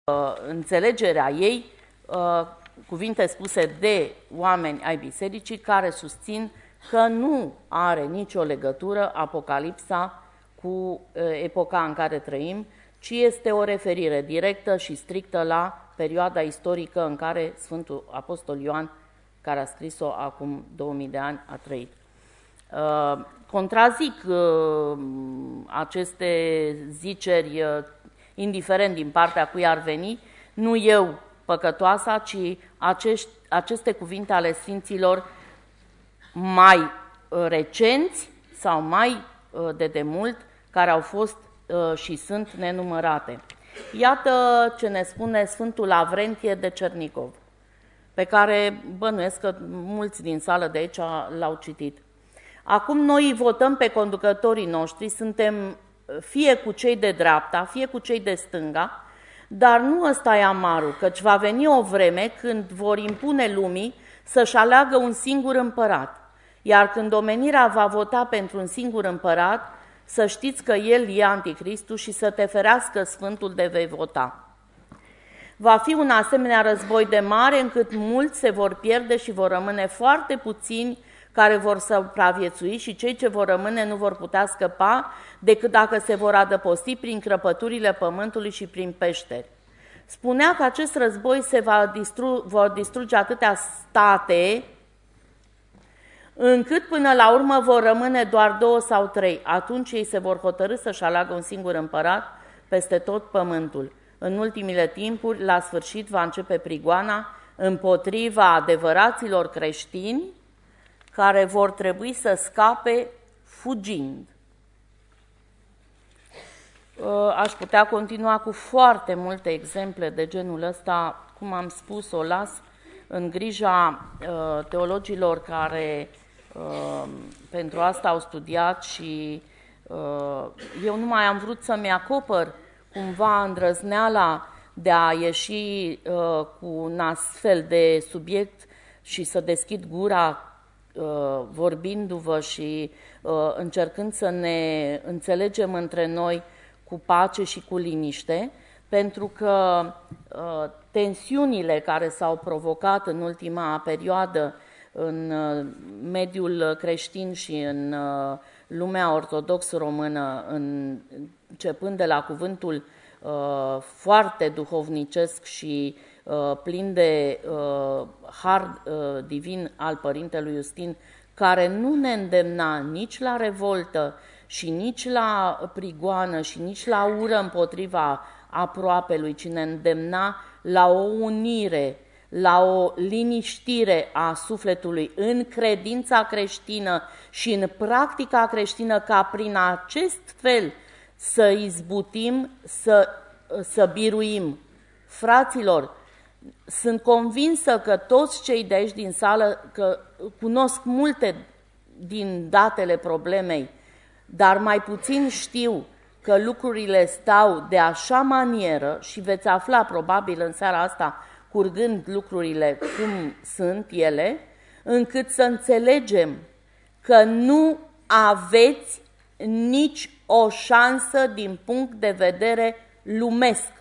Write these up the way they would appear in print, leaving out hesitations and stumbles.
înțelegerea ei, cuvinte spuse de oameni ai bisericii care susțin că nu are nicio legătură Apocalipsa cu epoca în care trăim, ci este o referire directă și strictă la perioada istorică în care Sfântul Apostol Ioan, care a scris-o acum 2000 de ani, a trăit. Contrazic aceste ziceri, indiferent din partea cui ar veni, nu eu păcătoasa, ci aceste cuvinte ale Sfinților mai recenți sau mai de demult, care au fost și sunt nenumărate. Iată ce ne spune Sfântul Lavrentie de Cernicov, pe care bănuiesc că mulți din sală de aici l-au citit. Acum noi îi votăm pe conducătorii noștri, suntem fie cu cei de dreapta, fie cu cei de stânga, dar nu ăsta e amarul, căci va veni o vreme când vor impune lumii să-și aleagă un singur împărat. Iar când omenirea va vota pentru un singur împărat, să știți că el e anticristul și să te ferească Sfântul de vei vota. Va fi un asemenea război de mare încât mulți se vor pierde și vor rămâne foarte puțini care vor supraviețui și cei ce vor rămâne nu vor putea scăpa decât dacă se vor adăposti prin crăpăturile pământului și prin peșteri. Spunea că acest război vor distruge atâtea state încât până la urmă vor rămâne doar 2 sau 3. Atunci ei se vor hotărî să-și aleagă un singur împărat peste tot pământul. În ultimile timpuri, la sfârșit, va începe prigoana împotriva adevăraților creștini care vor trebui să scape fugind. Aș putea continua cu foarte multe exemple de genul ăsta, cum am spus, o las în grija teologilor care pentru asta au studiat și eu nu mai am vrut să-mi acopăr cumva îndrăzneala de a ieși cu un astfel de subiect și să deschid gura vorbindu-vă și încercând să ne înțelegem între noi cu pace și cu liniște, pentru că tensiunile care s-au provocat în ultima perioadă în mediul creștin și în lumea ortodoxă română, începând de la cuvântul foarte duhovnicesc și plin de har divin al Părintelui Iustin, care nu ne îndemna nici la revoltă și nici la prigoană și nici la ură împotriva aproapelui, ci ne îndemna la o unire, la o liniștire a sufletului în credința creștină și în practica creștină, ca prin acest fel să izbutim, să biruim. Fraților, sunt convinsă că toți cei de aici din sală că cunosc multe din datele problemei, dar mai puțin știu că lucrurile stau de așa manieră și veți afla probabil în seara asta, curgând lucrurile cum sunt ele, încât să înțelegem că nu aveți nici o șansă din punct de vedere lumesc.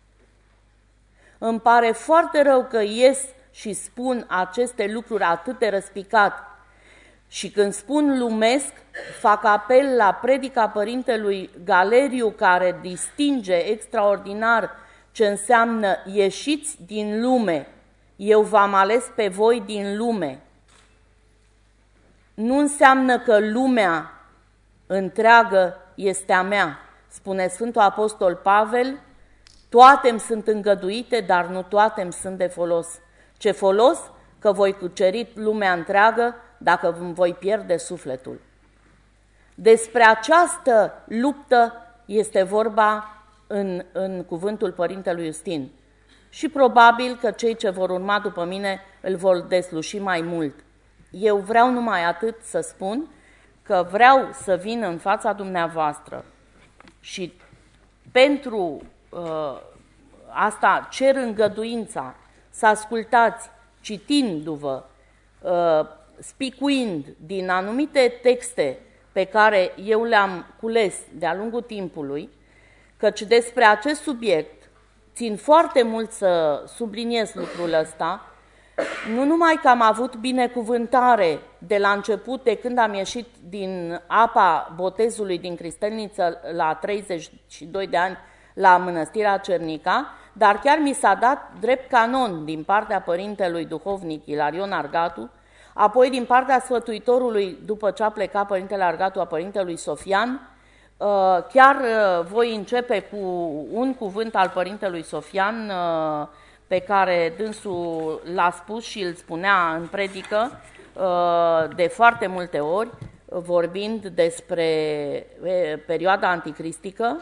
Îmi pare foarte rău că ies și spun aceste lucruri atât de răspicat. Și când spun lumesc, fac apel la predica părintelui Galeriu, care distinge extraordinar ce înseamnă ieșiți din lume. Eu v-am ales pe voi din lume. Nu înseamnă că lumea întreagă este a mea. Spune Sfântul Apostol Pavel, toate îmi sunt îngăduite, dar nu toate îmi sunt de folos. Ce folos? Că voi cuceri lumea întreagă dacă îmi voi pierde sufletul. Despre această luptă este vorba în cuvântul Părintelui Iustin. Și probabil că cei ce vor urma după mine îl vor desluși mai mult. Eu vreau numai atât să spun că vreau să vin în fața dumneavoastră și pentru asta cer îngăduința să ascultați, citindu-vă, spicuind din anumite texte pe care eu le-am cules de-a lungul timpului, căci despre acest subiect țin foarte mult să subliniez lucrul ăsta, nu numai că am avut binecuvântare de la început, de când am ieșit din apa botezului din Cristelniță la 32 de ani la Mănăstirea Cernica, dar chiar mi s-a dat drept canon din partea părintelui duhovnic Ilarion Argatu, apoi din partea sfătuitorului, după ce a plecat părintele Argatu, a părintelui Sofian. Chiar voi începe cu un cuvânt al părintelui Sofian pe care dânsul l-a spus și îl spunea în predică de foarte multe ori, vorbind despre perioada anticristică.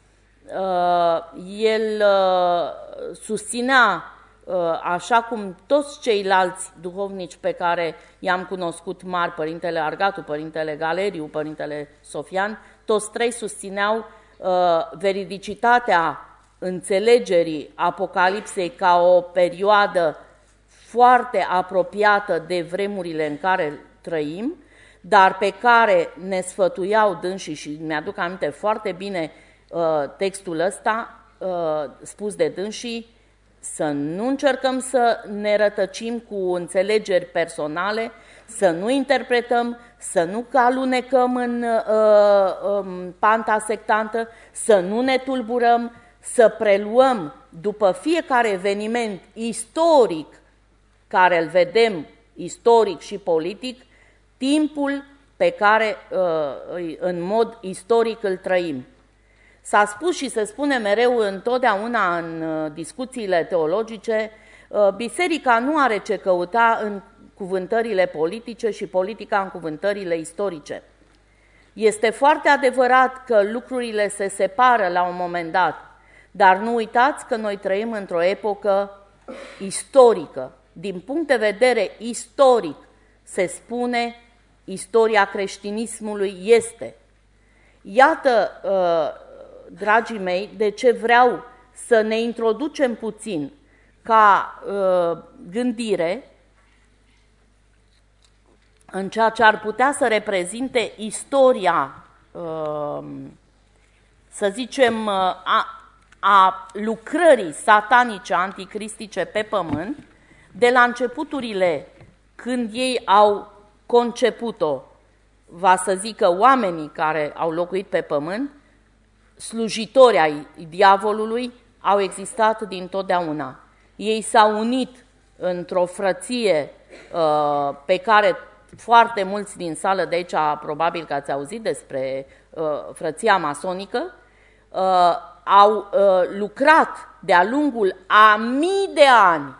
El susținea, așa cum toți ceilalți duhovnici pe care i-am cunoscut mari, părintele Argatu, părintele Galeriu, părintele Sofian, toți trei susțineau veridicitatea înțelegerii Apocalipsei ca o perioadă foarte apropiată de vremurile în care trăim, dar pe care ne sfătuiau dânsii, și mi-aduc aminte foarte bine textul ăsta spus de dânsii, să nu încercăm să ne rătăcim cu înțelegeri personale, să nu interpretăm, să nu alunecăm în panta sectantă, să nu ne tulburăm, să preluăm după fiecare eveniment istoric care îl vedem, istoric și politic, timpul pe care în mod istoric îl trăim. S-a spus și se spune mereu întotdeauna în discuțiile teologice, biserica nu are ce căuta în cuvântările politice și politica în cuvântările istorice. Este foarte adevărat că lucrurile se separă la un moment dat, dar nu uitați că noi trăim într-o epocă istorică. Din punct de vedere istoric, se spune, istoria creștinismului este. Iată, dragii mei, de ce vreau să ne introducem puțin ca gândire în ceea ce ar putea să reprezinte istoria, să zicem, a lucrării satanice anticristice pe pământ, de la începuturile când ei au conceput-o, va să zică oamenii care au locuit pe pământ, slujitori ai diavolului, au existat dintotdeauna. Ei s-au unit într-o frăție pe care foarte mulți din sală de aici, probabil că ați auzit despre frăția masonică, au lucrat de-a lungul a mii de ani.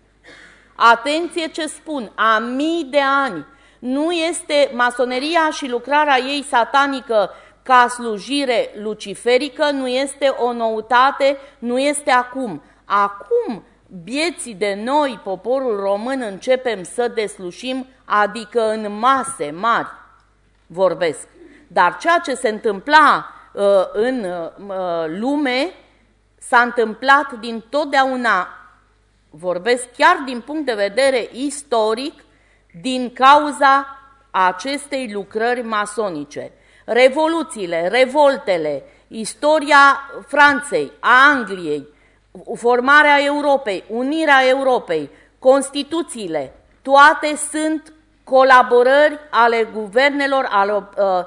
Atenție ce spun, a mii de ani. Nu este masoneria și lucrarea ei satanică ca slujire luciferică, nu este o noutate, nu este acum. Acum, bieții de noi, poporul român, începem să deslușim, adică în mase mari vorbesc. Dar ceea ce se întâmpla în lume s-a întâmplat dintotdeauna, vorbesc chiar din punct de vedere istoric, din cauza acestei lucrări masonice. Revoluțiile, revoltele, istoria Franței, a Angliei, formarea Europei, unirea Europei, Constituțiile, toate sunt colaborări ale guvernelor, ale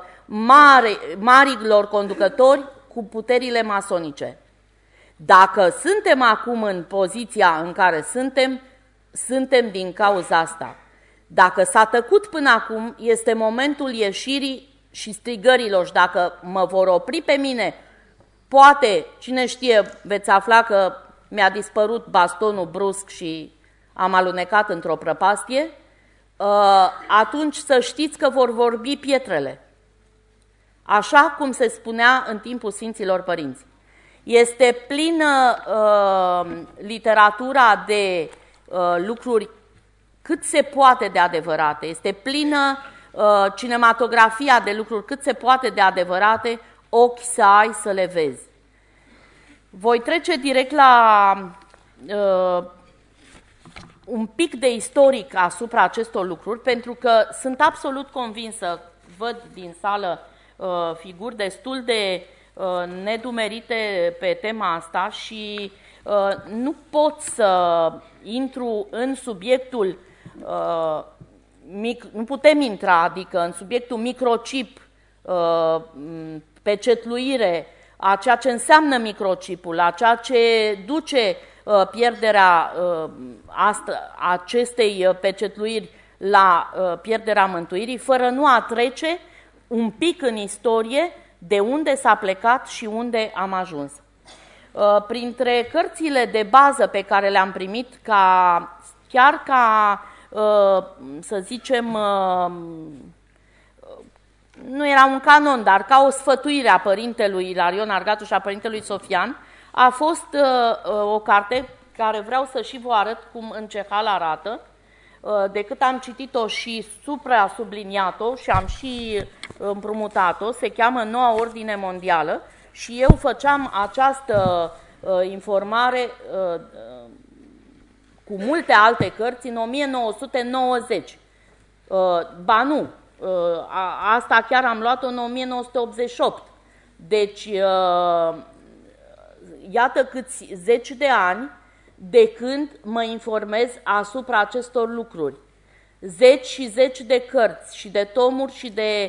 marilor conducători cu puterile masonice. Dacă suntem acum în poziția în care suntem din cauza asta. Dacă s-a tăcut până acum, este momentul ieșirii și strigărilor. Și dacă mă vor opri pe mine, poate, cine știe, veți afla că mi-a dispărut bastonul brusc și am alunecat într-o prăpastie, atunci să știți că vor vorbi pietrele. Așa cum se spunea în timpul Sfinților Părinți. Este plină literatura de lucruri cât se poate de adevărate, este plină cinematografia de lucruri cât se poate de adevărate, ochi să ai să le vezi. Voi trece direct la un pic de istoric asupra acestor lucruri, pentru că sunt absolut convinsă, văd din sală figuri destul de nedumerite pe tema asta și Nu pot să intru în subiectul, nu putem intra, adică în subiectul microchip, pecetluire, a ceea ce înseamnă microchipul, a ceea ce duce pierderea acestei pecetluiri la pierderea mântuirii, fără nu a trece un pic în istorie de unde s-a plecat și unde am ajuns. Printre cărțile de bază pe care le-am primit, chiar ca, să zicem, nu era un canon, dar ca o sfătuire a părintelui Ilarion Argatu și a părintelui Sofian, a fost o carte care vreau să și vă arăt cum în ce hal arată, de cât am citit-o și supra-subliniat-o și am și împrumutat-o, se cheamă Noua Ordine Mondială și eu făceam această informare cu multe alte cărți în 1990. Ba nu, asta chiar am luat-o în 1988. Deci, iată câți zeci de ani de când mă informez asupra acestor lucruri. Zeci și zeci de cărți și de tomuri și de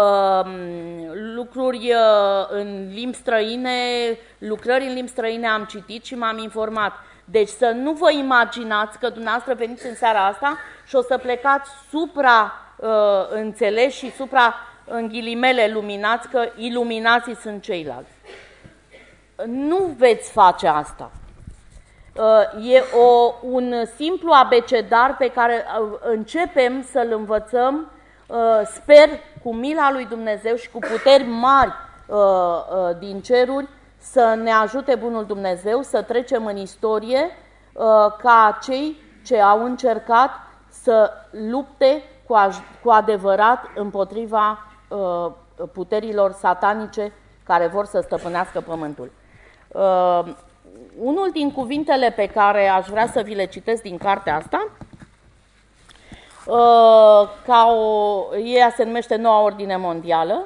lucruri în limbi străine, lucrări în limbi străine am citit și m-am informat. Deci să nu vă imaginați că dumneavoastră veniți în seara asta și o să plecați înțeleși și în ghilimele, luminați, că iluminații sunt ceilalți. Nu veți face asta. E un simplu abecedar pe care începem să-l învățăm, sper, cu mila lui Dumnezeu și cu puteri mari din ceruri, să ne ajute bunul Dumnezeu să trecem în istorie ca cei ce au încercat să lupte cu adevărat împotriva puterilor satanice care vor să stăpânească pământul. Unul din cuvintele pe care aș vrea să vi le citesc din cartea asta, ea se numește Noua Ordine Mondială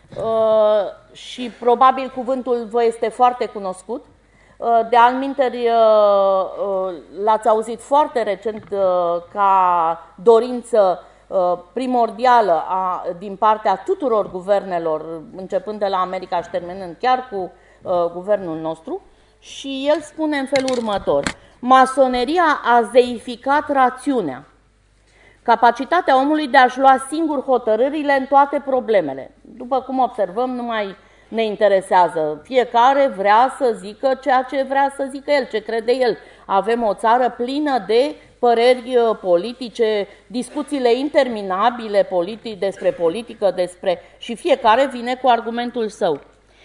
și probabil cuvântul vă este foarte cunoscut. De altminteri, l-ați auzit foarte recent ca dorință primordială din partea tuturor guvernelor, începând de la America și terminând chiar cu guvernul nostru, și el spune în felul următor: masoneria a zeificat rațiunea, capacitatea omului de a-și lua singur hotărârile în toate problemele. După cum observăm, nu mai ne interesează. Fiecare vrea să zică ceea ce vrea să zică el, ce crede el. Avem o țară plină de păreri politice, discuțiile interminabile despre politică, și fiecare vine cu argumentul său.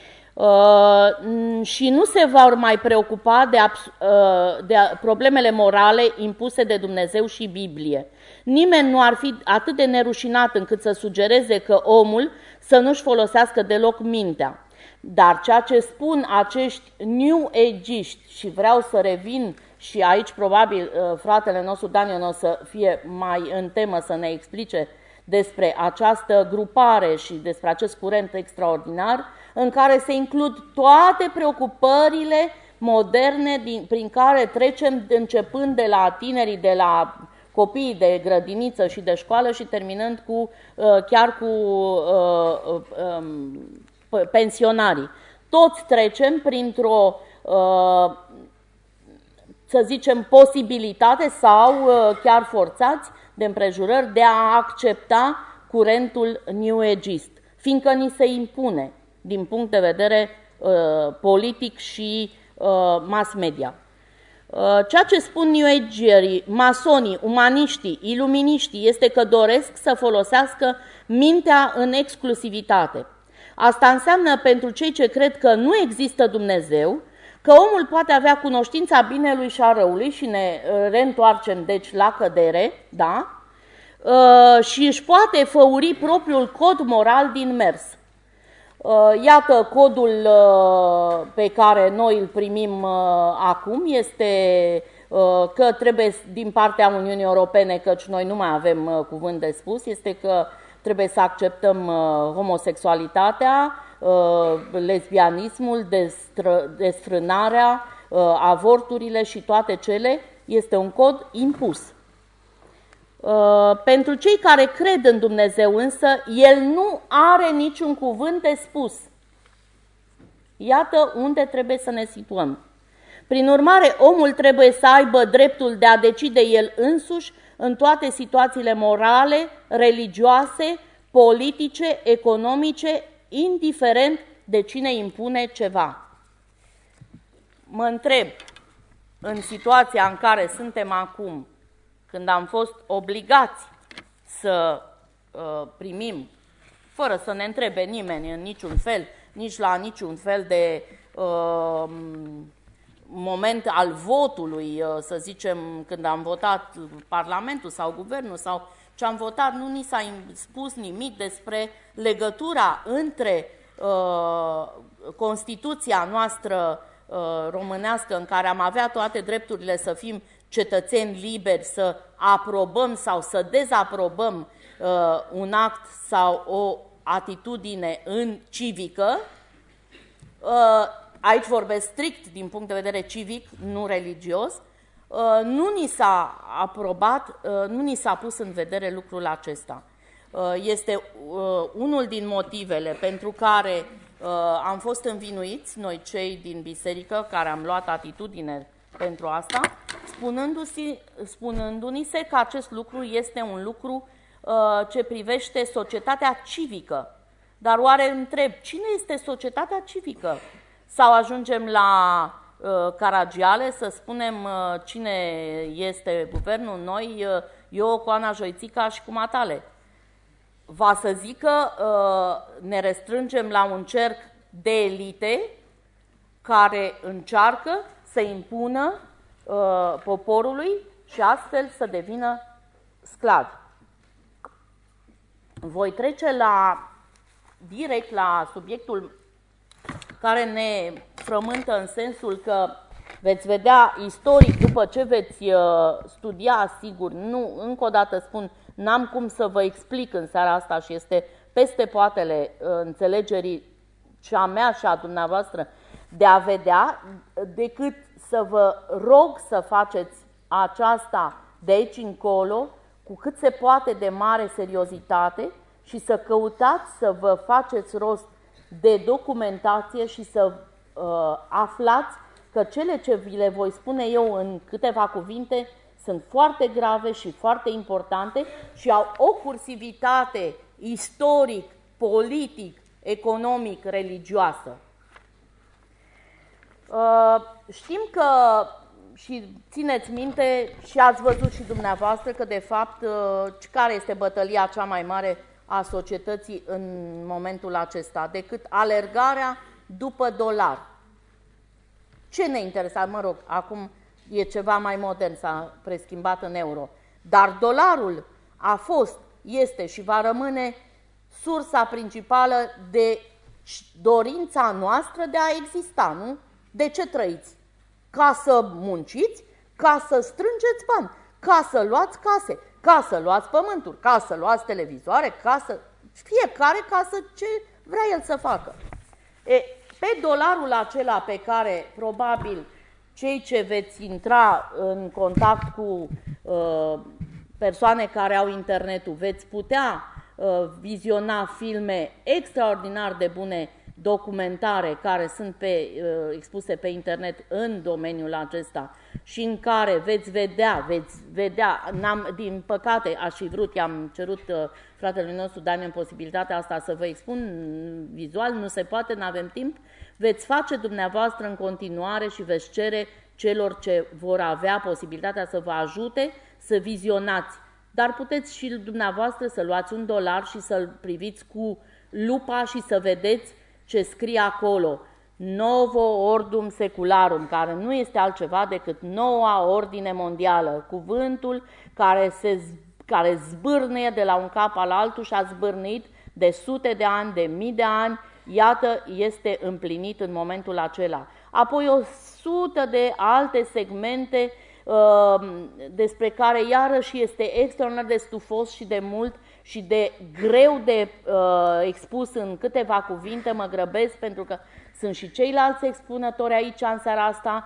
Și nu se vor mai preocupa de problemele morale impuse de Dumnezeu și Biblie. Nimeni nu ar fi atât de nerușinat încât să sugereze că omul să nu-și folosească deloc mintea. Dar ceea ce spun acești New Age-iști, și vreau să revin și aici probabil fratele nostru Daniel o să fie mai în temă să ne explice despre această grupare și despre acest curent extraordinar, în care se includ toate preocupările moderne prin care trecem, începând de la tinerii, de la copiii de grădiniță și de școală și terminând chiar cu pensionarii. Toți trecem printr-o, să zicem, posibilitate sau chiar forțați de împrejurări de a accepta curentul New Ageist, fiindcă ni se impune din punct de vedere politic și mass media. Ceea ce spun New Agerii, masonii, umaniștii, iluminiștii este că doresc să folosească mintea în exclusivitate. Asta înseamnă pentru cei ce cred că nu există Dumnezeu, că omul poate avea cunoștința binelui și a răului și ne reîntoarcem deci la cădere, da? Și își poate făuri propriul cod moral din mers. Iată codul pe care noi îl primim acum, este că trebuie din partea Uniunii Europene, căci noi nu mai avem cuvânt de spus, este că trebuie să acceptăm homosexualitatea, lesbianismul, desfrânarea, avorturile și toate cele, este un cod impus. Pentru cei care cred în Dumnezeu însă, El nu are niciun cuvânt de spus. Iată unde trebuie să ne situăm. Prin urmare, omul trebuie să aibă dreptul de a decide el însuși în toate situațiile morale, religioase, politice, economice, indiferent de cine impune ceva. Mă întreb, în situația în care suntem acum, când am fost obligați să primim, fără să ne întrebe nimeni în niciun fel, nici la niciun fel de moment al votului, să zicem, când am votat Parlamentul sau Guvernul sau ce am votat, nu ni s-a spus nimic despre legătura între Constituția noastră românească, în care am avea toate drepturile să fim cetățeni liberi, să aprobăm sau să dezaprobăm un act sau o atitudine în civică. Aici vorbesc strict din punct de vedere civic, nu religios. Nu ni s-a aprobat, nu ni s-a pus în vedere lucrul acesta. Este unul din motivele pentru care am fost învinuiți, noi cei din biserică, care am luat atitudine pentru asta, spunându-ni se că acest lucru este un lucru ce privește societatea civică. Dar oare întreb, cine este societatea civică? Sau ajungem la Caragiale să spunem cine este guvernul? Noi, eu cu Ana Joițica și cu Matale. Va să zic că ne restrângem la un cerc de elite care încearcă să impună poporului și astfel să devină sclavi. Voi trece direct la subiectul care ne frământă în sensul că veți vedea istoric, după ce veți studia, sigur, nu, încă o dată spun, n-am cum să vă explic în seara asta și este peste poatele înțelegerii și a mea și a dumneavoastră de a vedea, decât să vă rog să faceți aceasta de aici încolo, cu cât se poate de mare seriozitate și să căutați să vă faceți rost de documentație și să aflați că cele ce vi le voi spune eu în câteva cuvinte sunt foarte grave și foarte importante și au o cursivitate istoric, politic, economic, religioasă. Știm că, și țineți minte, și ați văzut și dumneavoastră că, de fapt, care este bătălia cea mai mare a societății în momentul acesta, decât alergarea după dolar. Ce ne interesează? Mă rog, acum e ceva mai modern, s-a preschimbat în euro. Dar dolarul a fost, este și va rămâne sursa principală de dorința noastră de a exista, nu? De ce trăiți? Ca să munciți, ca să strângeți bani, ca să luați case, ca să luați pământuri, ca să luați televizoare, ca să... fiecare ca să ce vrea el să facă. Pe dolarul acela pe care probabil cei ce veți intra în contact cu persoane care au internetul, veți putea viziona filme extraordinar de bune, documentare care sunt expuse pe internet în domeniul acesta și în care veți vedea, din păcate aș fi vrut, i-am cerut fratelui nostru Damian posibilitatea asta să vă expun vizual, nu se poate, nu avem timp, veți face dumneavoastră în continuare și veți cere celor ce vor avea posibilitatea să vă ajute să vizionați. Dar puteți și dumneavoastră să luați $1 și să-l priviți cu lupa și să vedeți ce scrie acolo. Novo Ordum Secularum, care nu este altceva decât noua ordine mondială, cuvântul care zbârne de la un cap al altul și a zbârnit de sute de ani, de mii de ani, iată, este împlinit în momentul acela. Apoi 100 de alte segmente despre care iarăși este extraordinar de stufos și de mult și de greu de expus în câteva cuvinte, mă grăbesc pentru că sunt și ceilalți expunători aici în seara asta,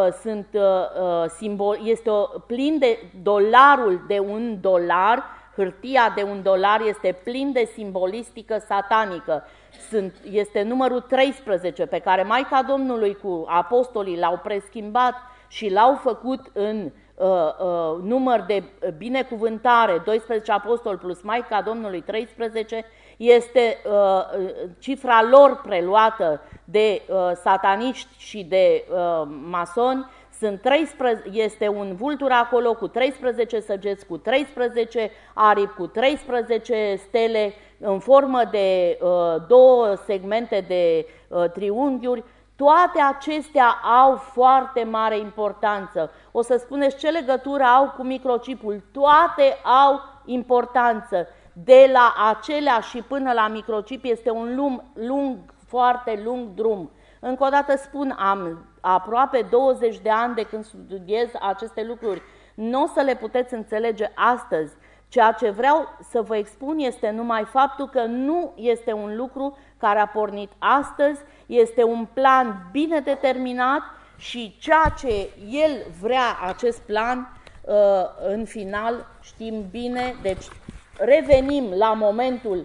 este plin de dolarul de $1, hârtia de $1 este plin de simbolistică satanică. Este numărul 13 pe care Maica Domnului cu apostolii l-au preschimbat și l-au făcut în număr de binecuvântare, 12 apostoli plus Maica Domnului 13, este cifra lor preluată de sataniști și de masoni. Este un vultur acolo cu 13 săgeți, cu 13 aripi, cu 13 stele în formă de două segmente de triunghiuri. Toate acestea au foarte mare importanță. O să spuneți ce legătură au cu microchipul? Toate au importanță. De la acelea și până la microchip este un foarte lung drum. Încă o dată spun, am aproape 20 de ani de când studiez aceste lucruri. Nu o să le puteți înțelege astăzi. Ceea ce vreau să vă expun este numai faptul că nu este un lucru care a pornit astăzi, este un plan bine determinat și ceea ce el vrea, acest plan, în final știm bine. Deci revenim la momentul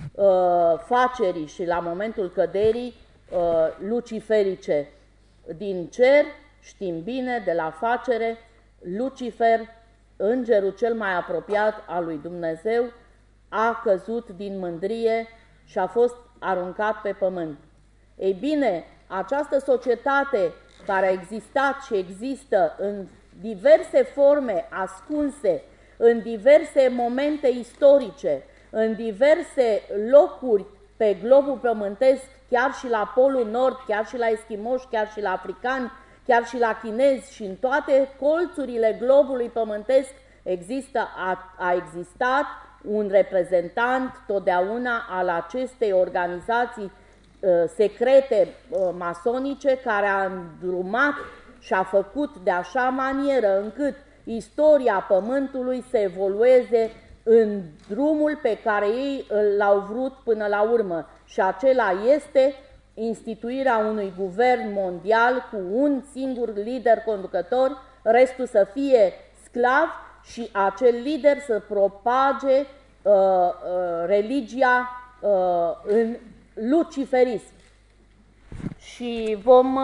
facerii și la momentul căderii luciferice din cer, știm bine, de la facere, Lucifer, îngerul cel mai apropiat al lui Dumnezeu, a căzut din mândrie și a fost aruncat pe pământ. Ei bine, această societate care a existat și există în diverse forme ascunse, în diverse momente istorice, în diverse locuri pe globul pământesc, chiar și la Polul Nord, chiar și la eschimoși, chiar și la africani, chiar și la chinezi și în toate colțurile globului pământesc a existat un reprezentant totdeauna al acestei organizații secrete masonice care a îndrumat și a făcut de așa manieră încât istoria Pământului să evolueze în drumul pe care ei l-au vrut până la urmă. Și acela este instituirea unui guvern mondial cu un singur lider conducător, restul să fie sclav și acel lider să propage religia în luciferism. Și vom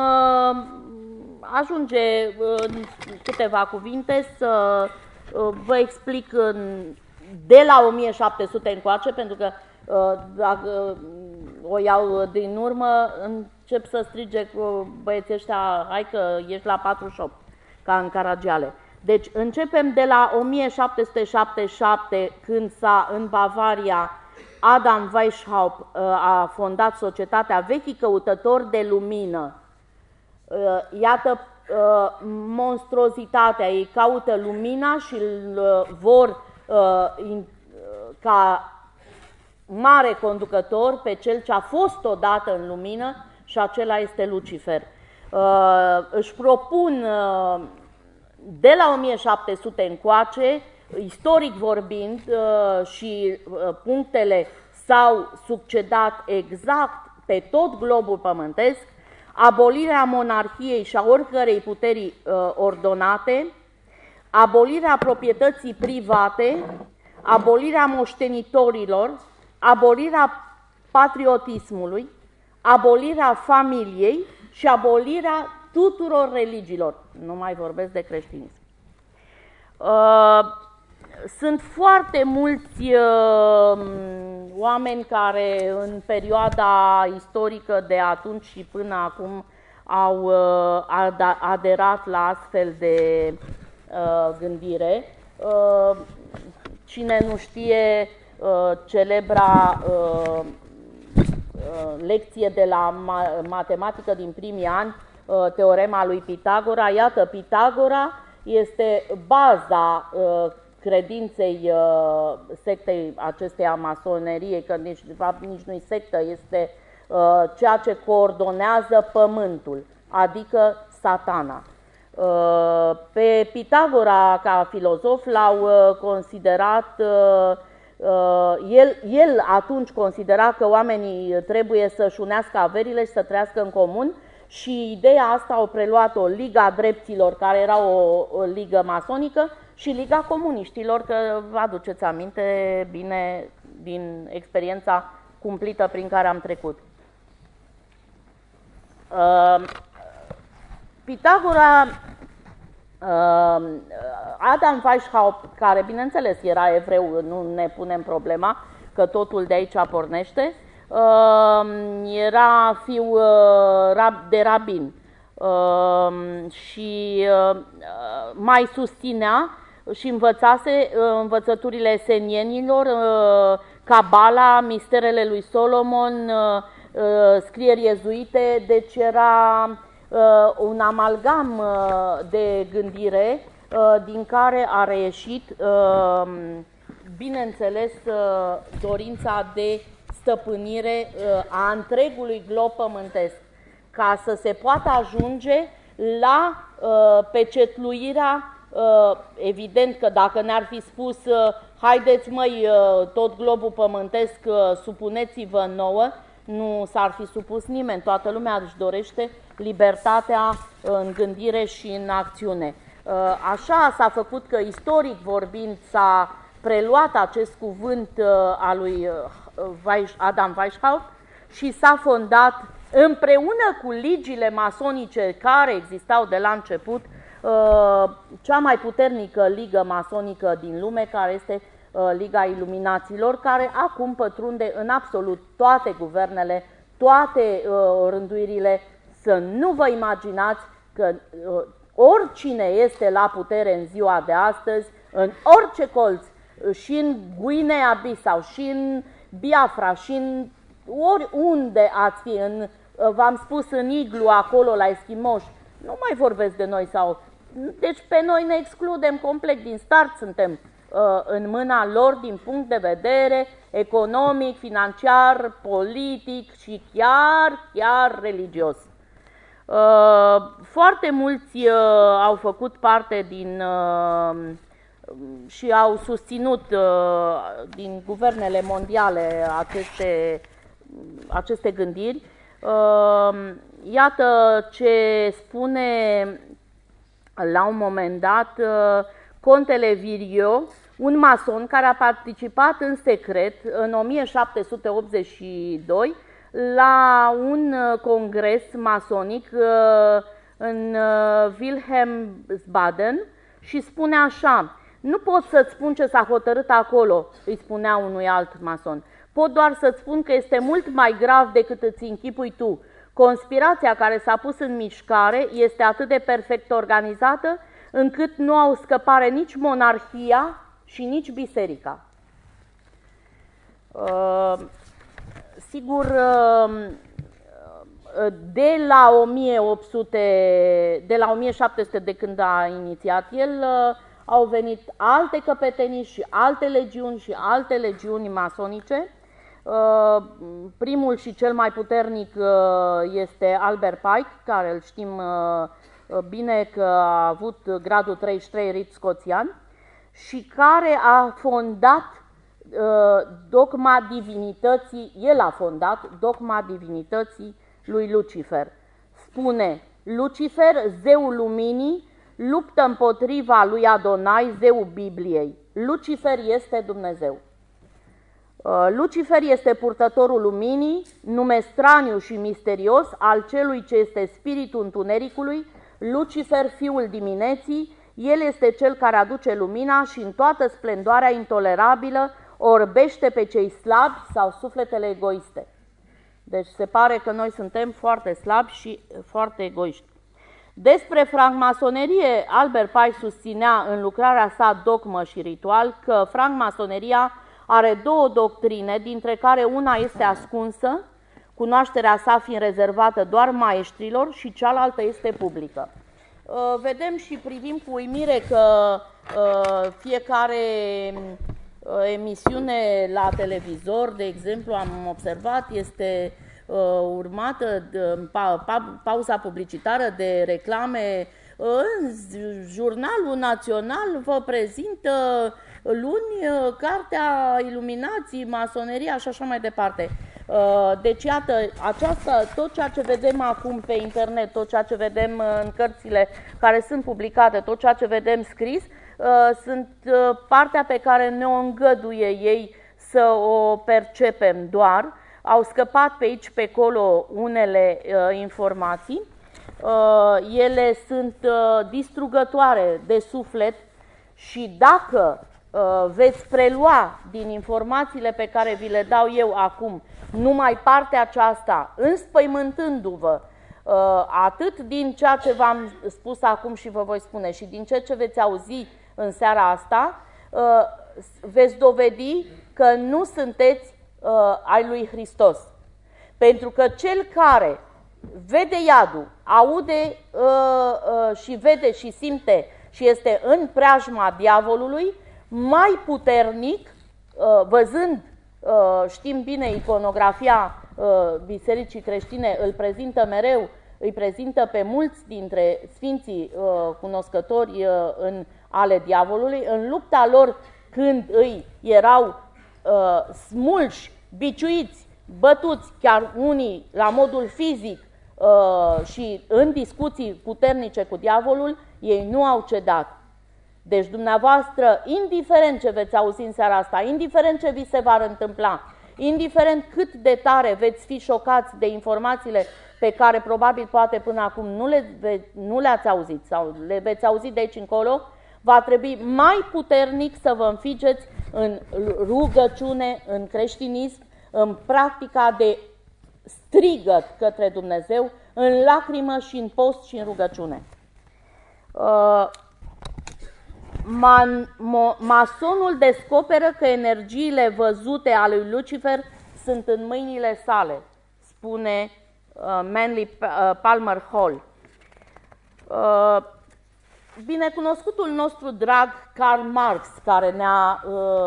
ajunge în câteva cuvinte să vă explic de la 1700 încoace, pentru că dacă o iau din urmă, încep să strige cu băieții ăștia, hai că ești la 48, ca în Caragiale. Deci începem de la 1777, când în Bavaria, Adam Weishaupt a fondat Societatea Vechii Căutători de Lumină. Iată monstruozitatea, ei caută lumina și îl vor ca mare conducător pe cel ce a fost odată în lumină și acela este Lucifer. Își propun de la 1700 încoace, istoric vorbind, și punctele s-au succedat exact pe tot globul pământesc, abolirea monarhiei și a oricărei puteri ordonate, abolirea proprietății private, abolirea moștenitorilor, abolirea patriotismului, abolirea familiei și abolirea tuturor religiilor. Nu mai vorbesc de creștinism. Sunt foarte mulți oameni care în perioada istorică de atunci și până acum au aderat la astfel de gândire. Cine nu știe celebra lecție de la matematică din primii ani, teorema lui Pitagora. Iată, Pitagora este baza credinței sectei acesteia masoneriei, că de fapt nici nu-i sectă, este ceea ce coordonează pământul, adică Satana. Pe Pitagora ca filozof l-au considerat el atunci considera că oamenii trebuie să-și unească averile și să trăiască în comun și ideea asta au preluat-o Liga Dreptilor, care era o ligă masonică, și Liga Comuniștilor, că vă aduceți aminte bine din experiența cumplită prin care am trecut. Pitagora, Adam Weishaupt, care bineînțeles era evreu, nu ne punem problema că totul de aici pornește, era fiu de rabin și mai susținea și învățase învățăturile esenienilor, Cabala, misterele lui Solomon, scrieri iezuite, deci era un amalgam de gândire din care a reieșit, bineînțeles, dorința de stăpânire a întregului glob pământesc, ca să se poată ajunge la pecetluirea. Evident că dacă ne-ar fi spus haideți măi, tot globul pământesc, supuneți-vă nouă, nu s-ar fi supus nimeni, toată lumea își dorește libertatea în gândire și în acțiune. Așa s-a făcut că, istoric vorbind, s-a preluat acest cuvânt al lui Adam Weishaupt și s-a fondat împreună cu ligile masonice care existau de la început, cea mai puternică ligă masonică din lume, care este Liga Iluminaților, care acum pătrunde în absolut toate guvernele, toate rânduirile. Să nu vă imaginați că oricine este la putere în ziua de astăzi, în orice colț, și în Guinea-Bissau, și în Biafra, și în oriunde ați fi, v-am spus, în iglu, acolo, la eschimoși, nu mai vorbesc de noi sau... Deci pe noi ne excludem complet din start, suntem în mâna lor din punct de vedere economic, financiar, politic și chiar religios. Foarte mulți au făcut parte din și au susținut din guvernele mondiale aceste gândiri. Iată ce spune la un moment dat Contele Virio, un mason care a participat în secret în 1782 la un congres masonic în Wilhelmsbaden și spune așa: nu pot să-ți spun ce s-a hotărât acolo, îi spunea unui alt mason. Pot doar să-ți spun că este mult mai grav decât îți închipui tu. Conspirația care s-a pus în mișcare este atât de perfect organizată încât nu au scăpare nici monarhia și nici biserica. Sigur, de la 1700, de când a inițiat el, au venit alte căpetenii și alte legiuni și alte legiuni masonice. Primul și cel mai puternic este Albert Pike, care îl știm bine că a avut gradul 33 rit scoțian și care a fondat dogma divinității, el a fondat dogma divinității lui Lucifer. Spune: Lucifer, zeul luminii, luptă împotriva lui Adonai, zeul Bibliei. Lucifer este Dumnezeu. Lucifer este purtătorul luminii, nume straniu și misterios al celui ce este spiritul întunericului, Lucifer, fiul dimineții. El este cel care aduce lumina și în toată splendoarea intolerabilă orbește pe cei slabi sau sufletele egoiste. Deci se pare că noi suntem foarte slabi și foarte egoiști. Despre francmasonerie, Albert Pike susținea în lucrarea sa Dogmă și Ritual că francmasoneria are două doctrine, dintre care una este ascunsă, cunoașterea sa fiind rezervată doar maestrilor, și cealaltă este publică. Vedem și privim cu uimire că fiecare emisiune la televizor, de exemplu, am observat, este urmată de pauza publicitară de reclame în Jurnalul Național vă prezintă luni cartea Iluminații, masoneria și așa mai departe. Deci, iată, tot ceea ce vedem acum pe internet, tot ceea ce vedem în cărțile care sunt publicate, tot ceea ce vedem scris, sunt partea pe care ne-o îngăduie ei să o percepem doar. Au scăpat pe aici, pe acolo unele informații. Ele sunt distrugătoare de suflet și dacă veți prelua din informațiile pe care vi le dau eu acum numai partea aceasta, înspăimântându-vă atât din ceea ce v-am spus acum și vă voi spune și din ceea ce veți auzi în seara asta, veți dovedi că nu sunteți ai lui Hristos. Pentru că cel care vede iadul, aude și vede și simte și este în preajma diavolului, mai puternic, văzând, știm bine, iconografia bisericii creștine îl prezintă mereu, îi prezintă pe mulți dintre sfinții cunoscători ale diavolului, în lupta lor când îi erau smulși, biciuiți, bătuți, chiar unii la modul fizic și în discuții puternice cu diavolul, ei nu au cedat. Deci dumneavoastră, indiferent ce veți auzi în seara asta, indiferent ce vi se va întâmpla, indiferent cât de tare veți fi șocați de informațiile pe care probabil poate până acum nu le-ați auzit sau le veți auzi de aici încolo, va trebui mai puternic să vă înfigeți în rugăciune, în creștinism, în practica de strigăt către Dumnezeu, în lacrimă și în post și în rugăciune. Masonul descoperă că energiile văzute ale lui Lucifer sunt în mâinile sale, spune Manly Palmer Hall. Binecunoscutul nostru drag Karl Marx, care ne-a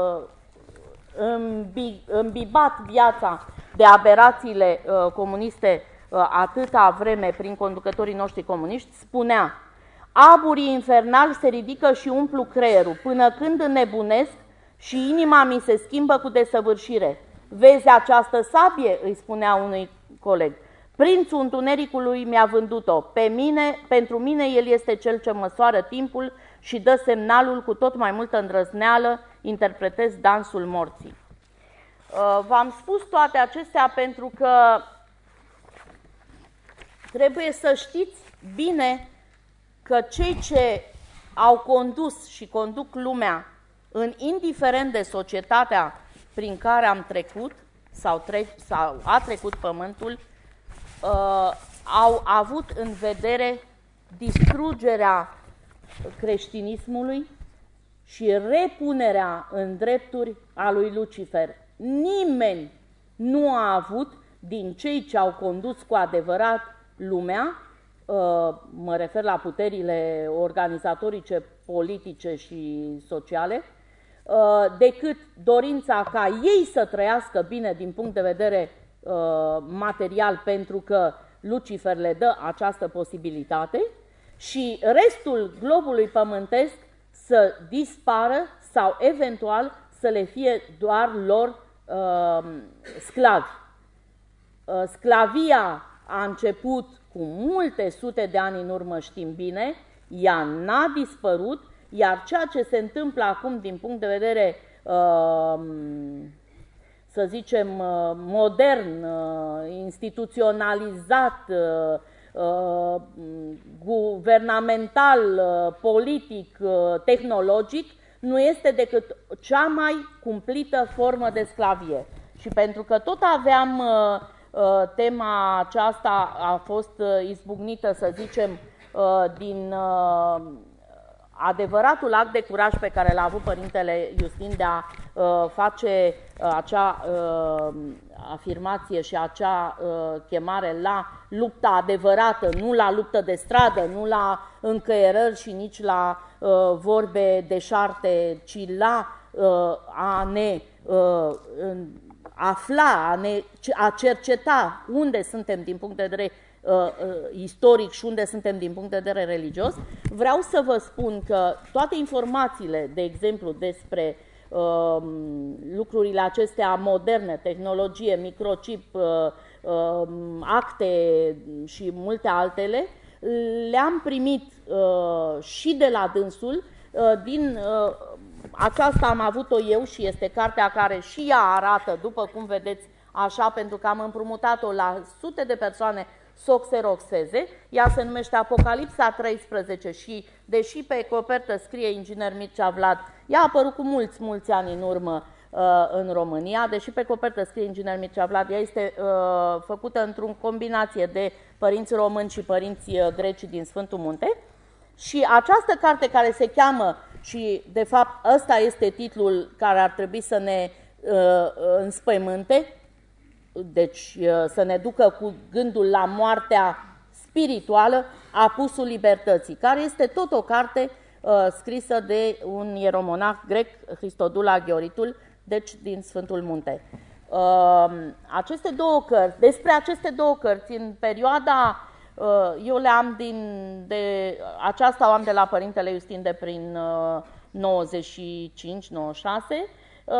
îmbibat viața de aberațiile comuniste atâta vreme prin conducătorii noștri comuniști, spunea: aburii infernali se ridică și umplu creierul, până când înnebunesc și inima mi se schimbă cu desăvârșire. Vezi această sabie? Îi spunea unui coleg. Prințul întunericului mi-a vândut-o. Pentru mine el este cel ce măsoară timpul și dă semnalul cu tot mai multă îndrăzneală, interpretez dansul morții. V-am spus toate acestea pentru că trebuie să știți bine că cei ce au condus și conduc lumea, indiferent de societatea prin care am trecut sau a trecut pământul, au avut în vedere distrugerea creștinismului și repunerea în drepturi a lui Lucifer. Nimeni nu a avut din cei ce au condus cu adevărat lumea, mă refer la puterile organizatorice, politice și sociale, decât dorința ca ei să trăiască bine din punct de vedere material, pentru că Lucifer le dă această posibilitate, și restul globului pământesc să dispară sau eventual să le fie doar lor sclavi. Sclavia a început cu multe sute de ani în urmă, știm bine, ea n-a dispărut, iar ceea ce se întâmplă acum din punct de vedere, să zicem, modern, instituționalizat, guvernamental, politic, tehnologic, nu este decât cea mai cumplită formă de sclavie. Și pentru că tot aveam tema aceasta, a fost izbucnită, să zicem, din adevăratul act de curaj pe care l-a avut Părintele Iustin de a face acea afirmație și acea chemare la lupta adevărată, nu la luptă de stradă, nu la încăierări și nici la vorbe deșarte, ci la a ne afla, a cerceta unde suntem din punct de vedere istoric și unde suntem din punct de vedere religios. Vreau să vă spun că toate informațiile, de exemplu, despre lucrurile acestea moderne, tehnologie, microchip, acte și multe altele, le-am primit și de la dânsul. Din aceasta am avut-o eu și este cartea care și ea arată, după cum vedeți, așa, pentru că am împrumutat-o la sute de persoane să o xeroxeze. Ea se numește Apocalipsa 13 și, deși pe copertă scrie inginer Mircea Vlad, ea a apărut cu mulți ani în urmă în România, deși pe copertă scrie inginer Mircea Vlad, ea este făcută într-o combinație de părinți români și părinți greci din Sfântul Munte. Și această carte care se cheamă, și de fapt ăsta este titlul care ar trebui să ne înspăimânte, deci să ne ducă cu gândul la moartea spirituală, Apusul Libertății, care este tot o carte scrisă de un ieromonah grec, Hristodul Gheoritul, deci din Sfântul Munte. Aceste două cărți, despre aceste două cărți, în perioada, eu le am aceasta o am de la Părintele Iustin de prin 95-96,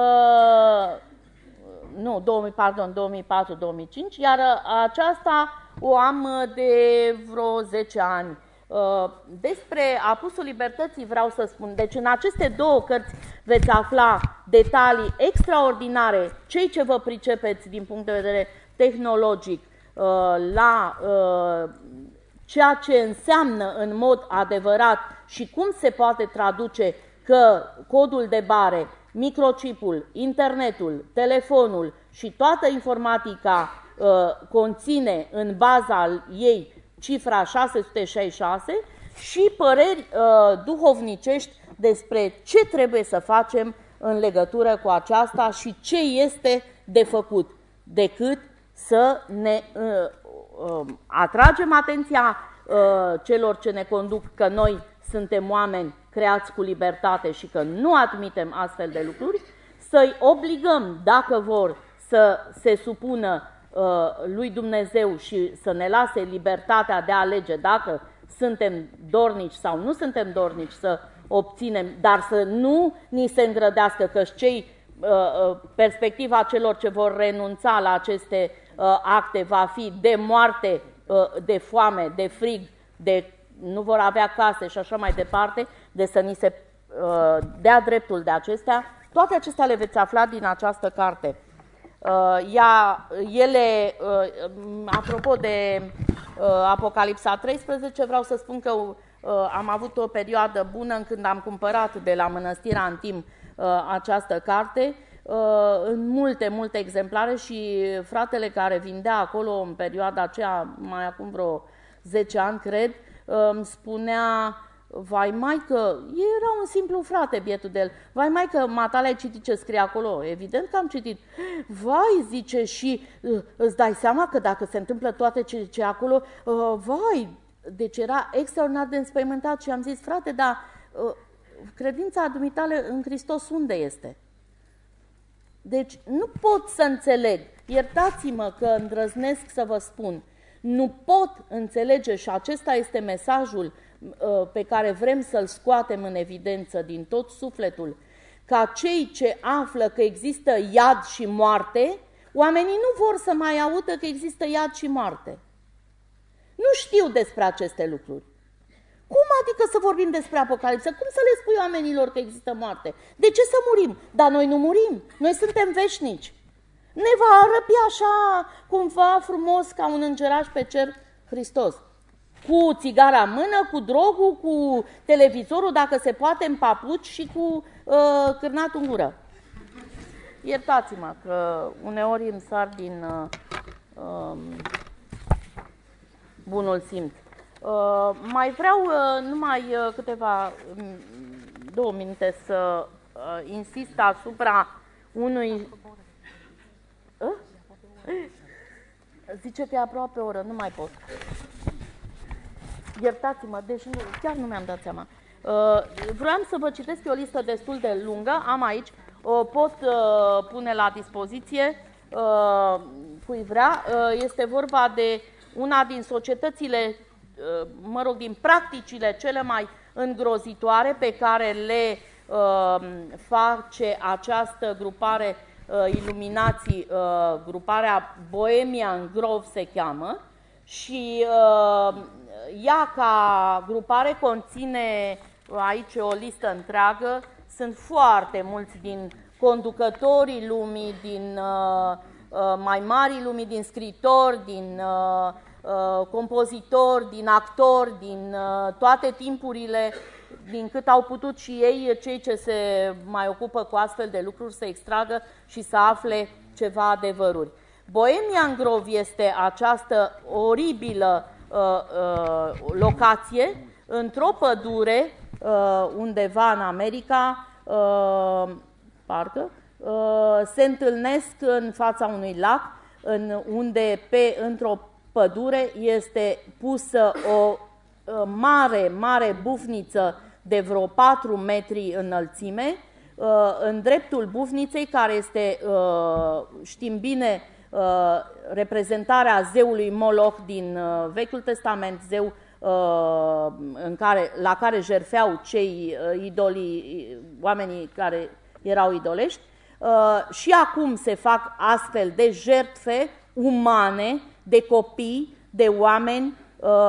nu, 2004-2005, iar aceasta o am de vreo 10 ani. Despre Apusul Libertății vreau să spun, deci în aceste două cărți veți afla detalii extraordinare, cei ce vă pricepeți din punct de vedere tehnologic la ceea ce înseamnă în mod adevărat și cum se poate traduce că codul de bare, microchipul, internetul, telefonul și toată informatica conține în baza ei cifra 666 și păreri duhovnicești despre ce trebuie să facem în legătură cu aceasta și ce este de făcut, decât să ne atragem atenția celor ce ne conduc că noi suntem oameni creați cu libertate și că nu admitem astfel de lucruri, să-i obligăm, dacă vor, să se supună lui Dumnezeu și să ne lase libertatea de a alege dacă suntem dornici sau nu suntem dornici să obținem, dar să nu ni se îngrădească, că perspectiva celor ce vor renunța la aceste acte va fi de moarte, de foame, de frig, nu vor avea case și așa mai departe, de să ni se dea dreptul de acestea. Toate acestea le veți afla din această carte. Apropo de Apocalipsa 13, vreau să spun că am avut o perioadă bună în când am cumpărat de la Mănăstirea Antim această carte, în multe exemplare, și fratele care vindea acolo în perioada aceea, mai acum vreo 10 ani, cred, îmi spunea: vai maică, era un simplu frate, bietul de el, vai maică, matale, ai citit ce scrie acolo? Evident că am citit. Vai, zice, și îți dai seama că dacă se întâmplă toate ce acolo, vai, deci era extraordinar de înspăimântat și am zis: frate, dar credința dumitale în Hristos unde este? Deci nu pot să înțeleg, iertați-mă că îndrăznesc să vă spun, nu pot înțelege, și acesta este mesajul pe care vrem să-l scoatem în evidență din tot sufletul, ca cei ce află că există iad și moarte, oamenii nu vor să mai audă că există iad și moarte. Nu știu despre aceste lucruri. Cum adică să vorbim despre Apocalipsă? Cum să le spui oamenilor că există moarte? De ce să murim? Dar noi nu murim, noi suntem veșnici. Ne va răpi așa cumva frumos ca un îngeraș pe cer Hristos. Cu țigara în mână, cu drogul, cu televizorul, dacă se poate, în papuci și cu cârnatul în gură. Iertați-mă că uneori îmi sar din bunul simț. Mai vreau numai câteva 2 minute să insist asupra unui... Zice că e aproape o oră, nu mai pot. Iertați-mă, deci chiar nu mi-am dat seama. Vreau să vă citesc o listă destul de lungă, am aici, o pot pune la dispoziție cui vrea. Este vorba de una din societățile, mă rog, din practicile cele mai îngrozitoare pe care le face această grupare Iluminații, gruparea Bohemian Grove se cheamă, și ea ca grupare conține aici o listă întreagă, sunt foarte mulți din conducătorii lumii, din mai marii lumii, din scriitori, din compozitori, din actori, din toate timpurile, din cât au putut și ei, cei ce se mai ocupă cu astfel de lucruri, să extragă și să afle ceva adevăruri. Bohemian Grove este această oribilă locație într-o pădure undeva în America, parcă, se întâlnesc în fața unui lac, unde într-o pădure este pusă o mare bufniță de vreo 4 metri înălțime, în dreptul bufniței, care este, știm bine, reprezentarea zeului Moloch din Vechiul Testament, zeu la care jertfeau cei oamenii care erau idolești, și acum se fac astfel de jertfe umane, de copii, de oameni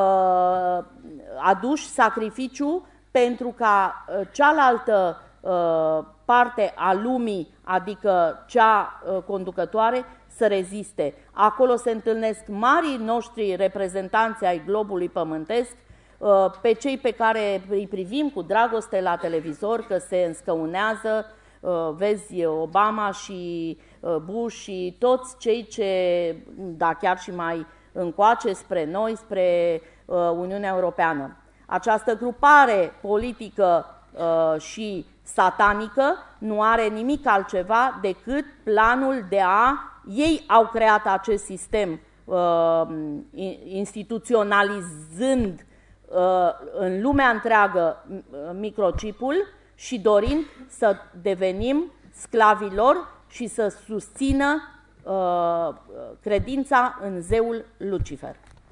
aduși sacrificiu pentru ca cealaltă parte a lumii, adică cea conducătoare, să reziste. Acolo se întâlnesc marii noștri reprezentanți ai globului pământesc, pe cei pe care îi privim cu dragoste la televizor, că se înscăunează, vezi Obama și Bush și toți cei ce, da, chiar și mai încoace spre noi, spre Uniunea Europeană. Această grupare politică și satanică nu are nimic altceva decât planul de ei au creat acest sistem instituționalizând în lumea întreagă microchipul și dorind să devenim sclavii lor și să susțină credința în zeul Lucifer.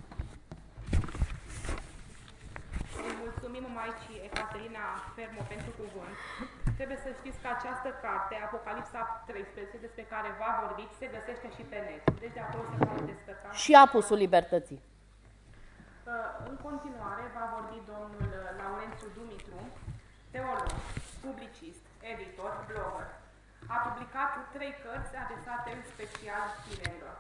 Mulțumim Maicii Ecaterina Fermo pentru cuvânt. Trebuie să știți că această carte, Apocalipsa 13, despre care v-a vorbit, se găsește și pe net. Deci de acolo se poate descărca. Și Apusul Libertății. În continuare va vorbi domnul Laurențiu Dumitru, teolog, publicist, editor, blogger. A publicat 3 cărți adresate în special tinerilor.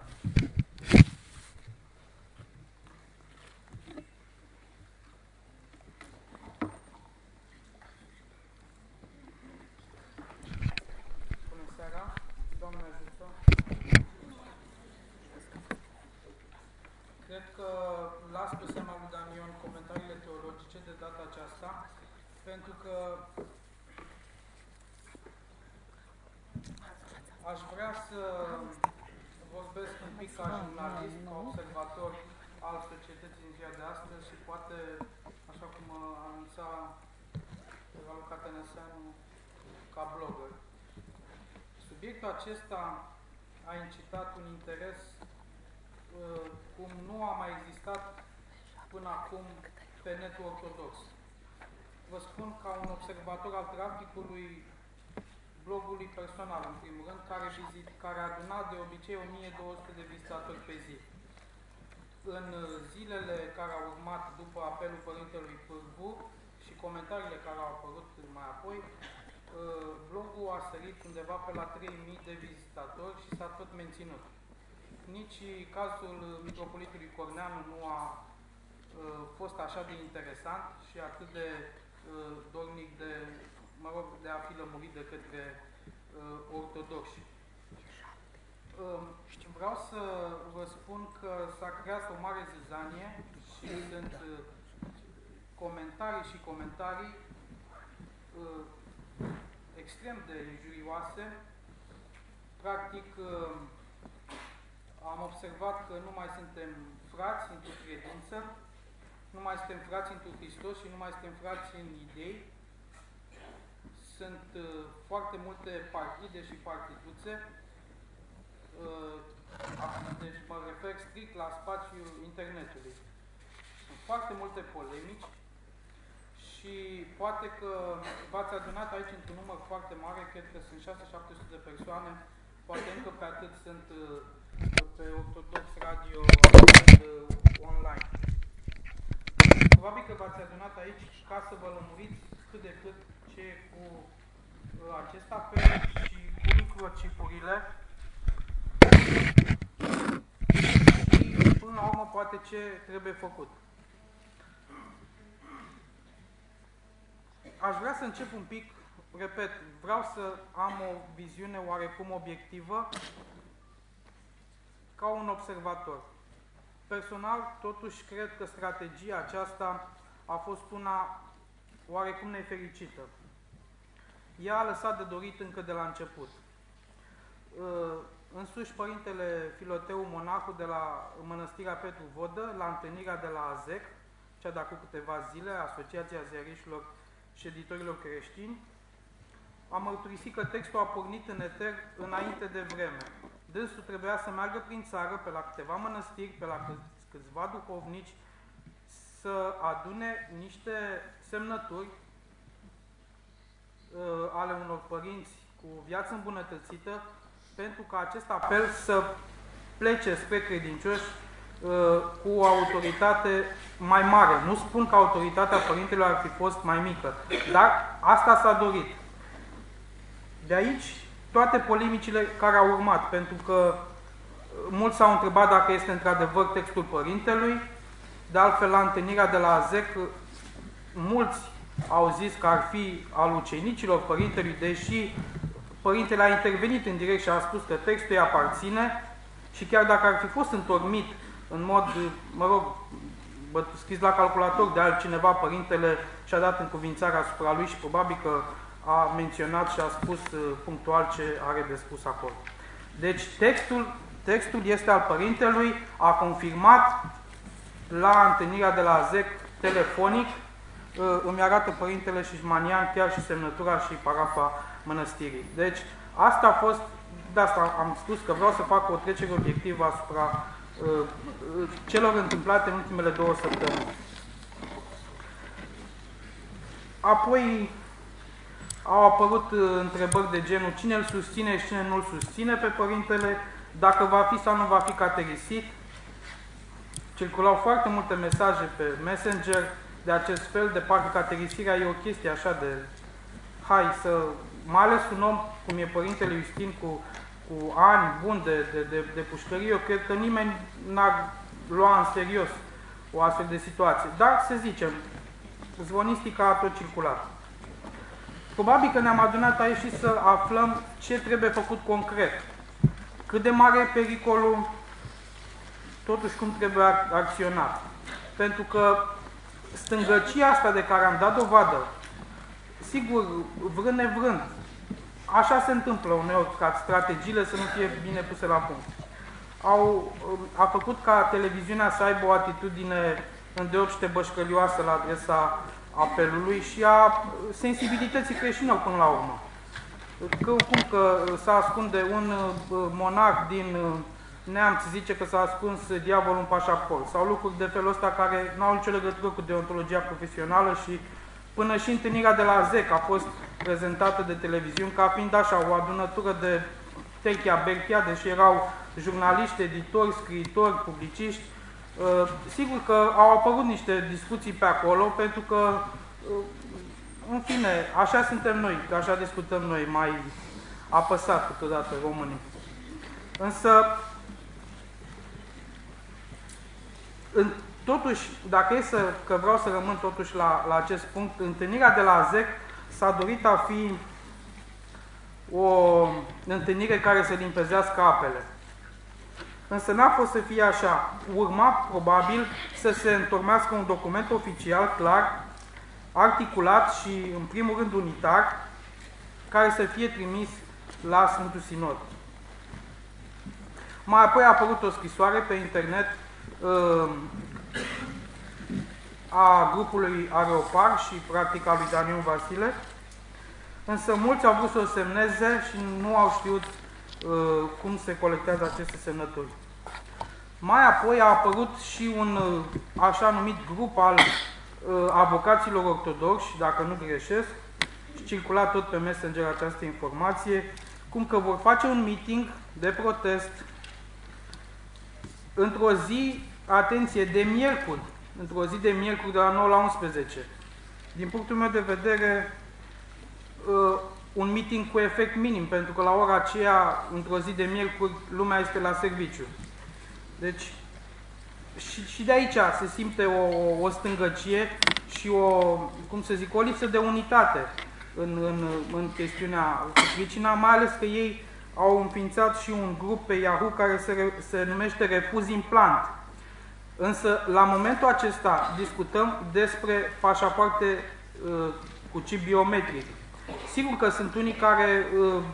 Cred că las pe seama lui Danion comentariile teologice de data aceasta, pentru că aș vrea să vorbesc un pic ca jurnalist, ca observator al societății în ziua de astăzi și poate, așa cum anunța Raluca Tănăseanu, ca blogger. Subiectul acesta a incitat un interes cum nu a mai existat până acum pe netul ortodox. Vă spun ca un observator al traficului blogului personal, în primul rând, care aduna de obicei 1200 de vizitatori pe zi. În zilele care au urmat după apelul Părintelui Pârvu și comentariile care au apărut mai apoi, blogul a sărit undeva pe la 3000 de vizitatori și s-a tot menținut. Nici cazul mitropolitului Corneanu nu a fost așa de interesant și atât de dornic de a fi lămurit de către ortodoxi. Vreau să vă spun că s-a creat o mare zizanie și sunt comentarii extrem de injurioase. Practic, am observat că nu mai suntem frați într-o credință, nu mai suntem frați într-o Hristos și nu mai suntem frați în idei. Sunt foarte multe partide și partiduțe Deci mă refer strict la spațiul internetului. Sunt foarte multe polemici și poate că v-ați adunat aici într-un număr foarte mare, cred că sunt 600-700 de persoane, poate încă pe atât sunt pe Ortodox Radio online. Probabil că v-ați adunat aici ca să vă lămuriți cât de cât ce e cu acest apel și cu microchipurile și până la urmă poate ce trebuie făcut. Aș vrea să încep un pic, repet, vreau să am o viziune oarecum obiectivă ca un observator. Personal, totuși, cred că strategia aceasta a fost una oarecum nefericită. Ea a lăsat de dorit încă de la început. Însuși, Părintele Filoteu, monahul de la Mănăstirea Petru Vodă, la întâlnirea de la AZEC, cea de acum câteva zile, Asociația Ziariștilor și Editorilor Creștini, a mărturisit că textul a pornit în eter înainte de vreme. Dânsul trebuia să meargă prin țară, pe la câteva mănăstiri, pe la câțiva duhovnici, să adune niște semnături ale unor părinți cu viață îmbunătățită, pentru ca acest apel să plece spre credincioși cu o autoritate mai mare. Nu spun că autoritatea părintelor ar fi fost mai mică, dar asta s-a dorit. De aici toate polemicile care au urmat, pentru că mulți s-au întrebat dacă este într-adevăr textul părintelui. De altfel, la întâlnirea de la AZEC, mulți au zis că ar fi al ucenicilor părintelui, deși părintele a intervenit în direct și a spus că textul îi aparține și chiar dacă ar fi fost întormit în mod, mă rog, scris la calculator de altcineva, părintele și-a dat încuvințarea asupra lui și probabil că a menționat și a spus punctual ce are de spus acolo. Deci textul este al părintelui, a confirmat la întâlnirea de la AZEC telefonic, îmi arată părintele Șișmanian chiar și semnătura și parafa mănăstirii. Deci asta a fost, de asta am spus că vreau să fac o trecere obiectivă asupra celor întâmplate în ultimele 2 săptămâni. Apoi au apărut întrebări de genul cine îl susține și cine nu îl susține pe părintele, dacă va fi sau nu va fi catechisit. Circulau foarte multe mesaje pe Messenger de acest fel, de parcă catechisirea e o chestie așa de hai să, mai ales un om cum e Părintele Iustin cu ani buni de pușcărie, eu cred că nimeni n-ar lua în serios o astfel de situație. Dar, să zicem, zvonistica a tot circulat. Probabil că ne-am adunat aici și să aflăm ce trebuie făcut concret. Cât de mare e pericolul, totuși cum trebuie acționat. Pentru că stângăcia asta de care am dat dovadă, sigur, vrând nevrând, așa se întâmplă uneori ca strategiile să nu fie bine puse la punct. A făcut ca televiziunea să aibă o atitudine îndeopște bășcălioasă la adresa apelului și a sensibilității creștinilor până la urmă. Cum că s-a ascunde un monarh din neamț, zice că s-a ascuns diavolul în pașaport, sau lucruri de felul ăsta care nu au nicio legătură cu deontologia profesională și până și întâlnirea de la AZEC a fost prezentată de televiziuni ca fiind așa o adunătură de techia berchia, deși erau jurnaliști, editori, scriitori, publiciști. Sigur că au apărut niște discuții pe acolo, pentru că, în fine, așa suntem noi, că așa discutăm noi, mai apăsat câteodată românii. Însă, totuși, dacă e că vreau să rămân totuși la acest punct, întâlnirea de la AZEC s-a dorit a fi o întâlnire care să limpezească apele. Însă n-a fost să fie așa. Urma, probabil, să se întormească un document oficial, clar, articulat și, în primul rând, unitar, care să fie trimis la Sfântul Sinod. Mai apoi a apărut o scrisoare pe internet a grupului Areopag și, practic, a lui Daniel Vasile, însă mulți au vrut să o semneze și nu au știut cum se colectează aceste semnături. Mai apoi a apărut și un așa numit grup al avocaților ortodoxi, dacă nu greșesc, circula tot pe Messenger această informație, cum că vor face un meeting de protest într-o zi, atenție, de miercuri, într-o zi de miercuri de la 9 la 11. Din punctul meu de vedere, un meeting cu efect minim, pentru că la ora aceea, într-o zi de miercuri, lumea este la serviciu. Deci, și de aici se simte o stângăcie și cum să zic, o lipsă de unitate în chestiunea cu pricina, mai ales că ei au înființat și un grup pe Yahoo care se numește Refuz Implant. Însă, la momentul acesta, discutăm despre pașapoarte cu chip biometric. Sigur că sunt unii care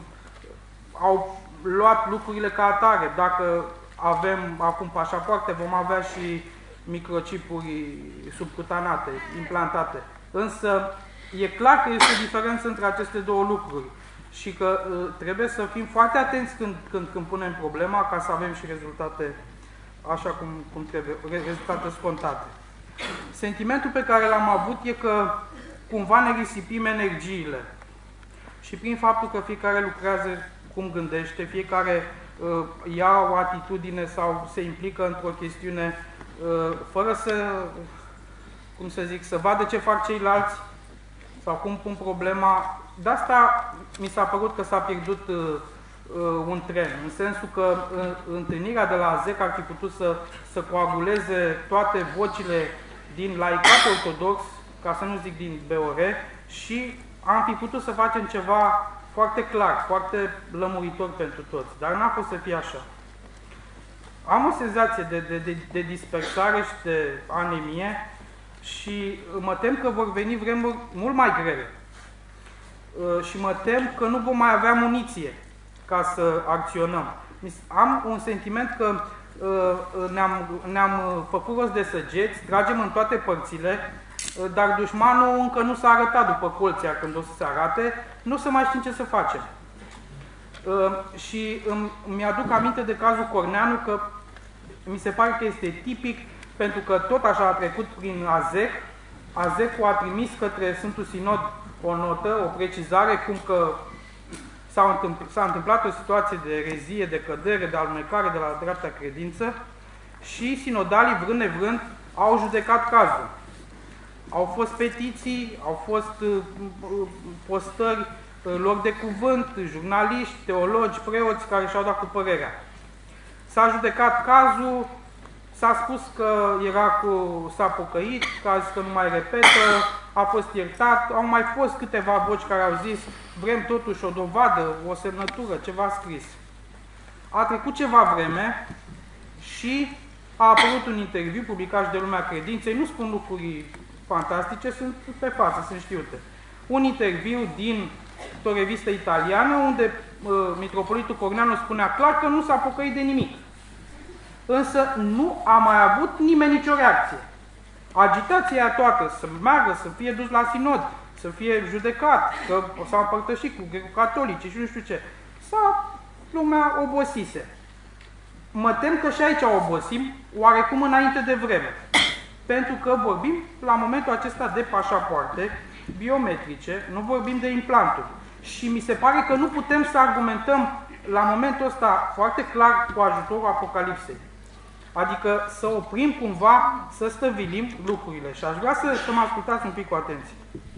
au luat lucrurile ca atare. Dacă avem acum pașapoarte, vom avea și microchipuri subcutanate, implantate. Însă, e clar că este o diferență între aceste două lucruri și că trebuie să fim foarte atenți când punem problema ca să avem și rezultate așa cum trebuie, rezultate scontate. Sentimentul pe care l-am avut e că cumva ne risipim energiile și prin faptul că fiecare lucrează cum gândește, fiecare ia o atitudine sau se implică într-o chestiune fără să, cum să zic, să vadă ce fac ceilalți sau cum pun problema. De asta mi s-a părut că s-a pierdut un tren, în sensul că întâlnirea de la ZEC ar fi putut să coaguleze toate vocile din laicat ortodox, ca să nu zic din BOR, și am fi putut să facem ceva foarte clar, foarte lămuritor pentru toți, dar n-a fost să fie așa. Am o senzație de dispersare și de anemie și mă tem că vor veni vremuri mult mai grele. Și mă tem că nu vom mai avea muniție ca să acționăm. Am un sentiment că ne-am făcut rost de săgeți, tragem în toate părțile, dar dușmanul încă nu s-a arătat după colția când o să se arate, nu se mai știm ce să facem. Și mi-aduc aminte de cazul Corneanu, că mi se pare că este tipic, pentru că tot așa a trecut prin AZEC. AZEC-ul a trimis către Sfântul Sinod o notă, o precizare, cum că s-a întâmplat o situație de erezie, de cădere, de alunecare de la dreapta credință și sinodalii, vrând nevrând, au judecat cazul. Au fost petiții, au fost postări lor de cuvânt, jurnaliști, teologi, preoți care și-au dat cu părerea. S-a judecat cazul, s-a spus că s-a pocăit, că a zis că nu mai repetă, a fost iertat, au mai fost câteva voci care au zis vrem totuși o dovadă, o semnătură, ceva scris. A trecut ceva vreme și a apărut un interviu publicat și de Lumea Credinței, nu spun lucruri fantastice, sunt pe față, sunt știute. Un interviu din o revistă italiană unde mitropolitul Corneanu spunea clar că nu s-a pocăit de nimic. Însă nu a mai avut nimeni nicio reacție. Agitația toată să meargă, să fie dus la sinod, să fie judecat, că s-a împărtășit cu greco-catolici și nu știu ce. Lumea obosise. Mă tem că și aici obosim, oarecum înainte de vreme. Pentru că vorbim la momentul acesta de pașapoarte biometrice, nu vorbim de implanturi. Și mi se pare că nu putem să argumentăm la momentul ăsta foarte clar cu ajutorul Apocalipsei. Adică să oprim cumva, să stăvilim lucrurile. Și aș vrea să mă ascultați un pic cu atenție.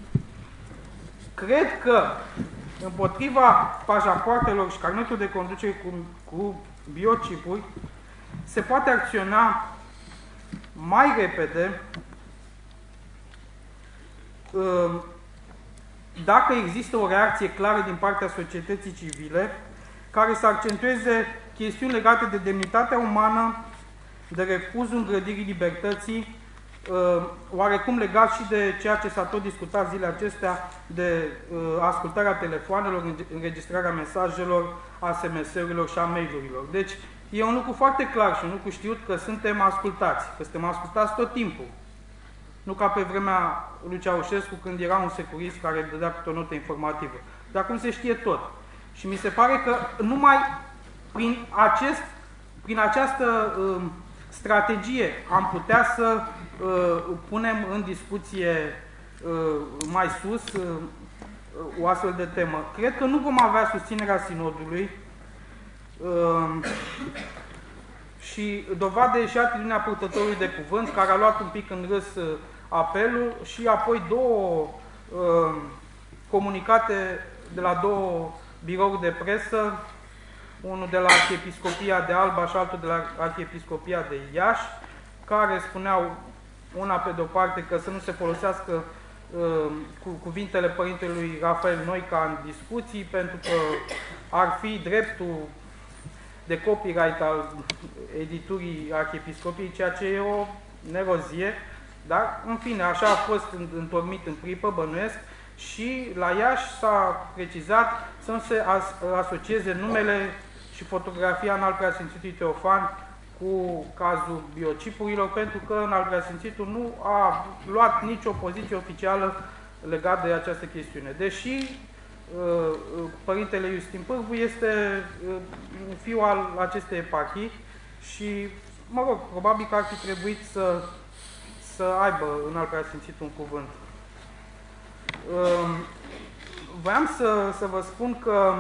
Cred că împotriva pașapoartelor și carnetul de conducere cu biocipuri se poate acționa mai repede dacă există o reacție clară din partea societății civile care să accentueze chestiuni legate de demnitatea umană, de refuzul îngrădirii libertății, oarecum legat și de ceea ce s-a tot discutat zilele acestea, de ascultarea telefoanelor, înregistrarea mesajelor, a SMS-urilor și a mail-urilor. Deci, e un lucru foarte clar și un lucru știut că suntem ascultați, că suntem ascultați tot timpul. Nu ca pe vremea lui Ceaușescu, când era un securist care dădea câte o notă informativă. Dar acum se știe tot. Și mi se pare că numai prin această strategie am putea să punem în discuție mai sus o astfel de temă. Cred că nu vom avea susținerea sinodului și dovadă e și atitudinea purtătorului de cuvânt, care a luat un pic în râs apelul și apoi două comunicate de la două birouri de presă, unul de la Arhiepiscopia de Alba și altul de la Arhiepiscopia de Iași, care spuneau una pe de-o parte că să nu se folosească cu cuvintele Părintelui Rafael Noica în discuții, pentru că ar fi dreptul de copyright al editurii Arhiepiscopiei, ceea ce e o nerozie, dar, în fine, așa a fost întormit în pripă, bănuiesc, și la Iași s-a precizat să nu se asocieze numele și fotografia Înalt Preasfințitului Teofan cu cazul biocipurilor, pentru că Înalt Preasfințitul nu a luat nicio poziție oficială legată de această chestiune. Deși Părintele Iustin Pârvu este un fiu al acestei eparhii și, mă rog, probabil că ar fi trebuit să aibă Înalt Preasfințitul un cuvânt. Voiam să vă spun că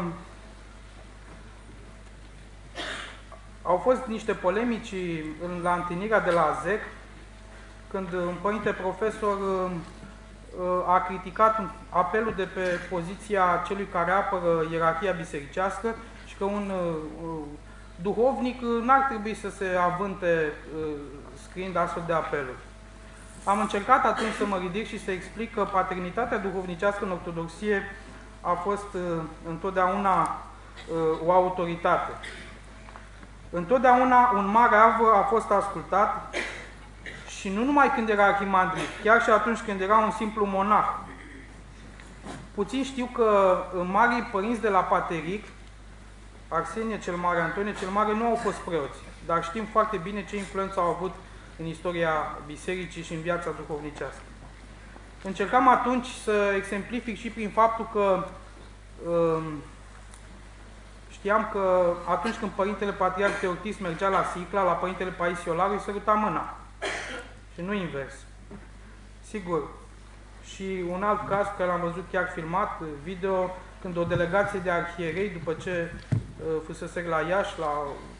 au fost niște polemici la întâlnirea de la AZEC, când un părinte profesor a criticat apelul de pe poziția celui care apără ierarhia bisericească și că un duhovnic n-ar trebui să se avânte scriind astfel de apeluri. Am încercat atunci să mă ridic și să explic că paternitatea duhovnicească în ortodoxie a fost întotdeauna o autoritate. Întotdeauna un mare avă a fost ascultat și nu numai când era arhimandrit, chiar și atunci când era un simplu monah. Puțin știu că marii părinți de la Pateric, Arsenie cel Mare, Antonie cel Mare, nu au fost preoți, dar știm foarte bine ce influență au avut în istoria bisericii și în viața duhovnicească. Încercam atunci să exemplific și prin faptul că știam că atunci când Părintele Patriarh Teoctis mergea la Sicla, la Părintele Paisie Olaru, îi săruta mâna. Și nu invers. Sigur. Și un alt caz pe care l-am văzut chiar filmat, video, când o delegație de arhierei, după ce fusese la Iași, la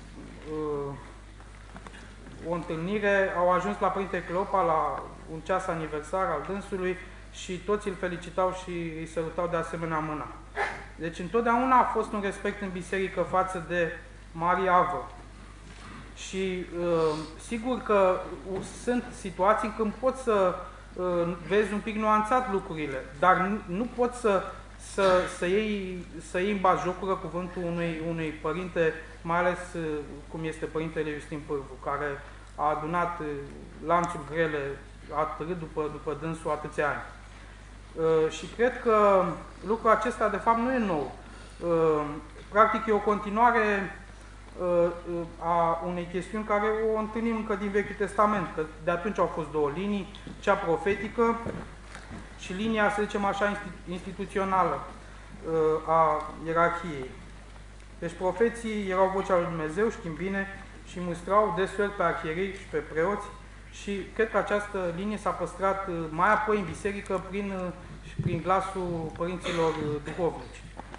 o întâlnire, au ajuns la Părinte Cleopa la un ceas aniversar al dânsului și toți îl felicitau și îi sărutau de asemenea mâna. Deci întotdeauna a fost un respect în biserică față de mari avă. Și sigur că sunt situații când poți să vezi un pic nuanțat lucrurile, dar nu poți să iei în batjocură cuvântul unui părinte, mai ales cum este Părintele Iustin Pârvu, care a adunat lanțuri grele, a trăit după dânsul atâția ani. Și cred că lucrul acesta, de fapt, nu e nou. Practic, e o continuare a unei chestiuni care o întâlnim încă din Vechiul Testament, că de atunci au fost două linii, cea profetică și linia, să zicem așa, instituțională a ierarhiei. Deci profeții erau vocea lui Dumnezeu, știm bine, și mustrau deseori pe arhierei și pe preoți și cred că această linie s-a păstrat mai apoi în biserică prin glasul părinților duhovnici.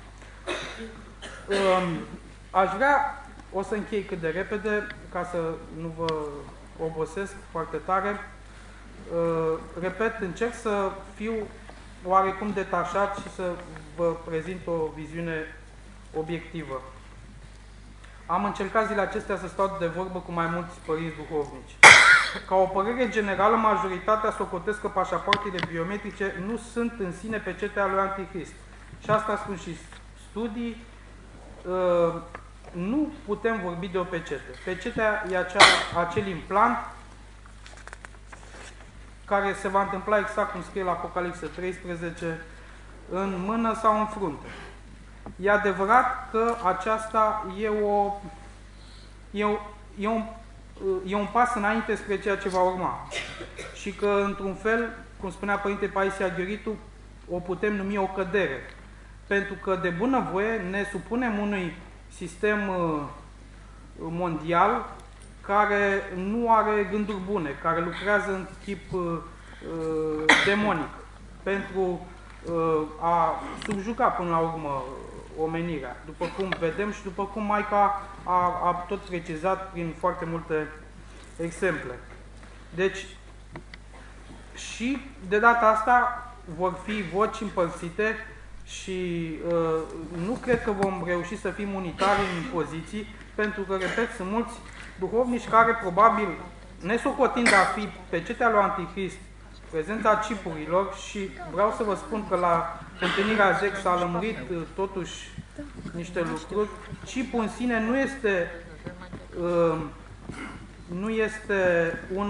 Aș vrea, o să închei cât de repede, ca să nu vă obosesc foarte tare. Repet, încerc să fiu oarecum detașat și să vă prezint o viziune obiectivă. Am încercat zilele acestea să stau de vorbă cu mai mulți părinți duhovnici. Ca o părere generală, majoritatea socotesc că pașapoartele biometrice nu sunt în sine pecetea lui Antichrist. Și asta spun și studii. Nu putem vorbi de o pecete. Pecetea e acel implant care se va întâmpla exact cum scrie la Apocalipsa 13, în mână sau în frunte. E adevărat că aceasta e un pas înainte spre ceea ce va urma. Și că, într-un fel, cum spunea Părinte Paisie Aghioritu, o putem numi o cădere. Pentru că, de bunăvoie, ne supunem unui sistem mondial care nu are gânduri bune, care lucrează în tip demonic pentru a subjuga până la urmă omenirea, după cum vedem și după cum Maica a tot precizat prin foarte multe exemple. Deci, și de data asta vor fi voci împărțite și nu cred că vom reuși să fim unitari în poziții, pentru că, repet, sunt mulți duhovnici care probabil, nesocotind a fi pe cetea lui Antichrist, prezența cipurilor, și vreau să vă spun că la întâlnirea ZEC s-a lămurit totuși niște lucruri. Cipul în sine nu este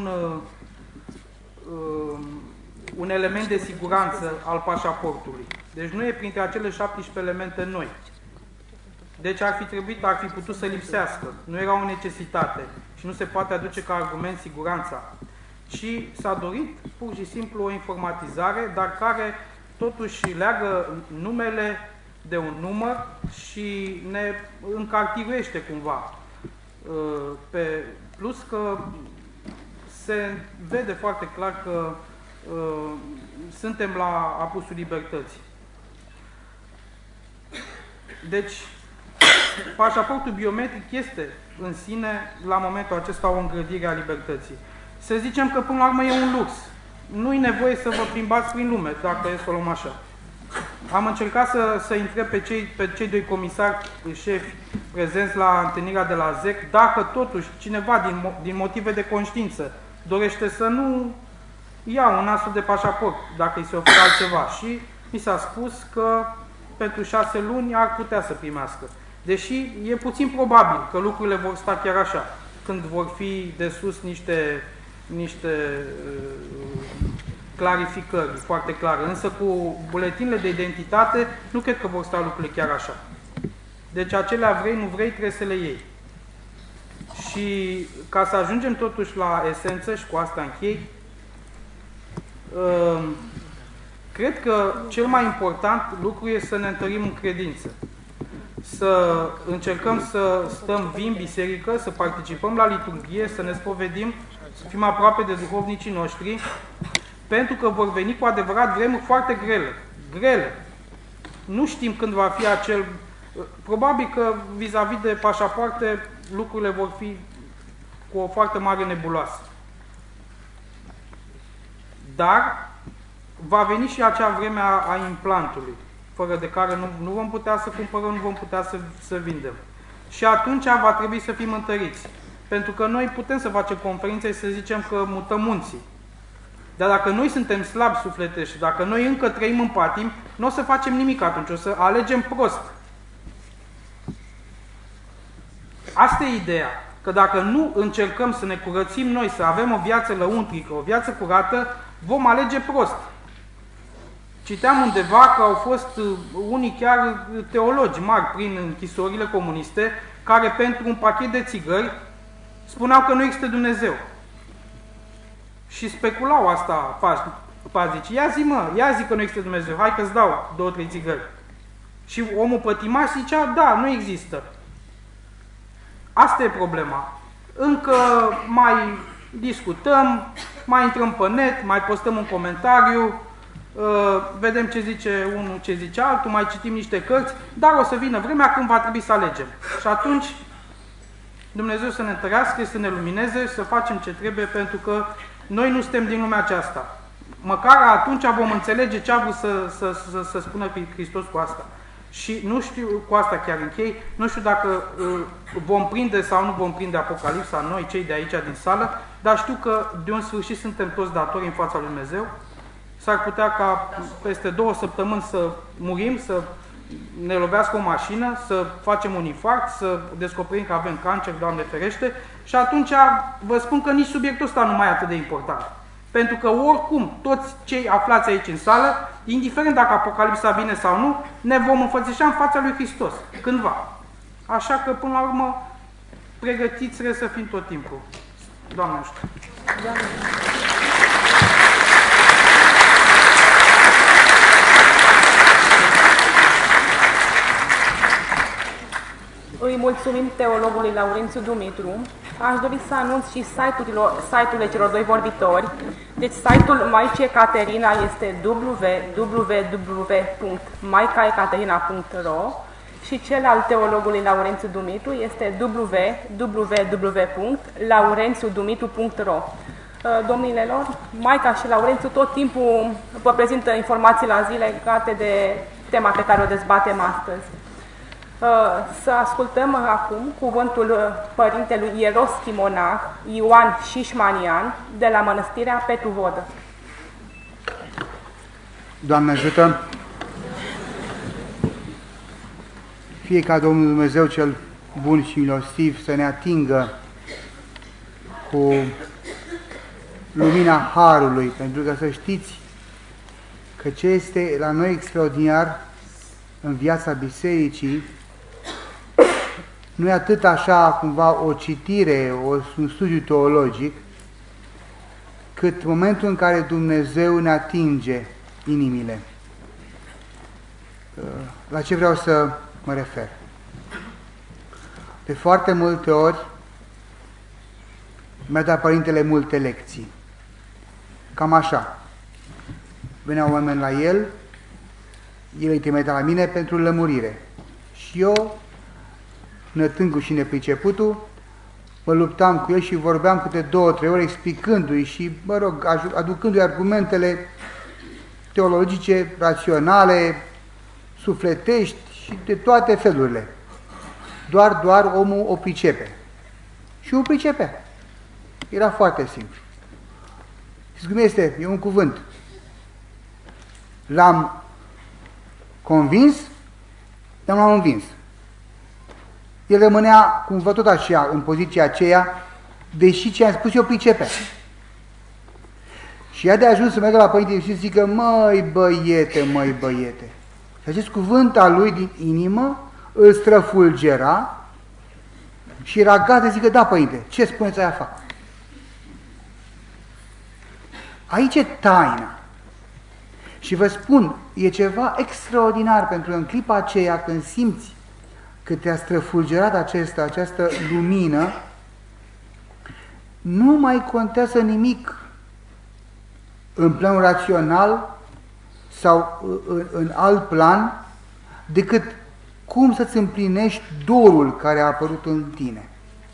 un element de siguranță al pașaportului. Deci nu e printre acele 17 elemente noi. Deci ar fi putut să lipsească. Nu era o necesitate și nu se poate aduce ca argument siguranța. Ci s-a dorit pur și simplu o informatizare, dar care totuși leagă numele de un număr și ne încartiruiește cumva. Plus că se vede foarte clar că suntem la apusul libertății. Deci, pașaportul biometric este în sine, la momentul acesta, o îngrădire a libertății. Să zicem că, până la urmă, e un lux. Nu-i nevoie să vă plimbați prin lume, dacă e să o luăm așa. Am încercat să întreb pe cei doi comisari șefi prezenți la întâlnirea de la ZEC, dacă totuși cineva din motive de conștiință dorește să nu ia un astfel de pașaport, dacă îi se oferă altceva. Și mi s-a spus că pentru 6 luni ar putea să primească. Deși e puțin probabil că lucrurile vor sta chiar așa, când vor fi de sus niște clarificări foarte clare. Însă cu buletinele de identitate nu cred că vor sta lucrurile chiar așa. Deci acelea vrei, nu vrei, trebuie să le iei. Și ca să ajungem totuși la esență, și cu asta închei, cred că cel mai important lucru este să ne întărim în credință. Să încercăm să stăm vii în biserică, să participăm la liturghie, să ne spovedim, să fim aproape de duhovnicii noștri, pentru că vor veni cu adevărat vremuri foarte grele. Nu știm când va fi acel... Probabil că vis-a-vis de pașapoarte lucrurile vor fi cu o foarte mare nebuloasă. Dar va veni și acea vreme a implantului, fără de care nu vom putea să cumpărăm, nu vom putea să vindem. Și atunci va trebui să fim întăriți. Pentru că noi putem să facem conferințe și să zicem că mutăm munții. Dar dacă noi suntem slabi sufletești, dacă noi încă trăim în patim, nu o să facem nimic atunci, o să alegem prost. Asta e ideea, că dacă nu încercăm să ne curățim noi, să avem o viață lăuntrică, o viață curată, vom alege prost. Citeam undeva că au fost unii chiar teologi mari prin închisorile comuniste, care pentru un pachet de țigări spuneau că nu există Dumnezeu. Și speculau asta pazici. Ia zi că nu există Dumnezeu, hai că-ți dau 2-3 țigări. Și omul pătimaș zicea, da, nu există. Asta e problema. Încă mai discutăm, mai intrăm pe net, mai postăm un comentariu, vedem ce zice unul, ce zice altul, mai citim niște cărți, dar o să vină vremea când va trebui să alegem. Și atunci Dumnezeu să ne întărească, să ne lumineze, să facem ce trebuie, pentru că noi nu suntem din lumea aceasta. Măcar atunci vom înțelege ce a vrut să spună Hristos cu asta. Și nu știu, cu asta chiar închei, nu știu dacă vom prinde sau nu vom prinde Apocalipsa noi, cei de aici din sală, dar știu că de un sfârșit suntem toți datori în fața lui Dumnezeu. S-ar putea ca peste 2 săptămâni să murim, să ne lovească o mașină, să facem un infarct, să descoperim că avem cancer, Doamne ferește, și atunci vă spun că nici subiectul ăsta nu mai e atât de important. Pentru că oricum, toți cei aflați aici în sală, indiferent dacă Apocalipsa vine sau nu, ne vom înfățișa în fața lui Hristos, cândva. Așa că, până la urmă, pregătiți-vă să fim tot timpul. Doamne ajută! Îi îi mulțumim teologului Laurențiu Dumitru. Aș dori să anunț și site-urile celor doi vorbitori. Deci site-ul Maicii Ecaterina este www.maicaecaterina.ro și cel al teologului Laurențiu Dumitru este www.laurențiudumitru.ro. Domnilor, Maica și Laurențiu tot timpul vă prezintă informații la zi legate de tema pe care o dezbatem astăzi. Să ascultăm acum cuvântul părintelui ieroschi monah Ioan Șișmanian de la Mănăstirea Petuvodă. Doamne ajută! Fie ca Domnul Dumnezeu cel bun și milostiv să ne atingă cu lumina Harului, pentru că să știți că ce este la noi extraordinar în viața bisericii nu e atât așa cumva o citire, un studiu teologic, cât momentul în care Dumnezeu ne atinge inimile. La ce vreau să mă refer? De foarte multe ori mi-a dat Părintele multe lecții. Cam așa. Veneau oameni la el îi trimitea la mine pentru lămurire. Și eu, nătângul și nepriceputul, mă luptam cu el și vorbeam câte 2-3 ore explicându-i și, mă rog, aducându-i argumentele teologice, raționale, sufletești și de toate felurile. Doar omul o pricepe. Și o pricepe. Era foarte simplu. Știți cum este? E un cuvânt. L-am convins, dar nu l-am învins. El rămânea cumva tot așa, în poziția aceea, deși ce am spus eu pricepe. Și ea de ajuns să meargă la Părintele și să zică, măi băiete. Și acest cuvânt al lui din inimă îl străfulgera și era gata să zică, da, Părinte, ce spuneți, aia fac. Aici e taina. Și vă spun, e ceva extraordinar, pentru că în clipa aceea, când simți că te-a străfulgerat această lumină, nu mai contează nimic în plan rațional sau în alt plan, decât cum să-ți împlinești dorul care a apărut în tine.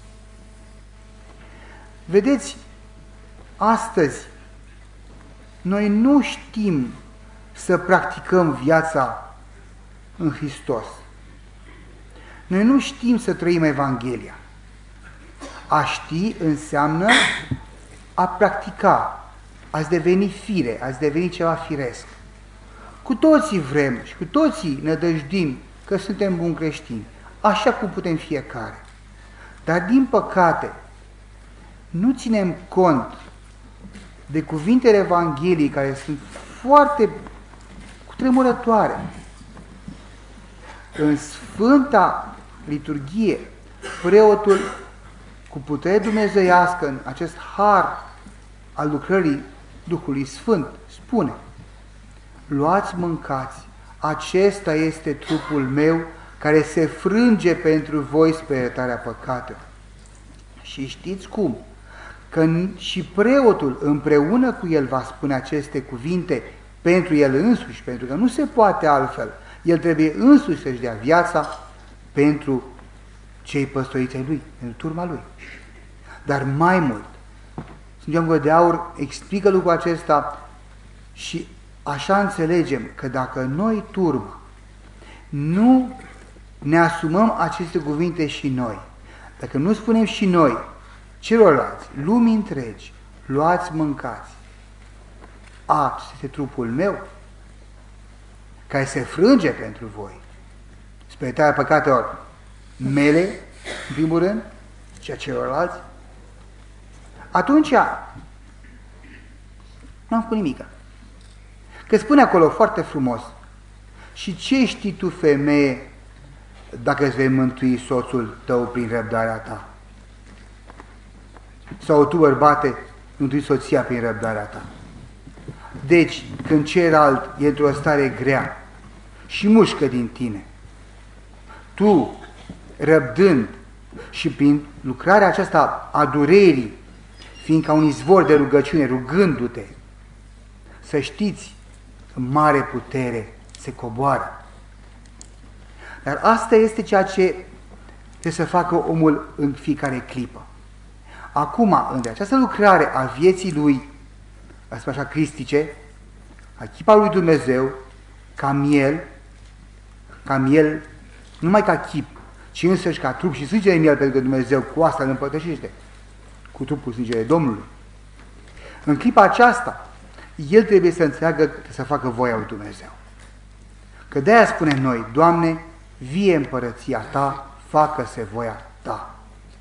Vedeți, astăzi, noi nu știm să practicăm viața în Hristos. Noi nu știm să trăim Evanghelia. A ști înseamnă a practica, a-ți deveni fire, a-ți deveni ceva firesc. Cu toții vrem și cu toții ne dăjdim că suntem buni creștini, așa cum putem fiecare. Dar din păcate, nu ținem cont de cuvintele Evangheliei care sunt foarte cutremurătoare. În Sfânta Liturghie, preotul cu putere dumnezeiască în acest har al lucrării Duhului Sfânt spune: luați, mâncați, acesta este trupul meu care se frânge pentru voi spre iertarea păcatelor. Și știți cum? Că și preotul împreună cu el va spune aceste cuvinte pentru el însuși, pentru că nu se poate altfel. El trebuie însuși să-și dea viața pentru cei păstoriți ai lui, pentru turma lui. Dar mai mult, Sfântul Gură de Aur explică lucrul acesta și așa înțelegem că dacă noi, turma, nu ne asumăm aceste cuvinte și noi, dacă nu spunem și noi celorlalți, lumii întregi, luați, mâncați, acesta este trupul meu, care se frânge pentru voi, spre iertarea păcatelor mele, în primul rând, și a celorlalți, atunci nu am făcut nimic. Că spune acolo foarte frumos: și ce știi tu, femeie, dacă îți vei mântui soțul tău prin răbdarea ta? Sau tu, bărbate, mântui soția prin răbdarea ta? Deci, când celălalt e într-o stare grea și mușcă din tine, tu răbdând și prin lucrarea aceasta a durerii, fiind ca un izvor de rugăciune, rugându-te, să știți, mare putere se coboară. Dar asta este ceea ce trebuie să facă omul în fiecare clipă. Acum, în această lucrare a vieții lui, așa cristice, a chipa lui Dumnezeu, ca miel, nu numai ca chip, ci însăși ca trup și sânge de miel, pentru că Dumnezeu cu asta îl împărtășește, cu trupul sângele Domnului. În clipa aceasta, el trebuie să înțeleagă că să facă voia lui Dumnezeu. Că de-aia spunem noi, Doamne, vie împărăția Ta, facă-se voia Ta.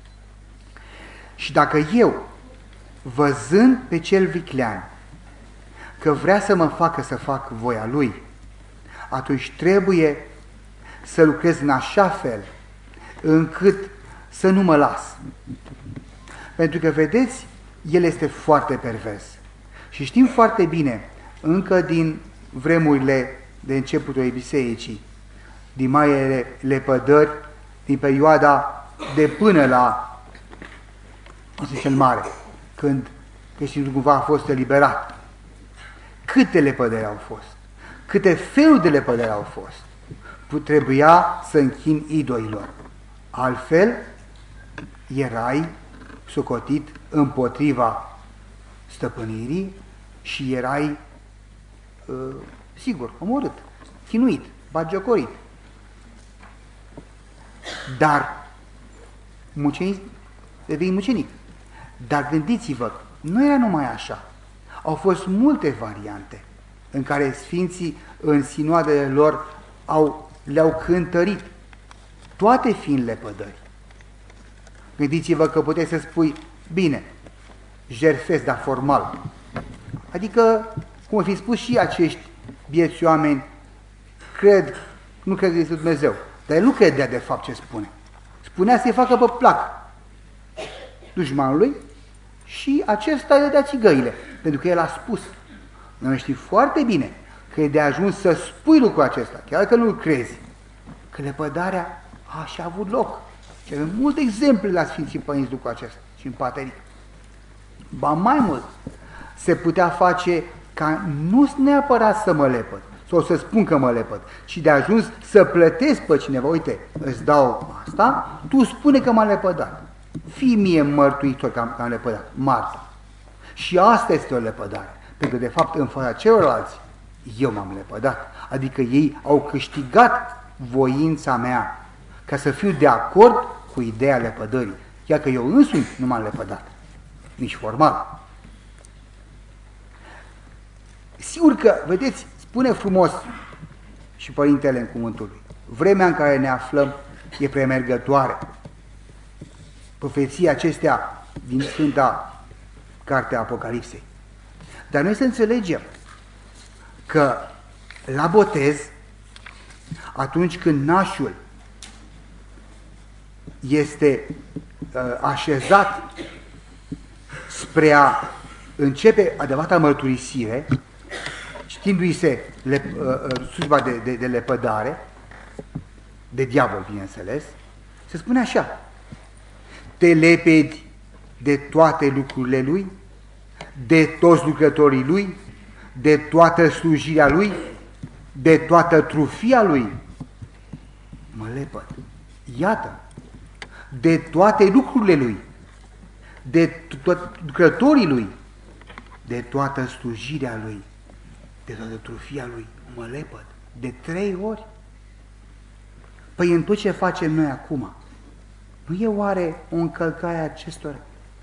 Și dacă eu, văzând pe cel viclean, că vrea să mă facă să fac voia lui, atunci trebuie să lucrez în așa fel încât să nu mă las. Pentru că, vedeți, el este foarte pervers. Și știm foarte bine, încă din vremurile de începutul bisericii, din marile lepădări, din perioada de până la cel Mare, când creștinul cumva a fost eliberat. Câte lepădări au fost, câte feluri de lepădări au fost. Trebuia să închin idolilor. Altfel, erai socotit împotriva stăpânirii și erai, sigur, omorât, chinuit, bagiocorit. Dar devii mucenic. Dar gândiți-vă, nu era numai așa. Au fost multe variante în care sfinții în sinoadele lor le-au cântărit, toate fiind lepădări. Gândiți-vă că puteți să spui, bine, jertfesc, dar formal. Adică, cum ar fi spus și acești bieți oameni, nu cred că este Dumnezeu, dar el nu credea de fapt ce spune. Spunea să-i facă pe plac dușmanului și acesta le dea țigăile, pentru că el a spus. Noi știm foarte bine că e de ajuns să spui lucrul acesta, chiar dacă nu-l crezi, că lepădarea a și avut loc. Și avem multe exemple la Sfinții Părinți lucrul acesta și în paterică. Ba mai mult, se putea face ca nu neapărat să mă lepăd, sau să spun că mă lepăd, ci de ajuns să plătesc pe cineva. Uite, îți dau asta, tu spune că m-am lepădat. Fii mie mărtuitor că am lepădat, martor. Și asta este o lepădare, pentru că de fapt în fața celorlalți eu m-am lepădat, adică ei au câștigat voința mea ca să fiu de acord cu ideea lepădării, chiar că eu însumi nu m-am lepădat, nici formal. Sigur că, vedeți, spune frumos și Părintele în cuvântul lui, vremea în care ne aflăm e premergătoare. Profeția acestea din Sfânta Cartea Apocalipsei. Dar noi să înțelegem că la botez, atunci când nașul este așezat spre a începe adevărata mărturisire, știindu-i se slujba de lepădare, de diavol, bineînțeles, se spune așa: te lepedi de toate lucrurile lui, de toți lucrătorii lui, de toată slujirea lui, de toată trufia lui. Mă lepăd. Iată, de toate lucrurile lui, de lucrătorii lui, de toată slujirea lui, de toată trufia lui, mă lepăd. De 3 ori. Păi în tot ce facem noi acum, nu e oare o încălcare a acestora?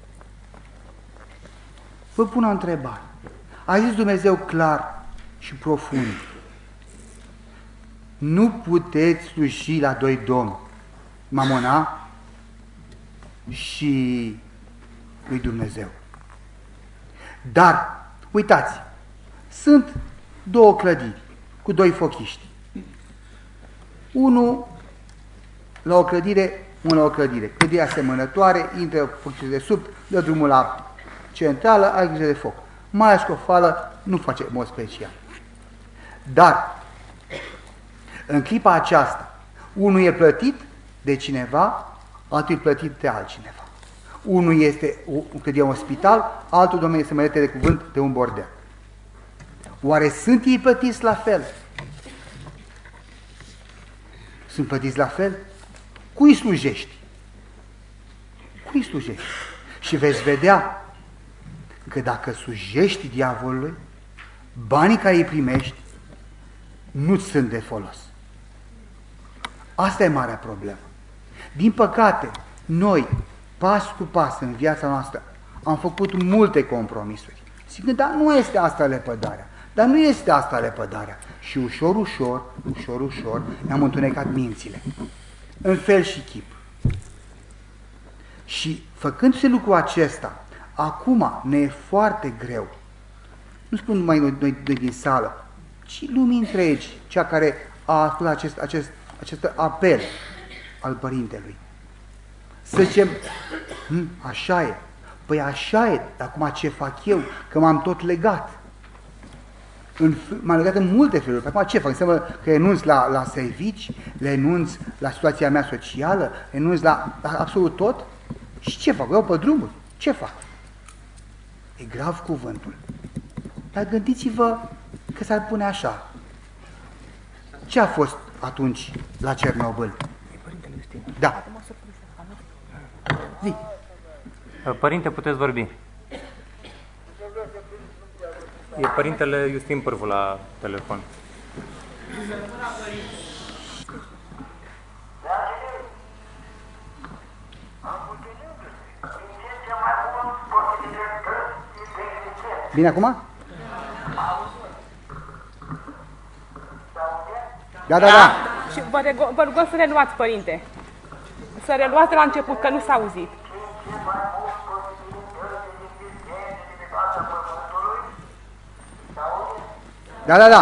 Vă pun o întrebare. A zis Dumnezeu clar și profund: nu puteți sluji la 2 domni, Mamona și lui Dumnezeu. Dar, uitați, sunt 2 clădiri cu 2 fochiști. Unul la o clădire, unul la o clădire. Clădirea asemănătoare, intră fochiștii de sub, dă drumul la centrală, ai grijă de foc. Mai scofală, nu face mod special. Dar, în clipa aceasta, unul e plătit de cineva, altul e plătit de altcineva. Unul este, cred eu, un spital, altul, domnule, este mărete de cuvânt, de un bordel. Oare sunt ei plătiți la fel? Sunt plătiți la fel? Cui slujești? Cui slujești? Și veți vedea că dacă slujești diavolului, banii care îi primești nu sunt de folos. Asta e marea problemă. Din păcate, noi, pas cu pas în viața noastră, am făcut multe compromisuri. Zic, dar nu este asta lepădarea. Dar nu este asta lepădarea. Și ușor, ușor, ne-am întunecat mințile. În fel și chip. Și făcându-se lucrul acesta, acum ne e foarte greu. Nu spun numai noi din sală, ci lumii întregi, cea care a ascultat acest apel al Părintelui. Să zicem, așa e. Păi așa e, acum ce fac eu? Că m-am tot legat. M-am legat în multe feluri. Acum ce fac? Înseamnă că renunț la servici, renunț la situația mea socială, renunț la absolut tot? Și ce fac? Eu pe drumul. Ce fac? E grav cuvântul. Dar gândiți-vă că s-ar pune așa. Ce a fost atunci la Cernobâl? Da. Zi. Părinte, puteți vorbi. E părintele Iustin Pârvu la telefon. Bine acum? Da. Și vă rugăm să reluați, părinte. Să reluați la început, că nu s-a auzit. Da.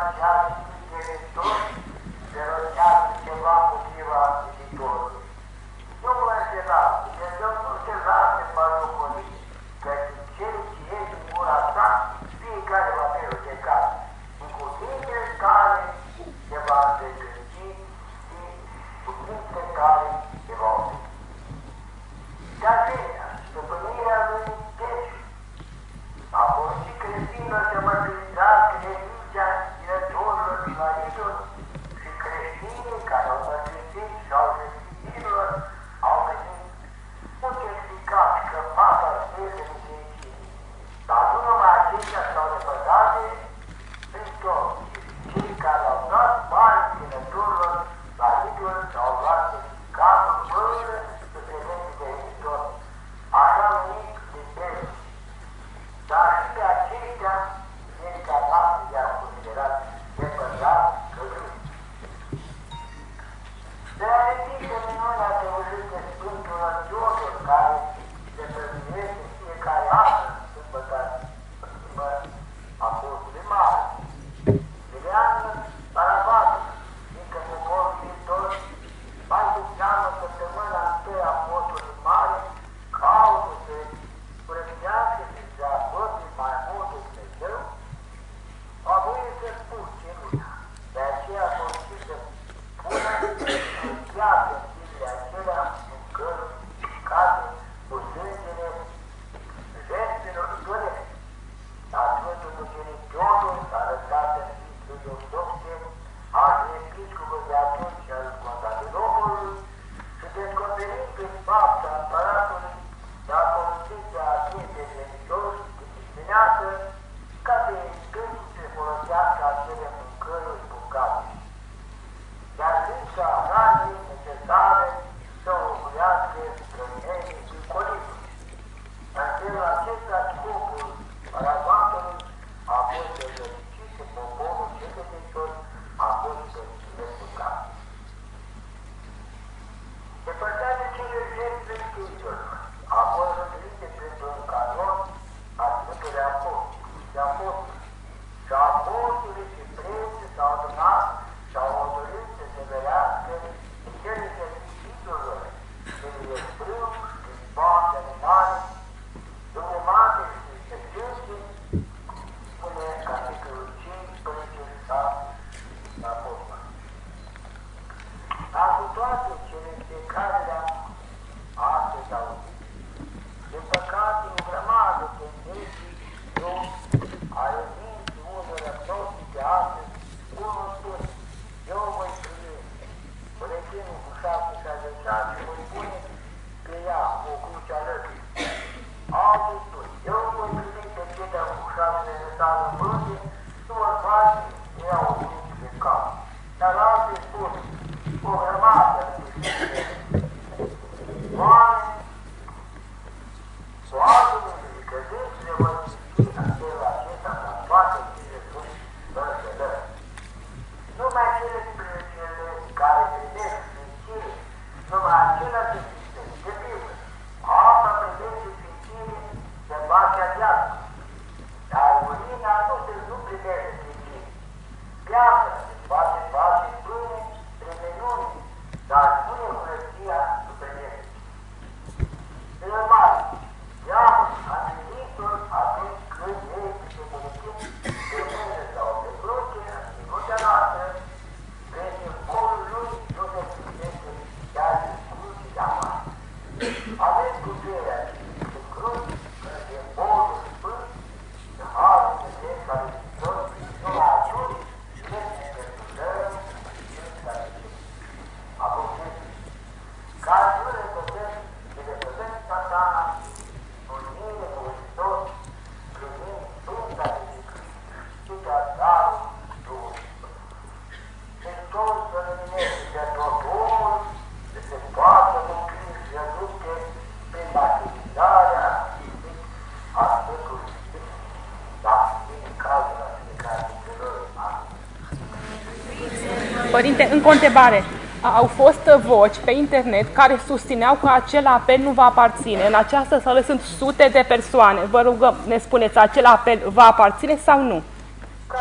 Părinte, încă o întrebare. Au fost voci pe internet care susțineau că acel apel nu va aparține. În această sală sunt sute de persoane. Vă rugăm, ne spuneți, acel apel va aparține sau nu? Care?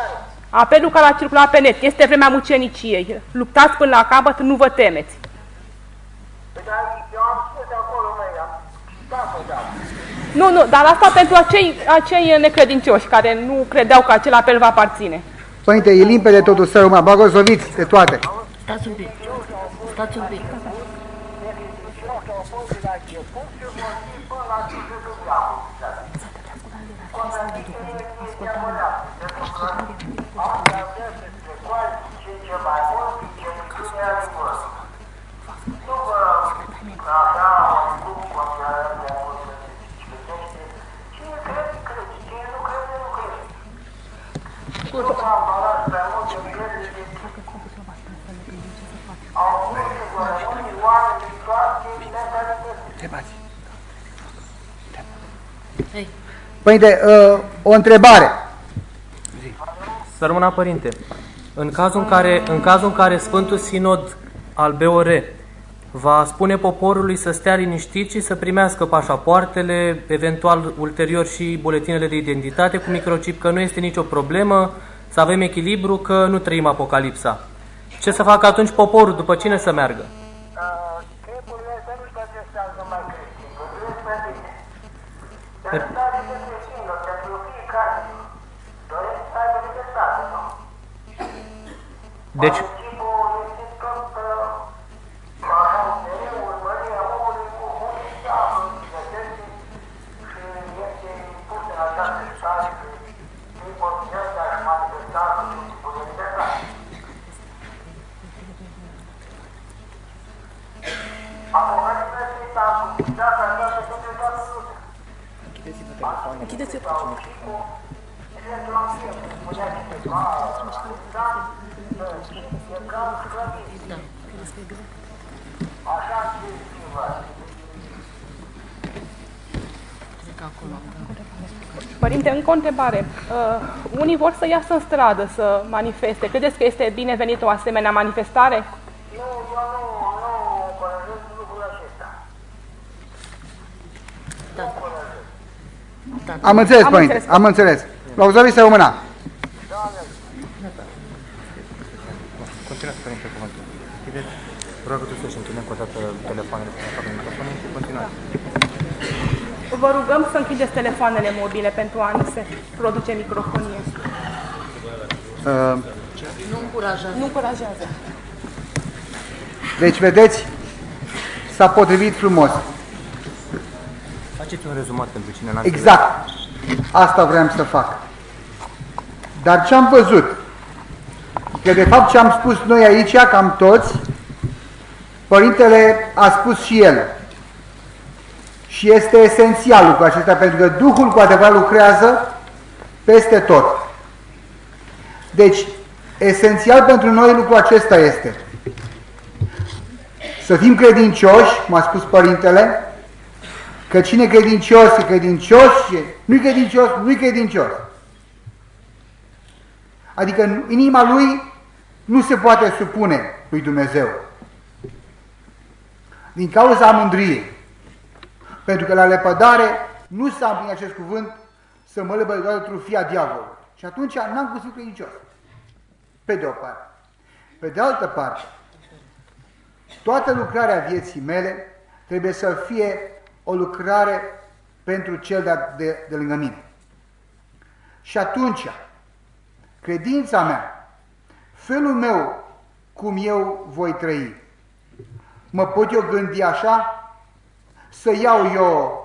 Apelul care a circulat pe net, este vremea muceniciei. Luptați până la capăt, nu vă temeți. Nu, dar asta pentru acei necredincioși care nu credeau că acel apel va aparține. Părinte, e limpede totul, să rămână, bagosloviți de toate. Stați un pic. Stați un pic. Părinte, o întrebare. Să rămână, Părinte. În cazul în care Sfântul Sinod al BOR va spune poporului să stea liniștit și să primească pașapoartele, eventual ulterior și buletinele de identitate cu microchip, că nu este nicio problemă, să avem echilibru, că nu trăim apocalipsa. Ce să facă atunci poporul? După cine să meargă? Deci, Părinte, încă o întrebare. Unii vor să iasă în stradă să manifeste. Credeți că este binevenită o asemenea manifestare? Nu, nu încurajez lucrul acesta. Am înțeles, Părinte, am înțeles. Lauzavi să rămână. continuați, Părinte, cuvântul. Vreau că tu să-și închidem cu o dată telefoanele, să ne facă microfonul și continuați. Vă rugăm să închideți telefoanele mobile pentru a nu se produce microfonie. Nu încurajează. Deci, vedeți, s-a potrivit frumos. Faceți un rezumat pentru cine n-a Exact. Asta vreau să fac. Dar ce am văzut? Că de fapt ce am spus noi aici, cam toți, Părintele a spus și el. Și este esențial lucrul acesta, pentru că Duhul cu adevărat lucrează peste tot. Deci, esențial pentru noi lucrul acesta este să fim credincioși, cum a spus Părintele, că cine e credincios, e credincios și nu-i credincios, nu-i credincios. Adică inima lui nu se poate supune lui Dumnezeu. Din cauza mândriei. Pentru că la lepădare nu s-a împlinit acest cuvânt să mă lepăd doar de trufia diavolului. Și atunci n-am putut fi credincios. Pe de o parte. Pe de altă parte, toată lucrarea vieții mele trebuie să fie o lucrare pentru cel de lângă mine. Și atunci, credința mea, felul meu cum eu voi trăi, mă pot eu gândi așa? Să iau eu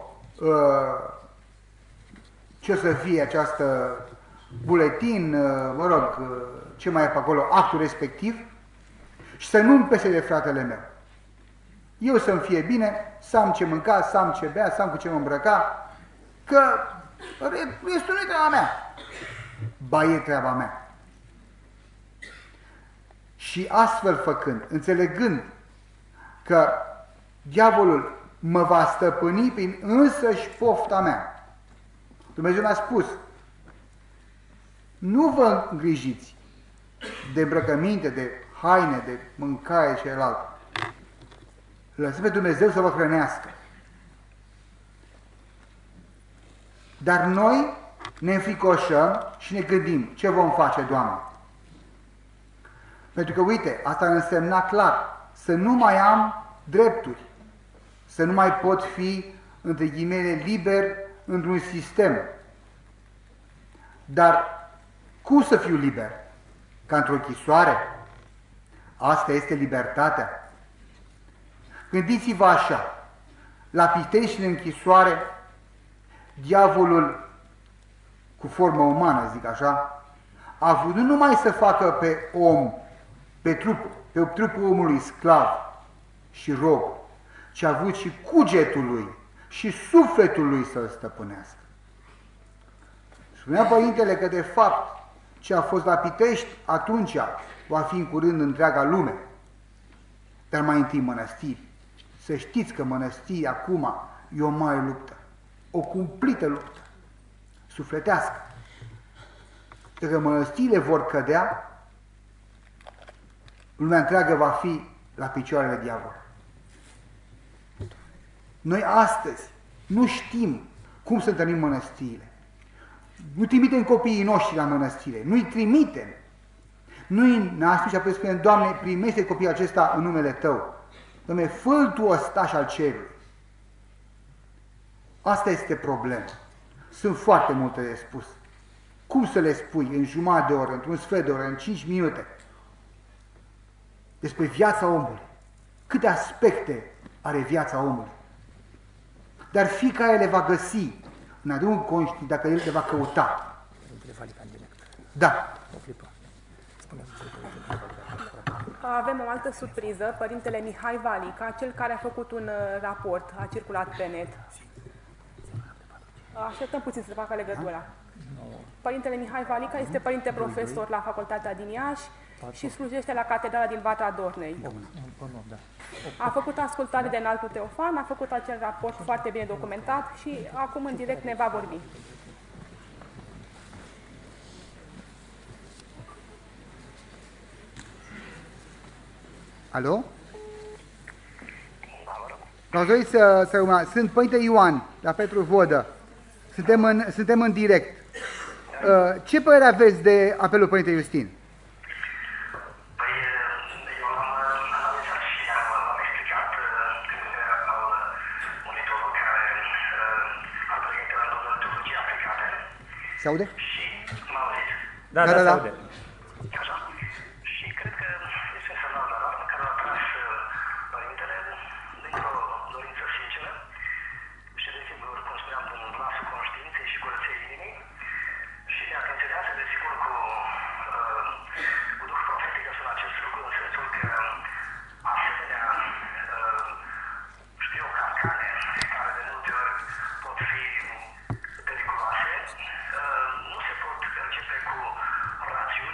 ce să fie această buletin, mă rog, ce mai e pe acolo, actul respectiv, și să nu-mi pese de fratele meu. Eu să-mi fie bine, să am ce mânca, să am ce bea, să am cu ce mă îmbrăca, că restul nu e treaba mea. Ba, e treaba mea. Și astfel făcând, înțelegând că diavolul mă va stăpâni prin însăși pofta mea. Dumnezeu mi-a spus, nu vă îngrijiți de îmbrăcăminte, de haine, de mâncare și celălalt. Lăsați pe Dumnezeu să vă hrănească. Dar noi ne înfricoșăm și ne gândim, ce vom face, Doamne? Pentru că, uite, asta însemna clar, să nu mai am drepturi, să nu mai pot fi, între ghimele, liber într-un sistem. Dar cum să fiu liber? Ca într-o închisoare? Asta este libertatea. Gândiți-vă așa, la Pitești, în închisoare, diavolul, cu formă umană, zic așa, a vrut nu numai să facă pe om, pe trupul omului sclav și rob, ci a avut și cugetul lui și sufletul lui să-l stăpânească. Spunea Părintele că, de fapt, ce a fost la Pitești, atunci va fi în curând întreaga lume. Dar mai întâi mănăstiri. Să știți că mănăstiri acum e o mare luptă, o cumplită luptă, sufletească. Dacă mănăstirile vor cădea, lumea întreagă va fi la picioarele diavolului. Noi astăzi nu știm cum să întâlnim mănăstirile. Nu trimitem copiii noștri la mănăstire, nu-i trimitem. Nu-i naștem și apoi spunem, Doamne, primește copiii acesta în numele Tău. Doamne, fă-l Tu ostaș al cerului. Asta este problema. Sunt foarte multe de spus. Cum să le spui în jumătate de oră, într-un sfert de oră, în 5 minute, despre viața omului? Câte aspecte are viața omului? Dar fiecare le va găsi în adâncul conștient dacă el le va căuta. Da. Avem o altă surpriză, Părintele Mihai Valica, cel care a făcut un raport, a circulat pe net. Așteptăm puțin să facă legătura. Părintele Mihai Valica este părinte profesor la Facultatea din Iași și slujește la Catedrala din Vatra Dornei. A făcut ascultare de înaltul Teofan, a făcut acel raport foarte bine documentat și acum în direct ne va vorbi. Alo? Sunt Părinte Ioan, la Petru Vodă. Suntem în direct. Ce părere aveți de apelul Părinte Iustin? Se aude? Da, se aude. Și cred că este un semnal de alarmă care a tras Părintele dintr-o dorință sinceră și, desigur, cum spuneam, în glasul conștiinței și curăției inimii și ne atenționează, desigur, cu duh profetic în acest lucru, în sensul că asemenea, știu eu, capcane care de multe ori pot fi periculoase, nu se pot începe cu rațiune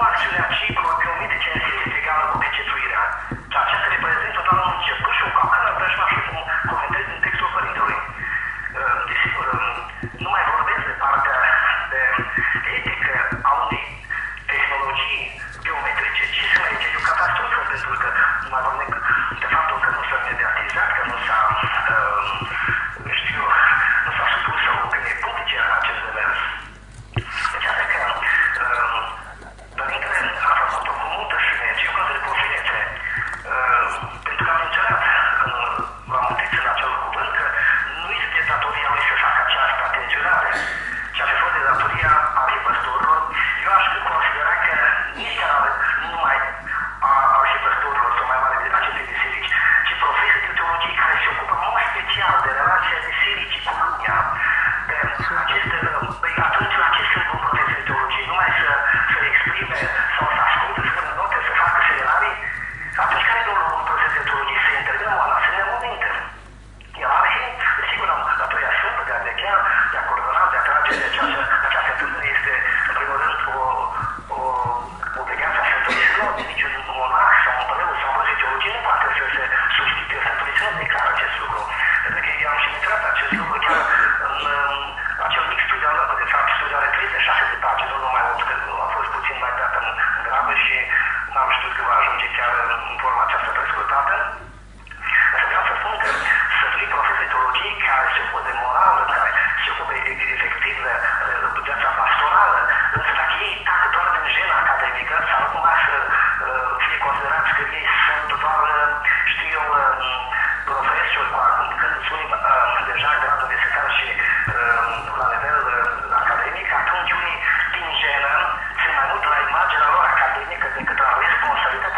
acțiunea ciclurilor biometrice în sine este egală cu pecetuirea. Ceea ce reprezintă doar un început și o capcană vrăjmașă, cum comentez în textul Părintelui. Desigur, nu mai vorbesc de partea de etică a unei tehnologii biometrice, ci să mai este o catastrofă, pentru că nu mai vorbesc de faptul că nu s-a mediatizat, că nu s-a, nu s-a supus opiniei publice în acest demers. Deci, asta că Părintele a făcut-o cu multă sinergie, cu de pofinețe, pentru că am menționat, v-am întâlnit în acel cuvânt, că nu este datoria lui să facă această atenționare, ci a fost de datoria arhipăstorilor. Eu aș considera că nici numai a arhipăstorilor sau mai mare de aceste biserici, ci profesii de teologie care se ocupă în mod special de relația bisericii cu lumea. Atunci la ce sunt un profesor de teologie? Numai să exprime sau să asculte, să pună note, să facă seminarii? Atunci care nu un profesor de teologie să intervină în asemenea momente? El are, sigur, datoria sfântă de a vechea, de a coordona, de a trage de această întâlnire este, în primul rând, o obligație a Sfântului Sinod. Niciun monarh sau un preot sau un profesor de teologie nu poate să se substituie Sfântului Sinod de clar acest lucru. Pentru că eu am și menționat acest lucru chiar în acel mic studiu al lor, de fapt, studiul are 36 de pagini, nu numai 8, că a fost puțin mai dat în grabă și n-am știut că va ajunge chiar în forma aceasta prescurtată. Însă vreau să spun că sfântului profesor de teologie care se ocupă de morală, care se ocupă efectiv de viața pastorală, însă dacă ei tacă doar din jena academică, sau nu cumva să fie considerați că ei sunt doar, știu eu, profesori, când sunim deja grad universitar și la nivel academic, atunci unii din genă țin mai mult la imaginea lor academică decât la responsabilitatea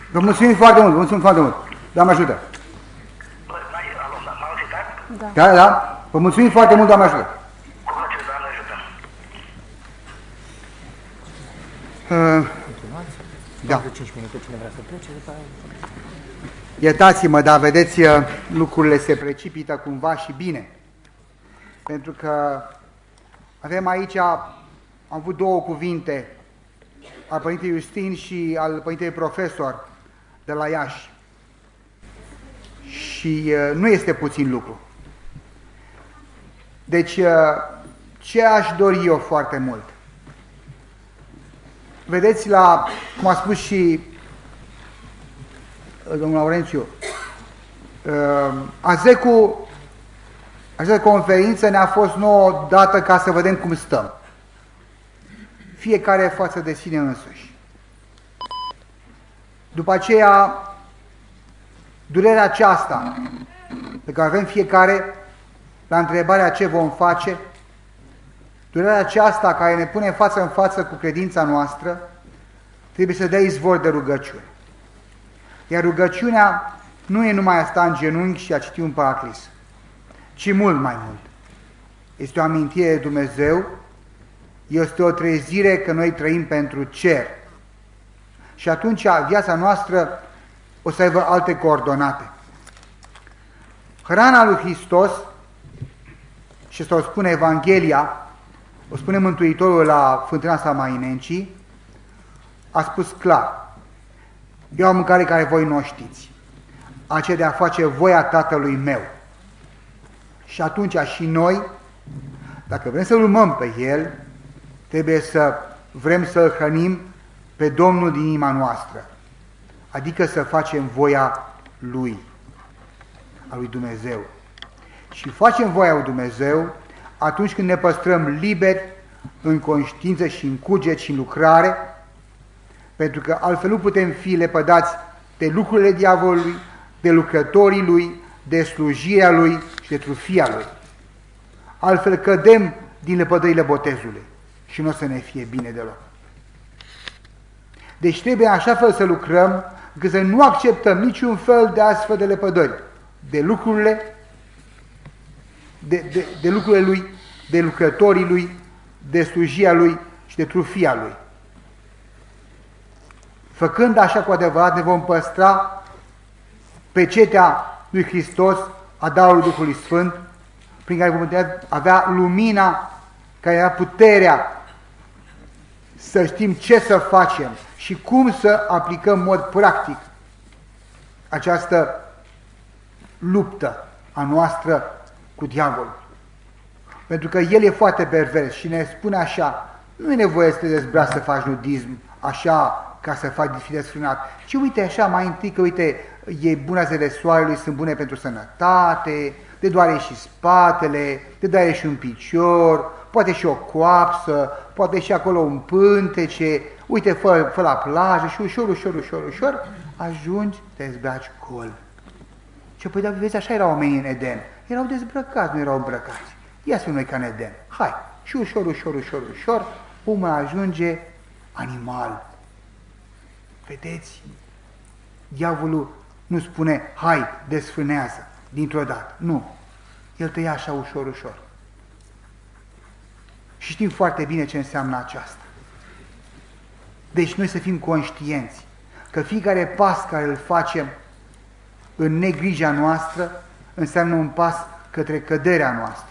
Vă mulțumim foarte mult, vă mulțumim foarte mult. Doamne ajută. Da, da. Vă mulțumim foarte mult, Doamne ajută. Da. Iertați-mă, dar vedeți, lucrurile se precipită cumva și bine. Pentru că avem aici, am avut două cuvinte, al Părintele Justin și al Părintele Profesor de la Iași. Și nu este puțin lucru. Deci, ce aș dori eu foarte mult? Vedeți, cum a spus și domnul Laurențiu, această conferință ne-a fost nouă dată ca să vedem cum stăm. Fiecare față de sine însuși. După aceea, durerea aceasta pe care avem fiecare la întrebarea ce vom face, durerea aceasta care ne pune față în față cu credința noastră, trebuie să dea izvor de rugăciune. Iar rugăciunea nu e numai a sta în genunchi și a citi un paraclis, ci mult mai mult. Este o amintire de Dumnezeu, este o trezire că noi trăim pentru cer. Și atunci viața noastră o să aibă alte coordonate. Hrana lui Hristos, și să o spune Evanghelia, o spune Mântuitorul la fântâna Samarinencii, a spus clar: eu am mâncare care voi nu o știți, aceea de a face voia Tatălui meu. Și atunci și noi, dacă vrem să-L urmăm pe El, trebuie să vrem să-L hrănim pe Domnul din inima noastră, adică să facem voia Lui, a lui Dumnezeu. Și facem voia lui Dumnezeu atunci când ne păstrăm liberi în conștiință și în cuget și în lucrare, pentru că altfel nu putem fi lepădați de lucrurile diavolului, de lucrătorii lui, de slujirea lui și de trufia lui. Altfel cădem din lepădările botezului și nu o să ne fie bine deloc. Deci trebuie în așa fel să lucrăm încât să nu acceptăm niciun fel de astfel de lepădări, de lucrurile lui, de lucrătorii lui, de slujia lui și de trufia lui. Făcând așa cu adevărat, ne vom păstra pecetea lui Hristos, a darului Duhului Sfânt, prin care vom avea lumina, care era puterea să știm ce să facem și cum să aplicăm în mod practic această luptă a noastră cu diavolul. Pentru că el e foarte pervers și ne spune așa: nu e nevoie să te dezbraci să faci nudism așa ca să faci fi desfrânat, ci uite așa mai întâi că uite, e bună zile soarelui, sunt bune pentru sănătate, te doare și spatele, te doare și un picior, poate și o coapsă, poate și acolo un pântece, uite, fă la plajă și ușor, ajungi, te dezbraci gol. Și păi, dar vezi, așa erau oamenii în Eden, erau dezbrăcați, nu erau îmbrăcați. Ia să noi ca în Eden, hai, și ușor, omul ajunge animal. Vedeți? Diavolul nu spune, hai, desfânează, dintr-o dată. Nu. El te ia așa ușor. Și știm foarte bine ce înseamnă aceasta. Deci noi să fim conștienți că fiecare pas care îl facem în negrija noastră înseamnă un pas către căderea noastră.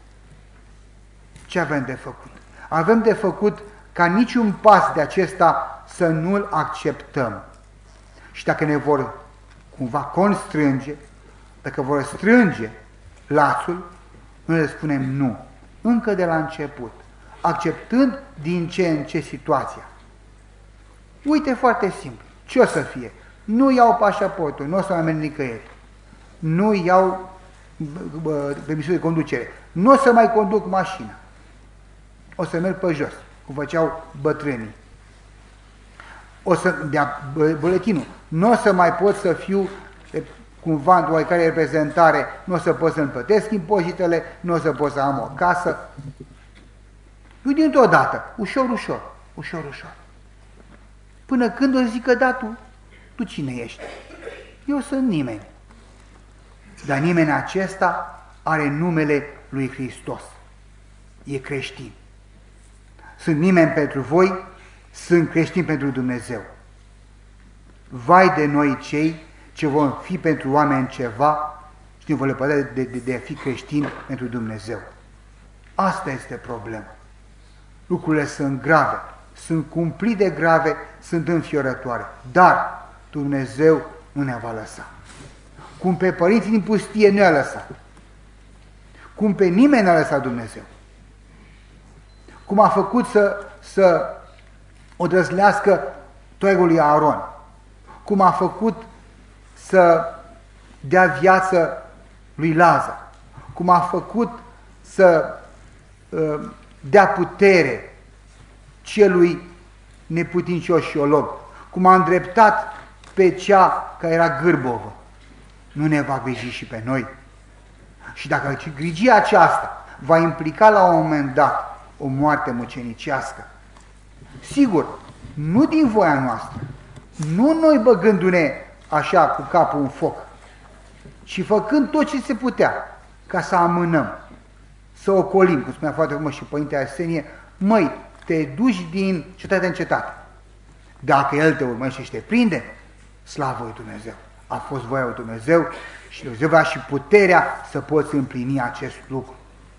Ce avem de făcut? Avem de făcut ca niciun pas de acesta să nu-l acceptăm. Și dacă ne vor cumva constrânge, dacă vor strânge lațul, noi le spunem nu. Încă de la început. Acceptând din ce în ce situația. Uite, foarte simplu. Ce o să fie? Nu iau pașaportul, nu o să mai merg nicăieri. Nu iau permisul de conducere. Nu o să mai conduc mașina. O să merg pe jos, cum făceau bătrânii. O să dea buletinul. Nu o să mai pot să fiu cumva într-o oarecare reprezentare, nu o să pot să-mi plătesc impozitele, nu o să pot să am o casă. Nu dintr-o dată, ușor. Până când o să zică, da, tu tu cine ești? Eu sunt nimeni. Dar nimeni acesta are numele lui Hristos. E creștin. Sunt nimeni pentru voi, sunt creștin pentru Dumnezeu. Vai de noi cei ce vom fi pentru oameni ceva și nu vom lepăda de a fi creștini pentru Dumnezeu. Asta este problema. Lucrurile sunt grave, sunt cumplit de grave, sunt înfiorătoare, dar Dumnezeu nu ne va lăsa. Cum pe părinții din pustie nu i-a lăsat, cum pe nimeni n-a lăsat Dumnezeu, cum a făcut să o dăzlească toiagul lui Aaron, cum a făcut să dea viață lui Lazar, cum a făcut să dea putere celui neputincios și olog, cum a îndreptat pe cea care era gârbovă, nu ne va griji și pe noi. Și dacă grigia aceasta va implica la un moment dat o moarte mucenicească, sigur, nu din voia noastră, nu noi băgându-ne așa cu capul în foc, ci făcând tot ce se putea ca să amânăm, să ocolim, cum spunea foarte frumos și Părinte Arsenie, măi, te duci din cetate în cetate. Dacă El te urmărește și te prinde, slavă lui Dumnezeu. A fost voia lui Dumnezeu și Dumnezeu va și puterea să poți împlini acest lucru.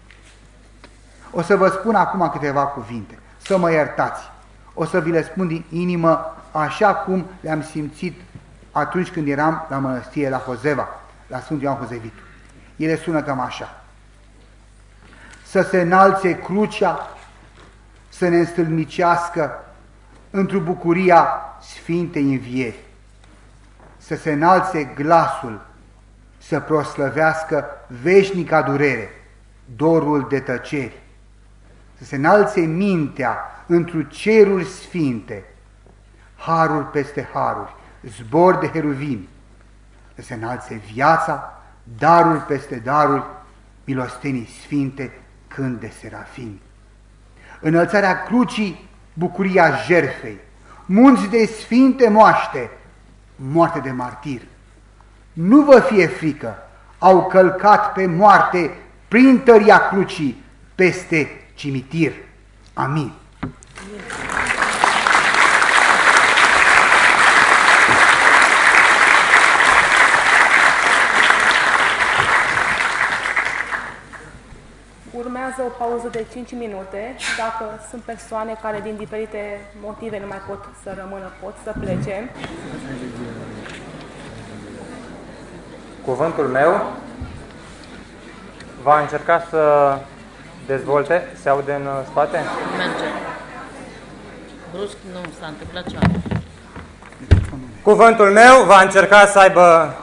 O să vă spun acum câteva cuvinte, să mă iertați. O să vi le spun din inimă așa cum le-am simțit atunci când eram la mănăstire la Hozeva, la Sfântul Ioan Hozevitul. Ele sună cam așa. Să se înalțe crucea, să ne înstâlnicească într-o bucuria Sfintei Învieri. Să se înalțe glasul, să proslăvească veșnica durere, dorul de tăceri. Să se înalțe mintea într-o ceruri sfinte, haruri peste haruri, zbor de heruvimi. Să se înalțe viața, daruri peste daruri, milostenii sfinte, cânt de serafimi. Înălțarea crucii, bucuria jertfei, munți de sfinte moaște, moarte de martir. Nu vă fie frică, au călcat pe moarte prin tăria crucii peste cimitir. Amin. Urmează o pauză de 5 minute. Dacă sunt persoane care din diferite motive nu mai pot să rămână, pot să plece. Cuvântul meu va încerca să dezvolte. Se aude în spate? Merge. Brusc nu s-a întâmplat ceva. Cuvântul meu va încerca să aibă...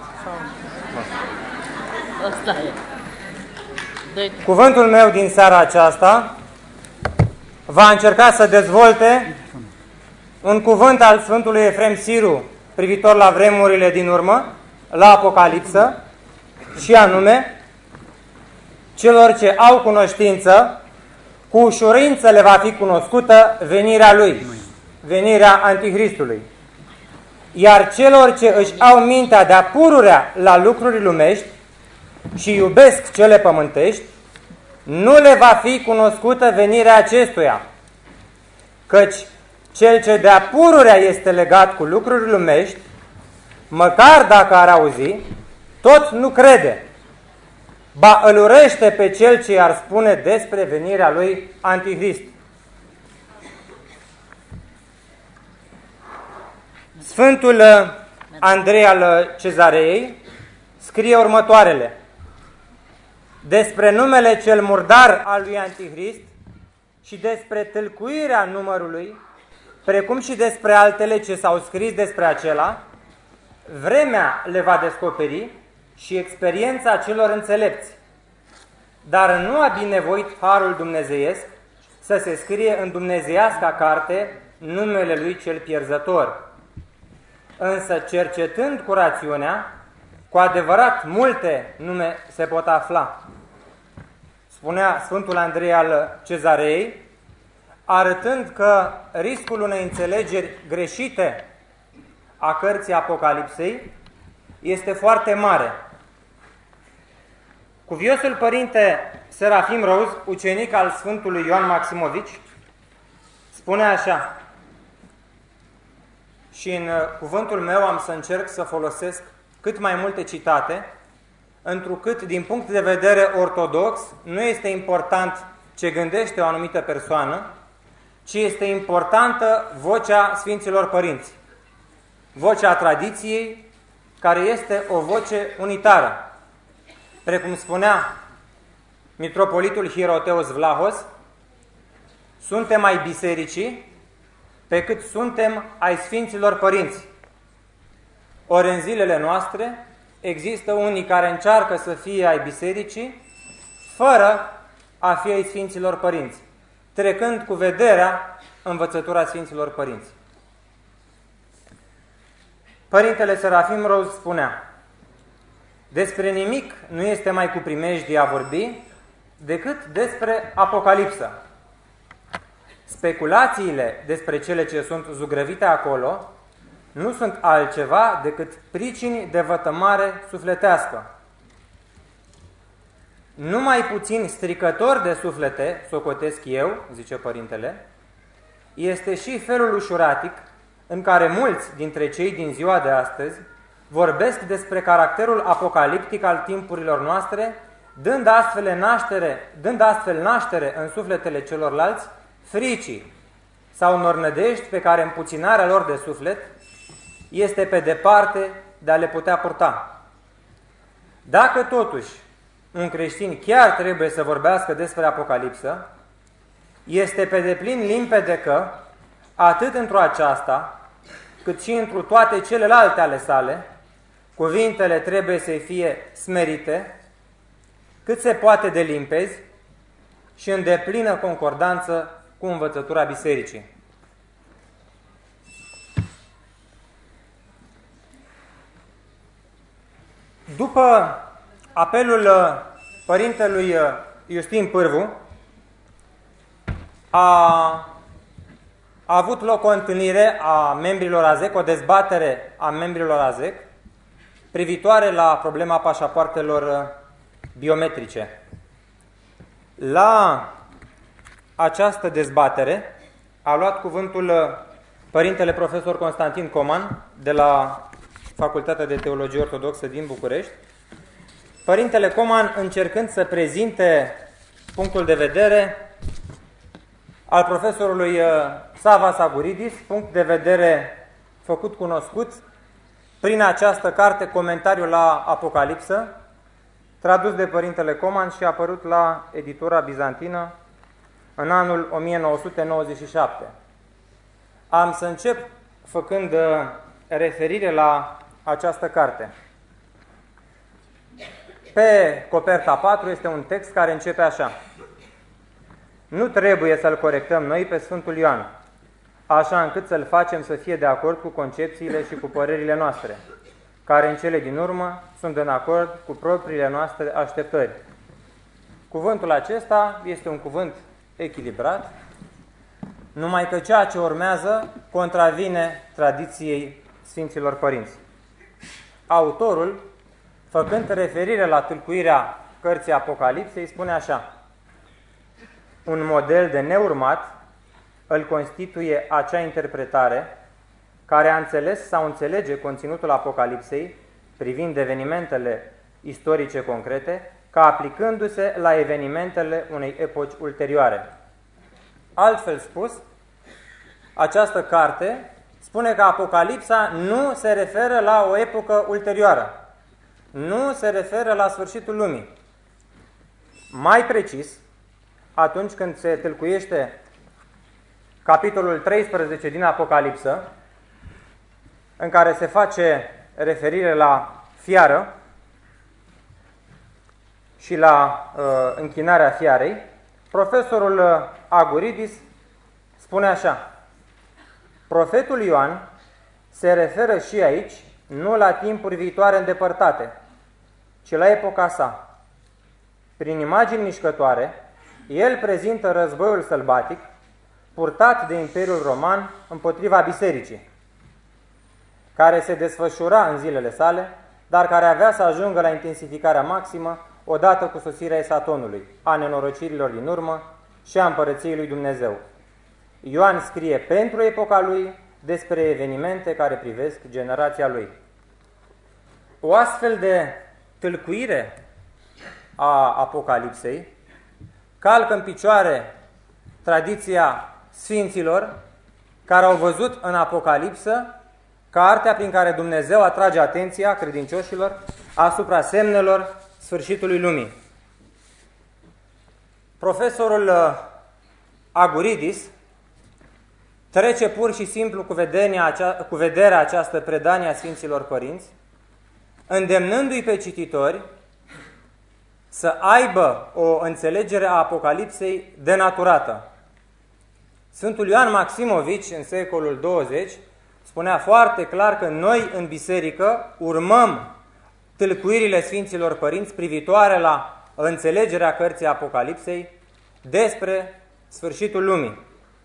Asta e. Cuvântul meu din seara aceasta va încerca să dezvolte un cuvânt al Sfântului Efrem Siru privitor la vremurile din urmă, la Apocalipsă, și anume, celor ce au cunoștință, cu ușurință le va fi cunoscută venirea Lui, venirea Antichristului. Iar celor ce își au mintea de-a pururea la lucruri lumești și iubesc cele pământești, nu le va fi cunoscută venirea acestuia, căci cel ce de-a pururea este legat cu lucruri lumești, măcar dacă ar auzi, tot nu crede, ba îl urăște pe cel ce ar spune despre venirea lui Antichrist. Sfântul Andrei al Cezareei scrie următoarele: despre numele cel murdar al lui Antichrist și despre tâlcuirea numărului, precum și despre altele ce s-au scris despre acela, vremea le va descoperi și experiența celor înțelepți. Dar nu a binevoit harul dumnezeiesc să se scrie în dumnezeiasca carte numele lui cel pierzător. Însă, cercetând cu rațiunea, cu adevărat multe nume se pot afla. Spunea Sfântul Andrei al Cezarei, arătând că riscul unei înțelegeri greșite a cărții Apocalipsei este foarte mare. Cuviosul părinte Serafim Rose, ucenic al Sfântului Ioan Maximovici, spune așa, și în cuvântul meu am să încerc să folosesc cât mai multe citate, întrucât, din punct de vedere ortodox, nu este important ce gândește o anumită persoană, ci este importantă vocea Sfinților Părinți, vocea tradiției, care este o voce unitară. Precum spunea mitropolitul Hieroteos Vlahos, suntem ai bisericii pe cât suntem ai Sfinților Părinți. Ori în zilele noastre există unii care încearcă să fie ai bisericii fără a fi ai Sfinților Părinți, trecând cu vederea învățătura Sfinților Părinți. Părintele Serafim Rose spunea, despre nimic nu este mai cu primejdie a vorbi decât despre Apocalipsă. Speculațiile despre cele ce sunt zugrăvite acolo nu sunt altceva decât pricini de vătămare sufletească. Numai puțin stricător de suflete, socotesc eu, zice părintele, este și felul ușuratic în care mulți dintre cei din ziua de astăzi vorbesc despre caracterul apocaliptic al timpurilor noastre, dând astfel naștere în sufletele celorlalți fricii sau unor nădejdi pe care împuținarea lor de suflet este pe departe de a le putea purta. Dacă totuși un creștin chiar trebuie să vorbească despre Apocalipsă, este pe deplin limpede că, atât într-o aceasta, cât și într-o toate celelalte ale sale, cuvintele trebuie să fie smerite, cât se poate de limpezi și în deplină concordanță cu învățătura bisericii. După apelul părintelui Iustin Pârvu, a avut loc o întâlnire a membrilor AZEC, o dezbatere a membrilor AZEC, privitoare la problema pașapoartelor biometrice. La această dezbatere a luat cuvântul părintele profesor Constantin Coman de la Facultatea de Teologie Ortodoxă din București. Părintele Coman, încercând să prezinte punctul de vedere al profesorului Savas Aguridis, punct de vedere făcut cunoscut prin această carte, Comentariul la Apocalipsă, tradus de părintele Coman și apărut la editura bizantină în anul 1997. Am să încep făcând referire la această carte. Pe coperta 4 este un text care începe așa. Nu trebuie să-l corectăm noi pe Sfântul Ioan, așa încât să-l facem să fie de acord cu concepțiile și cu părerile noastre, care în cele din urmă sunt în acord cu propriile noastre așteptări. Cuvântul acesta este un cuvânt echilibrat, numai că ceea ce urmează contravine tradiției Sfinților Părinți. Autorul, făcând referire la tâlcuirea cărții Apocalipsei, spune așa: un model de neurmat îl constituie acea interpretare care a înțeles sau înțelege conținutul Apocalipsei privind evenimentele istorice concrete, ca aplicându-se la evenimentele unei epoci ulterioare. Altfel spus, această carte spune că Apocalipsa nu se referă la o epocă ulterioară, nu se referă la sfârșitul lumii. Mai precis, atunci când se tâlcuiește capitolul 13 din Apocalipsă, în care se face referire la fiară și la închinarea fiarei, profesorul Aguridis spune așa: profetul Ioan se referă și aici nu la timpuri viitoare îndepărtate, ci la epoca sa. Prin imagini mișcătoare, el prezintă războiul sălbatic purtat de Imperiul Roman împotriva bisericii. care se desfășura în zilele sale, dar care avea să ajungă la intensificarea maximă odată cu sosirea Esatonului, a nenorocirilor din urmă și a împărăției lui Dumnezeu. Ioan scrie pentru epoca lui despre evenimente care privesc generația lui. O astfel de tâlcuire a Apocalipsei calcă în picioare tradiția sfinților care au văzut în Apocalipsă cartea prin care Dumnezeu atrage atenția credincioșilor asupra semnelor sfârșitului lumii. Profesorul Aguridis trece pur și simplu cu vederea această predanie a Sfinților Părinți, îndemnându-i pe cititori să aibă o înțelegere a Apocalipsei denaturată. Sfântul Ioan Maximovici, în secolul 20, spunea foarte clar că noi, în biserică, urmăm tâlcuirile Sfinților Părinți privitoare la înțelegerea cărții Apocalipsei despre sfârșitul lumii.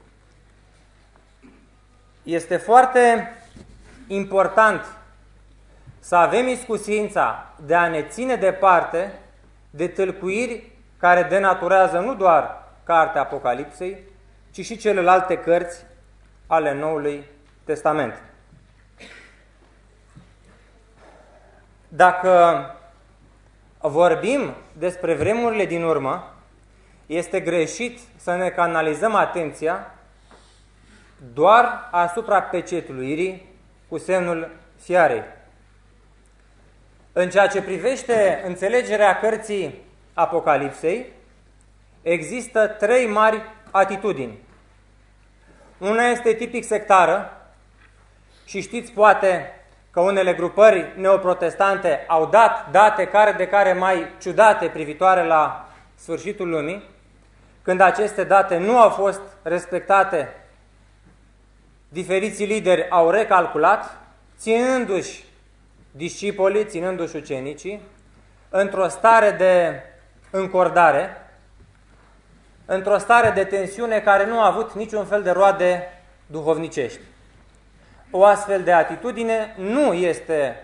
Este foarte important să avem iscusința de a ne ține departe de tâlcuiri care denaturează nu doar cartea Apocalipsei, ci și celelalte cărți ale Noului Testament. Dacă vorbim despre vremurile din urmă, este greșit să ne canalizăm atenția doar asupra pecetluirii cu semnul fiarei. În ceea ce privește înțelegerea cărții Apocalipsei, există 3 mari atitudini. Una este tipic sectară și știți poate că unele grupări neoprotestante au dat date care de care mai ciudate privitoare la sfârșitul lumii. Când aceste date nu au fost respectate, diferiții lideri au recalculat, ținându-și discipolii, ținându-și ucenicii, într-o stare de încordare, într-o stare de tensiune care nu a avut niciun fel de roade duhovnicești. O astfel de atitudine nu este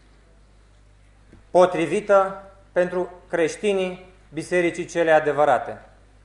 potrivită pentru creștinii bisericii cele adevărate.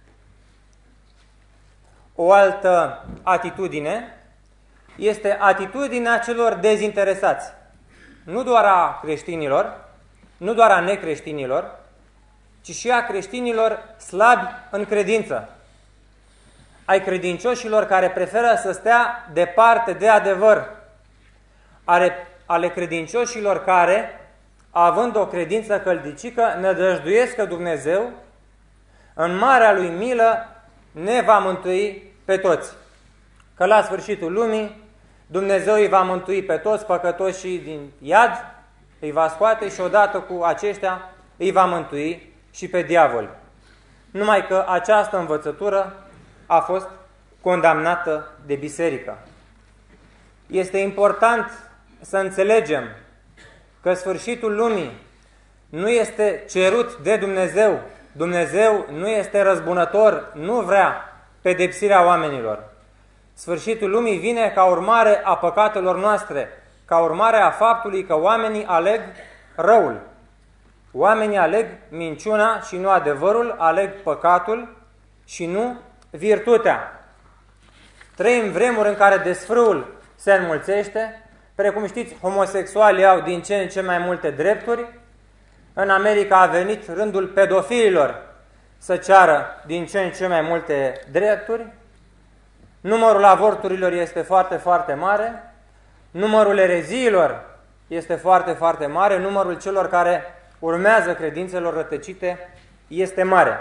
O altă atitudine este atitudinea celor dezinteresați, nu doar a creștinilor, nu doar a necreștinilor, ci și a creștinilor slabi în credință, ai credincioșilor care preferă să stea departe de adevăr, ale credincioșilor care, având o credință căldicică, nădăjduiesc că Dumnezeu, în marea lui milă, ne va mântui pe toți. Că la sfârșitul lumii, Dumnezeu îi va mântui pe toți păcătoșii din iad, îi va scoate și odată cu aceștia îi va mântui și pe diavol. Numai că această învățătură a fost condamnată de biserică. Este important să înțelegem că sfârșitul lumii nu este cerut de Dumnezeu. Dumnezeu nu este răzbunător, nu vrea pedepsirea oamenilor. Sfârșitul lumii vine ca urmare a păcatelor noastre, ca urmare a faptului că oamenii aleg răul. Oamenii aleg minciuna și nu adevărul, aleg păcatul și nu virtutea. Trăim vremuri în care desfrâul se înmulțește, precum știți, homosexualii au din ce în ce mai multe drepturi. În America a venit rândul pedofililor să ceară din ce în ce mai multe drepturi. Numărul avorturilor este foarte, foarte mare. Numărul ereziilor este foarte, foarte mare. Numărul celor care urmează credințelor rătăcite este mare.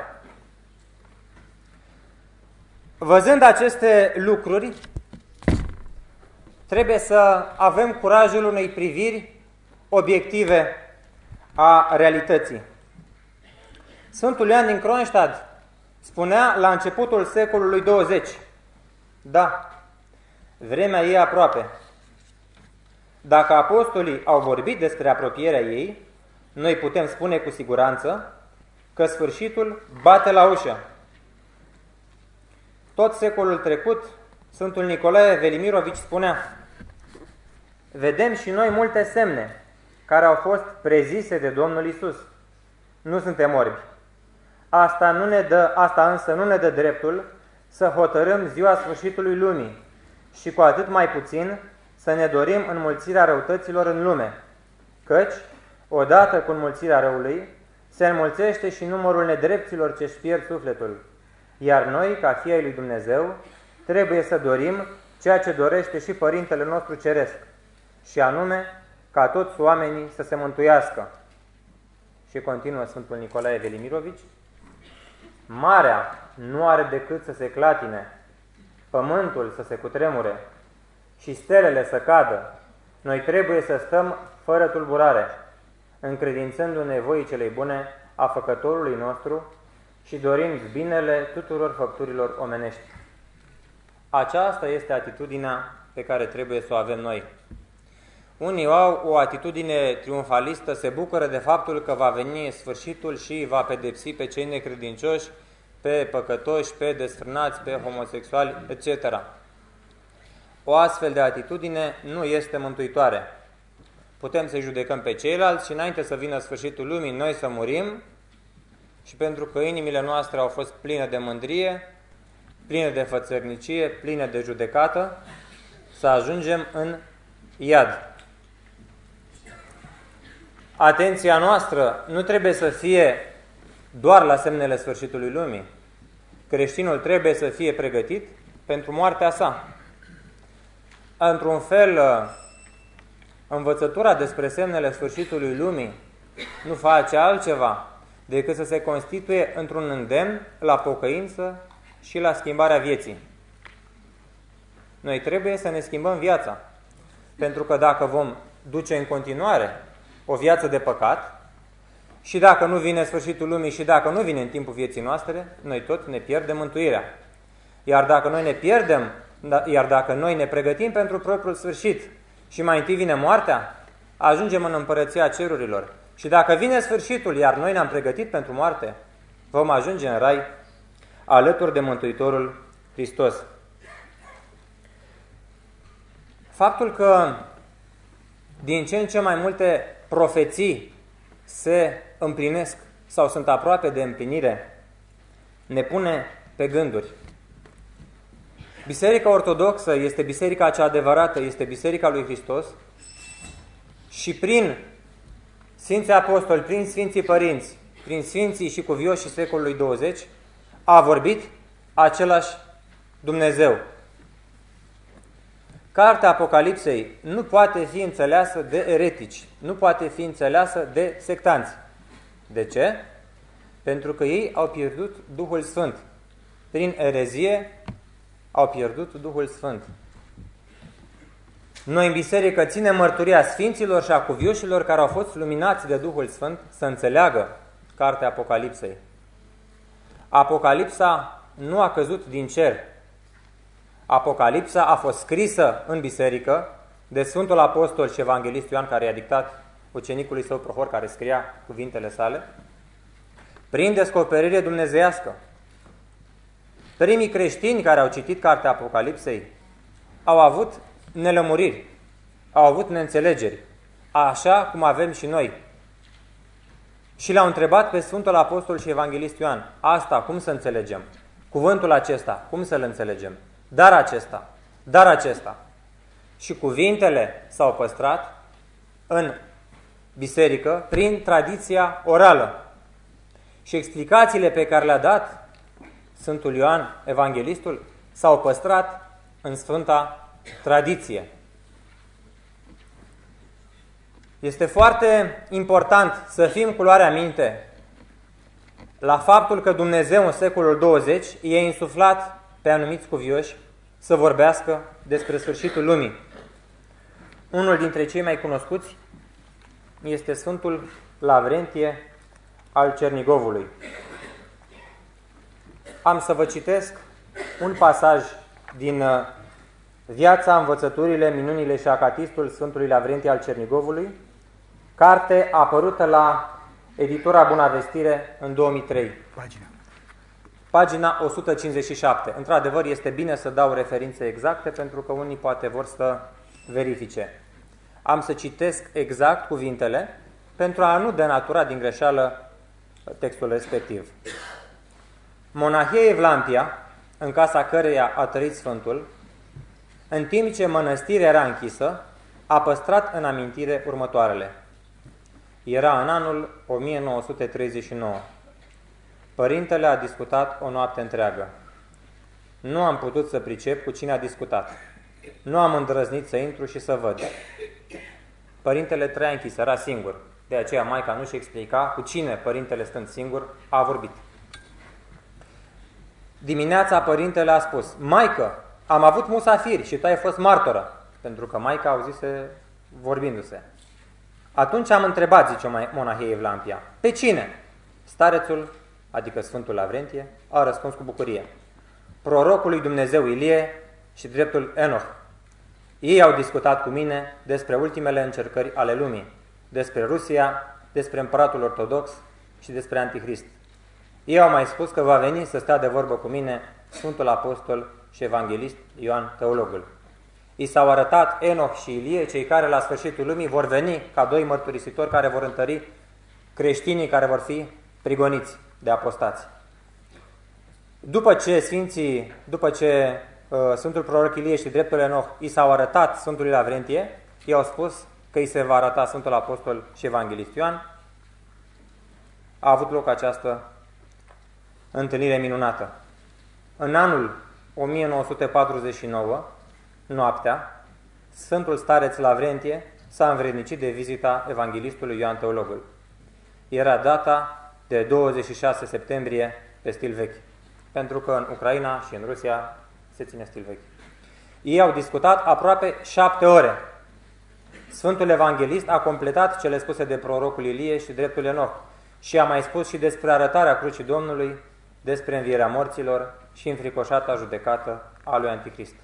Văzând aceste lucruri, trebuie să avem curajul unei priviri obiective a realității. Sfântul Ioan din Kronstadt spunea la începutul secolului 20, da, vremea e aproape. Dacă apostolii au vorbit despre apropierea ei, noi putem spune cu siguranță că sfârșitul bate la ușă. Tot secolul trecut, Sfântul Nicolae Velimirovici spunea: vedem și noi multe semne care au fost prezise de Domnul Isus. Nu suntem orbi. Asta însă nu ne dă dreptul să hotărâm ziua sfârșitului lumii și cu atât mai puțin să ne dorim înmulțirea răutăților în lume, căci, odată cu înmulțirea răului, se înmulțește și numărul nedrepților ce-și pierd sufletul, iar noi, ca fii ai lui Dumnezeu, trebuie să dorim ceea ce dorește și Părintele nostru Ceresc, și anume ca toți oamenii să se mântuiască. Și continuă Sfântul Nicolae Velimirovici: marea nu are decât să se clatine, pământul să se cutremure și stelele să cadă. Noi trebuie să stăm fără tulburare, încredințându-ne voii celei bune a Făcătorului nostru și dorind binele tuturor făpturilor omenești. Aceasta este atitudinea pe care trebuie să o avem noi. Unii au o atitudine triumfalistă, se bucură de faptul că va veni sfârșitul și va pedepsi pe cei necredincioși, pe păcătoși, pe desfrânați, pe homosexuali, etc. O astfel de atitudine nu este mântuitoare. Putem să-i judecăm pe ceilalți și înainte să vină sfârșitul lumii, noi să murim, și pentru că inimile noastre au fost pline de mândrie, pline de fățărnicie, pline de judecată, să ajungem în iad. Atenția noastră nu trebuie să fie doar la semnele sfârșitului lumii. Creștinul trebuie să fie pregătit pentru moartea sa. Într-un fel, învățătura despre semnele sfârșitului lumii nu face altceva decât să se constituie într-un îndemn la pocăință și la schimbarea vieții. Noi trebuie să ne schimbăm viața, pentru că dacă vom duce în continuare o viață de păcat, și dacă nu vine sfârșitul lumii și dacă nu vine în timpul vieții noastre, noi tot ne pierdem mântuirea. Iar dacă noi ne pregătim pentru propriul sfârșit și mai întâi vine moartea, ajungem în împărăția cerurilor. Și dacă vine sfârșitul, iar noi ne-am pregătit pentru moarte, vom ajunge în rai alături de Mântuitorul Hristos. Faptul că din ce în ce mai multe profeții se împlinesc sau sunt aproape de împlinire, ne pune pe gânduri. Biserica Ortodoxă este biserica cea adevărată, este biserica lui Hristos și prin Sfinții Apostoli, prin Sfinții Părinți, prin Sfinții și cuvioșii secolului 20, a vorbit același Dumnezeu. Cartea Apocalipsei nu poate fi înțeleasă de eretici, nu poate fi înțeleasă de sectanți. De ce? Pentru că ei au pierdut Duhul Sfânt. Prin erezie au pierdut Duhul Sfânt. Noi în biserică ținem mărturia Sfinților și a cuvioșilor care au fost luminați de Duhul Sfânt să înțeleagă Cartea Apocalipsei. Apocalipsa nu a căzut din cer. Apocalipsa a fost scrisă în biserică de Sfântul Apostol și Evanghelist Ioan, care i-a dictat ucenicului său Prohor, care scria cuvintele sale, prin descoperire dumnezeiască. Primii creștini care au citit Cartea Apocalipsei au avut nelămuriri, au avut neînțelegeri, așa cum avem și noi. Și l-au întrebat pe Sfântul Apostol și Evanghelist Ioan: asta cum să înțelegem? Cuvântul acesta, cum să-l înțelegem? Dar acesta. Și cuvintele s-au păstrat în biserică prin tradiția orală. Și explicațiile pe care le-a dat Sfântul Ioan, Evanghelistul, s-au păstrat în Sfânta Tradiție. Este foarte important să fim cu luarea minte la faptul că Dumnezeu în secolul 20 i-a insuflat pe anumiți cuvioși să vorbească despre sfârșitul lumii. Unul dintre cei mai cunoscuți este Sfântul Lavrentie al Cernigovului. Am să vă citesc un pasaj din Viața, învățăturile, minunile și acatistul Sfântului Lavrentie al Cernigovului, carte apărută la editura Bunavestire în 2003. Pagina 157. Într-adevăr, este bine să dau referințe exacte pentru că unii poate vor să verifice. Am să citesc exact cuvintele pentru a nu denatura din greșeală textul respectiv. Monahie Evlampia, în casa căreia a trăit Sfântul, în timp ce mănăstirea era închisă, a păstrat în amintire următoarele. Era în anul 1939. Părintele a discutat o noapte întreagă. Nu am putut să pricep cu cine a discutat. Nu am îndrăznit să intru și să văd. Părintele trăia închis, era singur. De aceea maica nu-și explica cu cine, părintele stând singur, a vorbit. Dimineața părintele a spus: maică, am avut musafiri și tu ai fost martoră, pentru că maica auzise vorbindu-se. Atunci am întrebat, zice monahie Evlampia, pe cine? Starețul, adică Sfântul Lavrentie, a răspuns cu bucurie: prorocul lui Dumnezeu Ilie și dreptul Enoch. Ei au discutat cu mine despre ultimele încercări ale lumii, despre Rusia, despre împăratul ortodox și despre Antichrist. Ei au mai spus că va veni să stea de vorbă cu mine Sfântul Apostol și Evanghelist Ioan Teologul. I s-au arătat Enoch și Ilie, cei care la sfârșitul lumii vor veni ca doi mărturisitori care vor întări creștinii care vor fi prigoniți de apostați. După ce Sfântul Proroc Ilie și dreptul Enoch i s-au arătat Sfântului Lavrentie, i-au spus că îi se va arăta Sfântul Apostol și Evanghelist Ioan. A avut loc această întâlnire minunată. În anul 1949, noaptea, Sfântul Stareț Lavrentie s-a învrednicit de vizita Evanghelistului Ioan Teologul. Era data de 26 septembrie pe stil vechi, pentru că în Ucraina și în Rusia se ține stil vechi. Ei au discutat aproape 7 ore. Sfântul Evanghelist a completat cele spuse de prorocul Ilie și dreptul Enoch și a mai spus și despre arătarea crucii Domnului, despre învierea morților și înfricoșata judecată a lui Antichrist.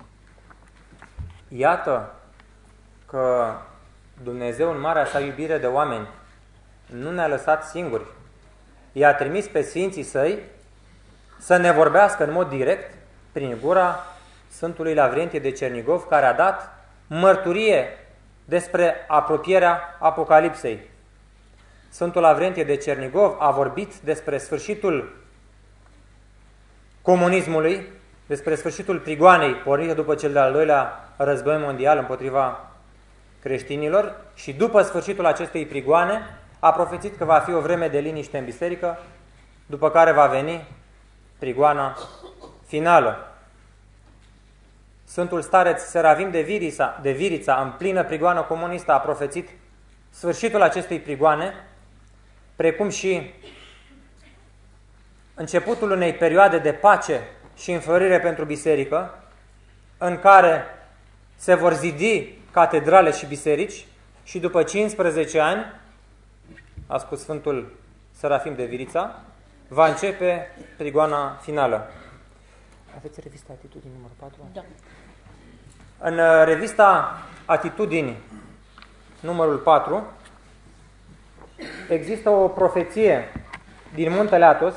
Iată că Dumnezeu, în marea sa iubire de oameni, nu ne-a lăsat singuri. I-a trimis pe Sfinții Săi să ne vorbească în mod direct prin gura Sfântului Lavrentie de Cernigov, care a dat mărturie despre apropierea Apocalipsei. Sfântul Lavrentie de Cernigov a vorbit despre sfârșitul comunismului, despre sfârșitul prigoanei pornite după cel de-al doilea război mondial împotriva creștinilor și după sfârșitul acestei prigoane a profețit că va fi o vreme de liniște în biserică, după care va veni prigoana finală. Sfântul Stareț Seravim de Virița, în plină prigoană comunistă, a profețit sfârșitul acestei prigoane, precum și începutul unei perioade de pace și înflorire pentru biserică, în care se vor zidi catedrale și biserici și după 15 ani, a spus Sfântul Serafim de Virița, va începe prigoana finală. Aveți revista Atitudini numărul 4? Da. În revista Atitudini numărul 4 există o profeție din Muntele Athos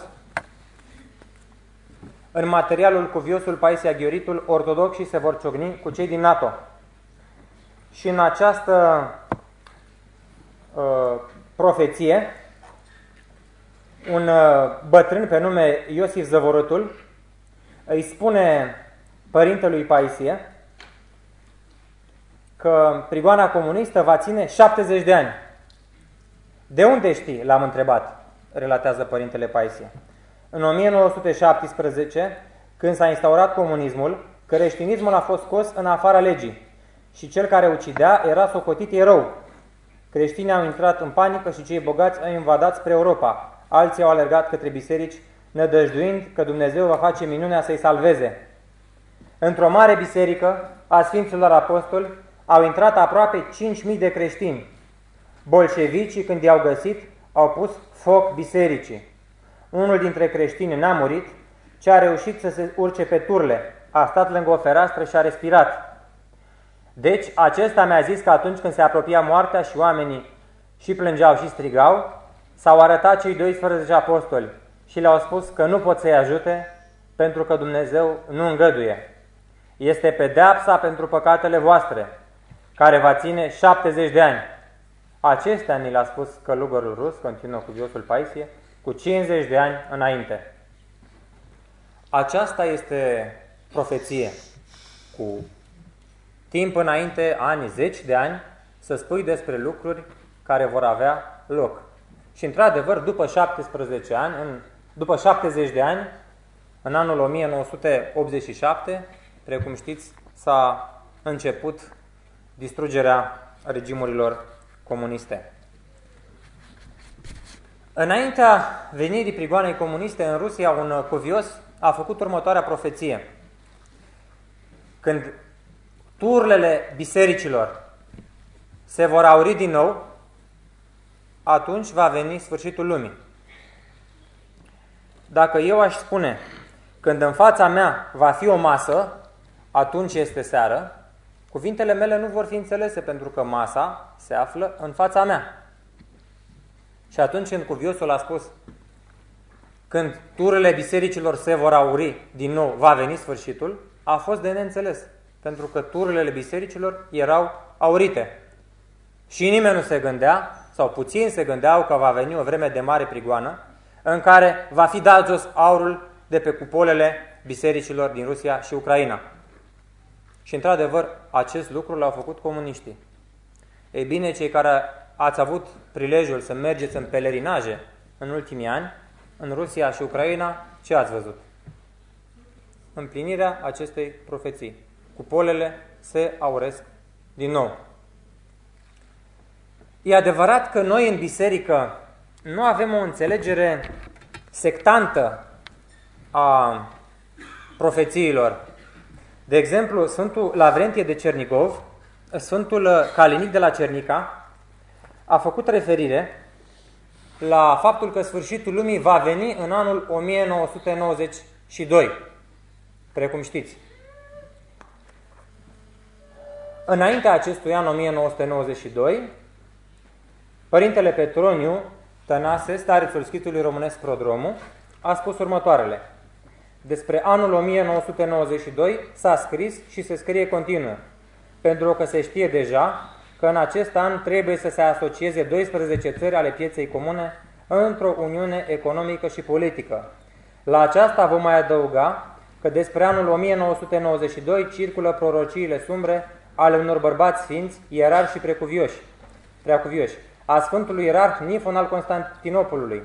în materialul Cuviosul Paisia Ghioritul, ortodoxii se vor ciocni cu cei din NATO. Și în această profeție, un bătrân pe nume Iosif Zăvorâtul îi spune părintelui Paisie că prigoana comunistă va ține 70 de ani. De unde știi? L-am întrebat, relatează părintele Paisie. În 1917, când s-a instaurat comunismul, creștinismul a fost scos în afara legii și cel care ucidea era socotit erou. Creștinii au intrat în panică și cei bogați au invadat spre Europa. Alții au alergat către biserici, nădăjduind că Dumnezeu va face minunea să-i salveze. Într-o mare biserică a Sfinților Apostoli au intrat aproape 5.000 de creștini. Bolșevicii, când i-au găsit, au pus foc bisericii. Unul dintre creștini n-a murit, ci a reușit să se urce pe turle. A stat lângă o fereastră și a respirat. Deci, acesta mi-a zis că atunci când se apropia moartea și oamenii și plângeau și strigau, s-au arătat cei 12 apostoli și le-au spus că nu pot să-i ajute pentru că Dumnezeu nu îngăduie. Este pedeapsa pentru păcatele voastre. care va ține 70 de ani. Acestea ni l-a spus călugărul rus, continuă cuviosul Paisie, cu 50 de ani înainte. Aceasta este profeție. Cu timp înainte, ani, 10 de ani, să spui despre lucruri care vor avea loc. Și într-adevăr, după 17 ani, după 70 de ani, în anul 1987, precum știți, s-a început distrugerea regimurilor comuniste. Înaintea venirii prigoanei comuniste în Rusia, un cuvios a făcut următoarea profeție. Când turlele bisericilor se vor auri din nou, atunci va veni sfârșitul lumii. Dacă eu aș spune, când în fața mea va fi o masă, atunci este seară, cuvintele mele nu vor fi înțelese, pentru că masa se află în fața mea. Și atunci când cuviosul a spus, când turele bisericilor se vor auri din nou, va veni sfârșitul, a fost de neînțeles, pentru că turele bisericilor erau aurite. Și nimeni nu se gândea, sau puțin se gândeau, că va veni o vreme de mare prigoană, în care va fi dat jos aurul de pe cupolele bisericilor din Rusia și Ucraina. Și într-adevăr, acest lucru l-au făcut comuniștii. Ei bine, cei care ați avut prilejul să mergeți în pelerinaje în ultimii ani, în Rusia și Ucraina, ce ați văzut? Împlinirea acestei profeții. Cupolele se auresc din nou. E adevărat că noi în biserică nu avem o înțelegere sectantă a profețiilor. De exemplu, Sfântul Lavrentie de Cernigov, Sfântul Calinic de la Cernica, a făcut referire la faptul că sfârșitul lumii va veni în anul 1992, precum știți. Înaintea acestui an 1992, Părintele Petroniu Tănase, starețul Schitului Românesc Prodromul, a spus următoarele. Despre anul 1992 s-a scris și se scrie continuu, pentru că se știe deja că în acest an trebuie să se asocieze 12 țări ale pieței comune într-o uniune economică și politică. La aceasta vom mai adăuga că despre anul 1992 circulă prorociile sumbre ale unor bărbați sfinți, ierarhi și preacuvioși, a Sfântului Ierarh Nifon al Constantinopolului,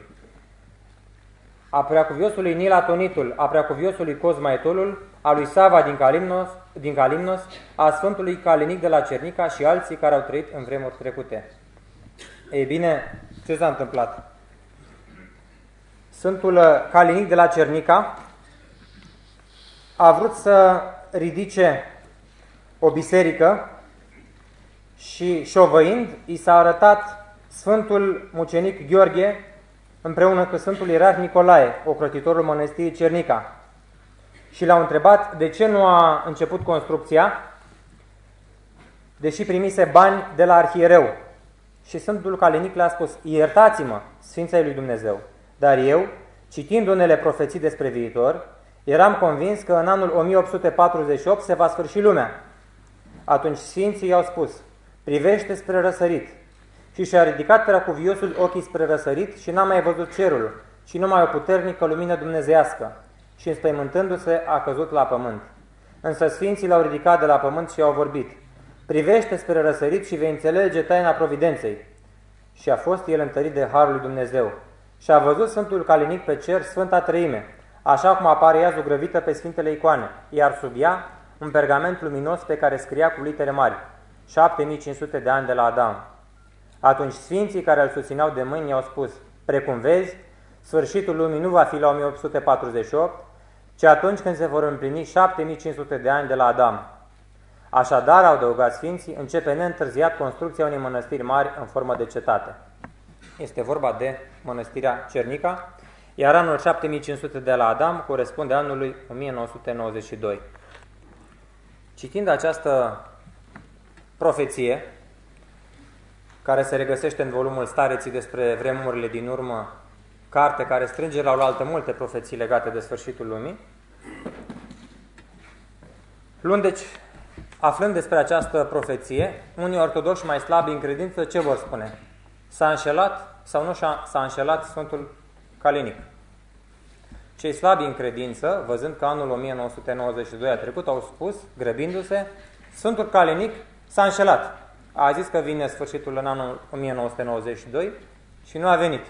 a preacuviosului Nil Atonitul, a preacuviosului Cosma Etolul, a lui Sava din Calimnos, a Sfântului Calinic de la Cernica și alții care au trăit în vremuri trecute. Ei bine, ce s-a întâmplat? Sfântul Calinic de la Cernica a vrut să ridice o biserică și șovăind, i s-a arătat Sfântul Mucenic Gheorghe împreună cu Sfântul Ierarh Nicolae, ocrotitorul mănăstirii Cernica. Și l-au întrebat de ce nu a început construcția, deși primise bani de la arhiereu. Și Sfântul Calinic le-a spus, iertați-mă, Sfinții lui Dumnezeu, dar eu, citind unele profeții despre viitor, eram convins că în anul 1848 se va sfârși lumea. Atunci Sfinții i-au spus, privește spre răsărit. Și și-a ridicat preacuviosul ochii spre răsărit și n-a mai văzut cerul, ci numai o puternică lumină dumnezeiască. Și înspăimântându-se a căzut la pământ. Însă Sfinții l-au ridicat de la pământ și au vorbit, privește spre răsărit și vei înțelege taina providenței. Și a fost el întărit de harul lui Dumnezeu. Și a văzut Sfântul Calinic pe cer Sfânta Treime, așa cum apare ea zugrăvită pe Sfintele icoane, iar sub ea un pergament luminos pe care scria cu litere mari, 7500 de ani de la Adam. Atunci Sfinții care îl susțineau de mâini i-au spus, precum vezi, sfârșitul lumii nu va fi la 1848, ci atunci când se vor împlini 7500 de ani de la Adam. Așadar, au adăugat Sfinții, începe neîntârziat construcția unei mănăstiri mari în formă de cetate. Este vorba de mănăstirea Cernica, iar anul 7500 de la Adam corespunde anului 1992. Citind această profeție, care se regăsește în volumul Stareții despre vremurile din urmă, carte care strânge la oaltă multe profeții legate de sfârșitul lumii, luând deci aflând despre această profeție, unii ortodoxi mai slabi în credință, ce vor spune? S-a înșelat sau nu s-a înșelat Sfântul Calinic? Cei slabi în credință, văzând că anul 1992 a trecut, au spus, grăbindu-se, Sfântul Calinic s-a înșelat. A zis că vine sfârșitul în anul 1992 și nu a venit.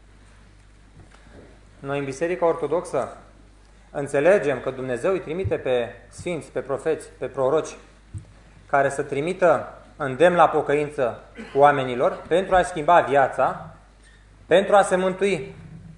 Noi în Biserica Ortodoxă înțelegem că Dumnezeu îi trimite pe sfinți, pe profeți, pe proroci, care să trimită îndemn la pocăință oamenilor pentru a schimba viața, pentru a se mântui.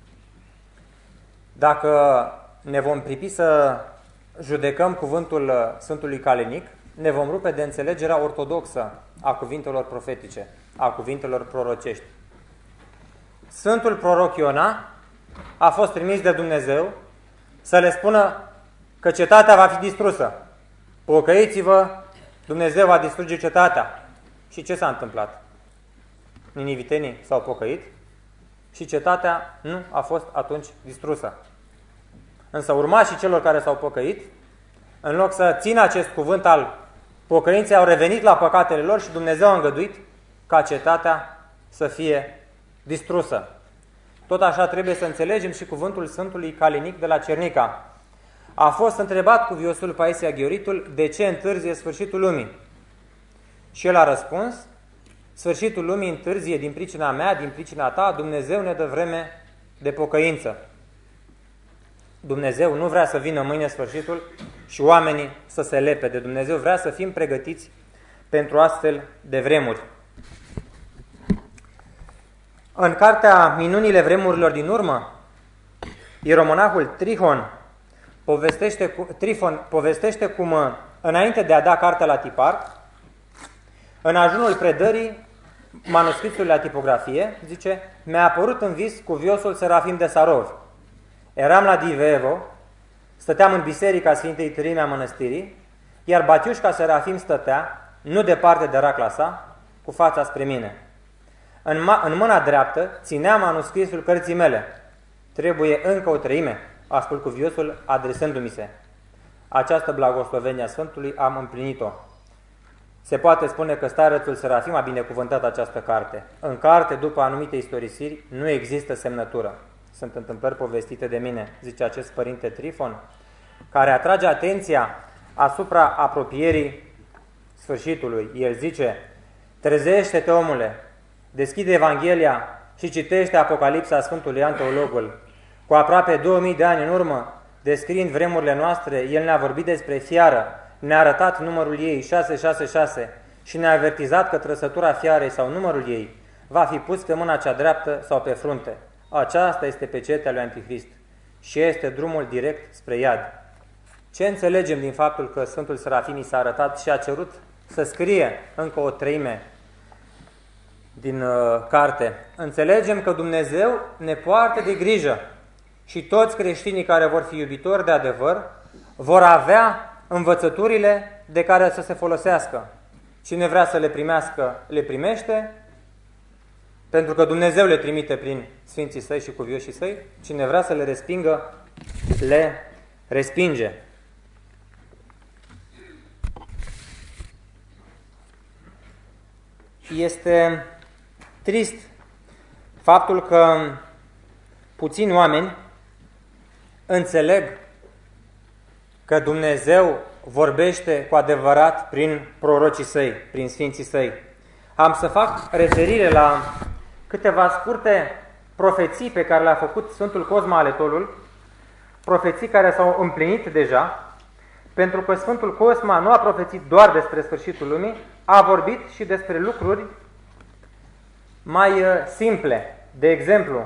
Dacă ne vom pripi să judecăm cuvântul Sfântului Calinic, ne vom rupe de înțelegerea ortodoxă a cuvintelor profetice, a cuvintelor prorocești. Sfântul proroc Iona a fost trimis de Dumnezeu să le spună că cetatea va fi distrusă. Pocăiți-vă, Dumnezeu va distruge cetatea. Și ce s-a întâmplat? Ninivitenii s-au pocăit și cetatea nu a fost atunci distrusă. Însă urmașii celor care s-au pocăit, în loc să țină acest cuvânt al pocăinței, au revenit la păcatele lor și Dumnezeu a îngăduit ca cetatea să fie distrusă. Tot așa trebuie să înțelegem și cuvântul Sfântului Calinic de la Cernica. A fost întrebat cuviosul Paisia Gheoritul de ce întârzie sfârșitul lumii. Și el a răspuns, sfârșitul lumii întârzie din pricina mea, din pricina ta, Dumnezeu ne dă vreme de pocăință. Dumnezeu nu vrea să vină mâine sfârșitul și oamenii să se lepe de Dumnezeu, vrea să fim pregătiți pentru astfel de vremuri. În cartea Minunile vremurilor din urmă, ieromonahul Trifon povestește cum, înainte de a da cartea la tipar, în ajunul predării manuscrisului la tipografie, zice, mi-a apărut în vis cuviosul Serafim de Sarov. Eram la Divevo, stăteam în biserica Sfintei Trăimii a mănăstirii, iar Batiușca Serafim stătea, nu departe de racla sa, cu fața spre mine. În mâna dreaptă ținea manuscrisul cărții mele. Trebuie încă o treime, a spus cuviosul adresându-mi se. Această blagoslovenie a Sfântului am împlinit-o. Se poate spune că starețul Serafim a binecuvântat această carte. În carte, după anumite istorisiri, nu există semnătură. Sunt întâmplări povestite de mine, zice acest părinte Trifon, care atrage atenția asupra apropierii sfârșitului. El zice, trezește-te, omule, deschide Evanghelia și citește Apocalipsa Sfântului Ioan Teologul. Cu aproape 2000 de ani în urmă, descriind vremurile noastre, el ne-a vorbit despre fiară, ne-a arătat numărul ei, 666, și ne-a avertizat că trăsătura fiarei sau numărul ei va fi pus pe mâna cea dreaptă sau pe frunte. Aceasta este pecetea lui Antichrist și este drumul direct spre iad. Ce înțelegem din faptul că Sfântul Serafim s-a arătat și a cerut să scrie încă o treime din carte? Înțelegem că Dumnezeu ne poartă de grijă și toți creștinii care vor fi iubitori de adevăr vor avea învățăturile de care să se folosească. Cine vrea să le primească, le primește, pentru că Dumnezeu le trimite prin Sfinții Săi și cuvioșii Săi. Cine vrea să le respingă, le respinge. Este trist faptul că puțini oameni înțeleg că Dumnezeu vorbește cu adevărat prin prorocii Săi, prin Sfinții Săi. Am să fac referire la câteva scurte profeții pe care le-a făcut Sfântul Cosma Aletolul, profeții care s-au împlinit deja, pentru că Sfântul Cosma nu a profețit doar despre sfârșitul lumii, a vorbit și despre lucruri mai simple. De exemplu,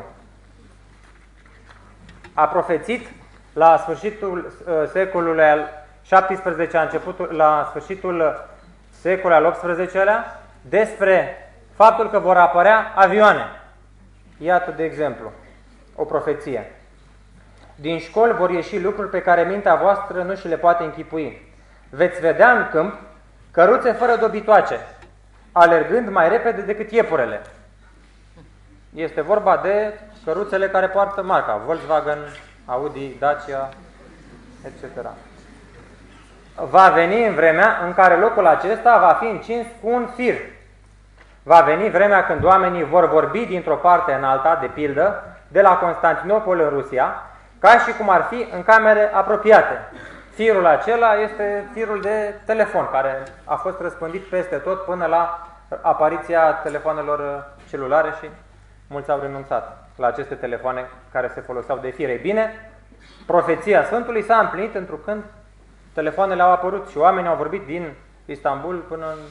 a profețit la sfârșitul secolului al XVII-lea, la sfârșitul secolului al XVIII-lea, despre faptul că vor apărea avioane. Iată, de exemplu, o profeție. Din școli vor ieși lucruri pe care mintea voastră nu și le poate închipui. Veți vedea în câmp căruțe fără dobitoace, alergând mai repede decât iepurele. Este vorba de căruțele care poartă marca Volkswagen, Audi, Dacia, etc. va veni în vremea în care locul acesta va fi încins cu un fir. Va veni vremea când oamenii vor vorbi dintr-o parte în alta, de pildă, de la Constantinopol în Rusia, ca și cum ar fi în camere apropiate. Firul acela este firul de telefon, care a fost răspândit peste tot până la apariția telefonelor celulare și mulți au renunțat la aceste telefoane care se foloseau de fir. Ei bine, profeția Sfântului s-a împlinit întrucând telefoanele au apărut și oamenii au vorbit din Istanbul până în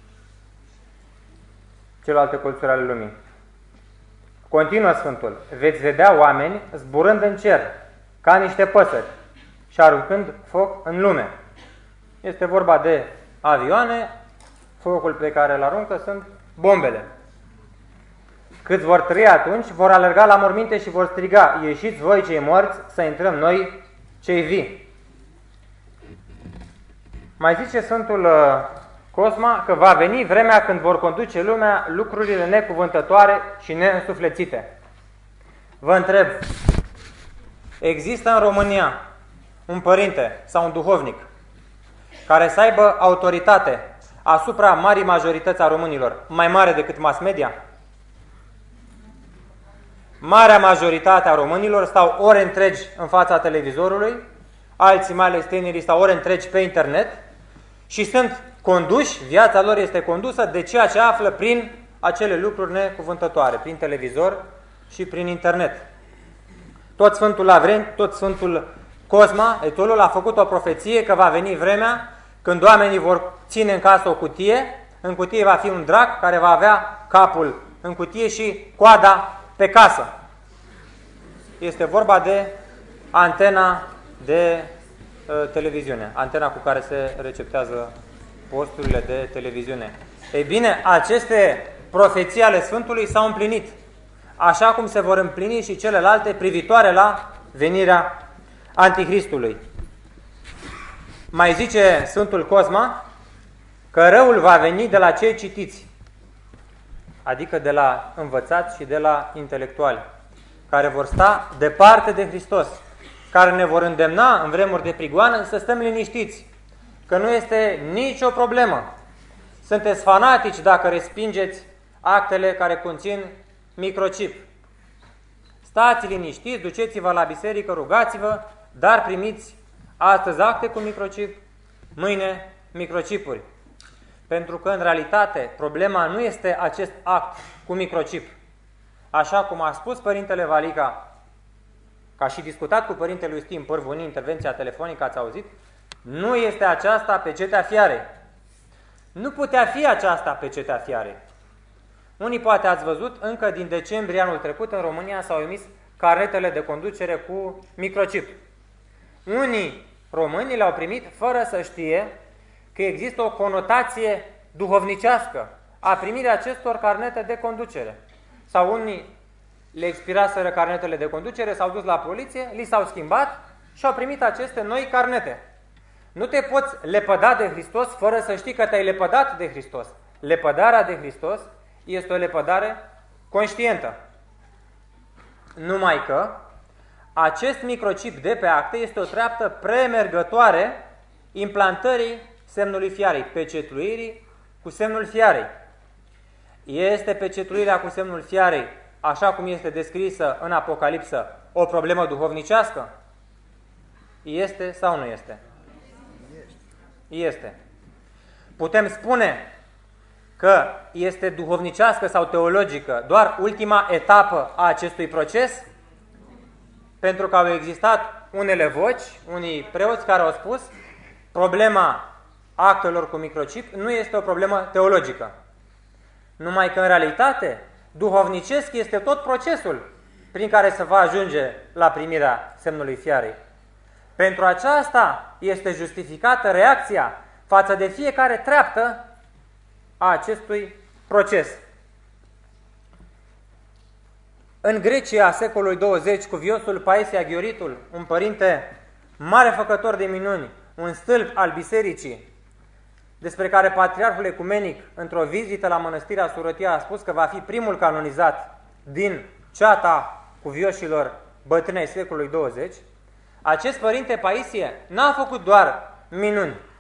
celelalte colțuri ale lumii. Continuă Sfântul: veți vedea oameni zburând în cer ca niște păsări și aruncând foc în lume. Este vorba de avioane, focul pe care îl aruncă sunt bombele. Cât vor trăi atunci, vor alerga la morminte și vor striga: ieșiți voi cei morți să intrăm noi cei vii. Mai zice Sfântul Cosma că va veni vremea când vor conduce lumea lucrurile necuvântătoare și neînsuflețite. Vă întreb, există în România un părinte sau un duhovnic care să aibă autoritate asupra marii majorități a românilor, mai mare decât mass media? Marea majoritate a românilor stau ore întregi în fața televizorului, alții, mai ales tinerii, stau ore întregi pe internet și sunt conduși, viața lor este condusă de ceea ce află prin acele lucruri necuvântătoare, prin televizor și prin internet. Tot Sfântul Lavrent, tot Sfântul Cosma, etolul, a făcut o profeție că va veni vremea când oamenii vor ține în casă o cutie, în cutie va fi un drac care va avea capul în cutie și coada pe casă. Este vorba de antena de televiziune, antena cu care se receptează posturile de televiziune. Ei bine, aceste profeții ale Sfântului s-au împlinit, așa cum se vor împlini și celelalte privitoare la venirea Antichristului. Mai zice Sfântul Cosma că răul va veni de la cei citiți, adică de la învățați și de la intelectuali, care vor sta departe de Hristos, care ne vor îndemna în vremuri de prigoană să stăm liniștiți, că nu este nicio problemă. Sunteți fanatici dacă respingeți actele care conțin microchip. Stați liniștiți, duceți-vă la biserică, rugați-vă, dar primiți astăzi acte cu microchip, mâine microchipuri. Pentru că, în realitate, problema nu este acest act cu microchip. Așa cum a spus Părintele Valica, ca și discutat cu Părintele Iustin Pârvu în intervenția telefonică, ați auzit, nu este aceasta pecetea fiarei. Nu putea fi aceasta pecetea fiarei. Unii poate ați văzut, încă din decembrie anul trecut în România s-au emis carnetele de conducere cu microchip. Unii români le-au primit fără să știe că există o conotație duhovnicească a primirii acestor carnete de conducere. Sau unii le expiraseră carnetele de conducere, s-au dus la poliție, li s-au schimbat și au primit aceste noi carnete. Nu te poți lepăda de Hristos fără să știi că te-ai lepădat de Hristos. Lepădarea de Hristos este o lepădare conștientă. Numai că acest microchip de pe acte este o treaptă premergătoare implantării semnului fiarei, pecetluirii cu semnul fiarei. Este pecetluirea cu semnul fiarei, așa cum este descrisă în Apocalipsă, o problemă duhovnicească? Este sau nu este? Este. Putem spune că este duhovnicească sau teologică doar ultima etapă a acestui proces? Pentru că au existat unele voci, unii preoți care au spus problema actelor cu microchip nu este o problemă teologică. Numai că în realitate duhovnicesc este tot procesul prin care se va ajunge la primirea semnului fiarei. Pentru aceasta este justificată reacția față de fiecare treaptă a acestui proces. În Grecia, secolului 20, cuviosul Paisie Aghioritul, un părinte mare făcător de minuni, un stâlp al bisericii, despre care Patriarhul Ecumenic, într-o vizită la mănăstirea Surătia, a spus că va fi primul canonizat din ceata cuvioșilor bătrâni ai secolului 20, acest părinte Paisie n-a făcut doar minuni,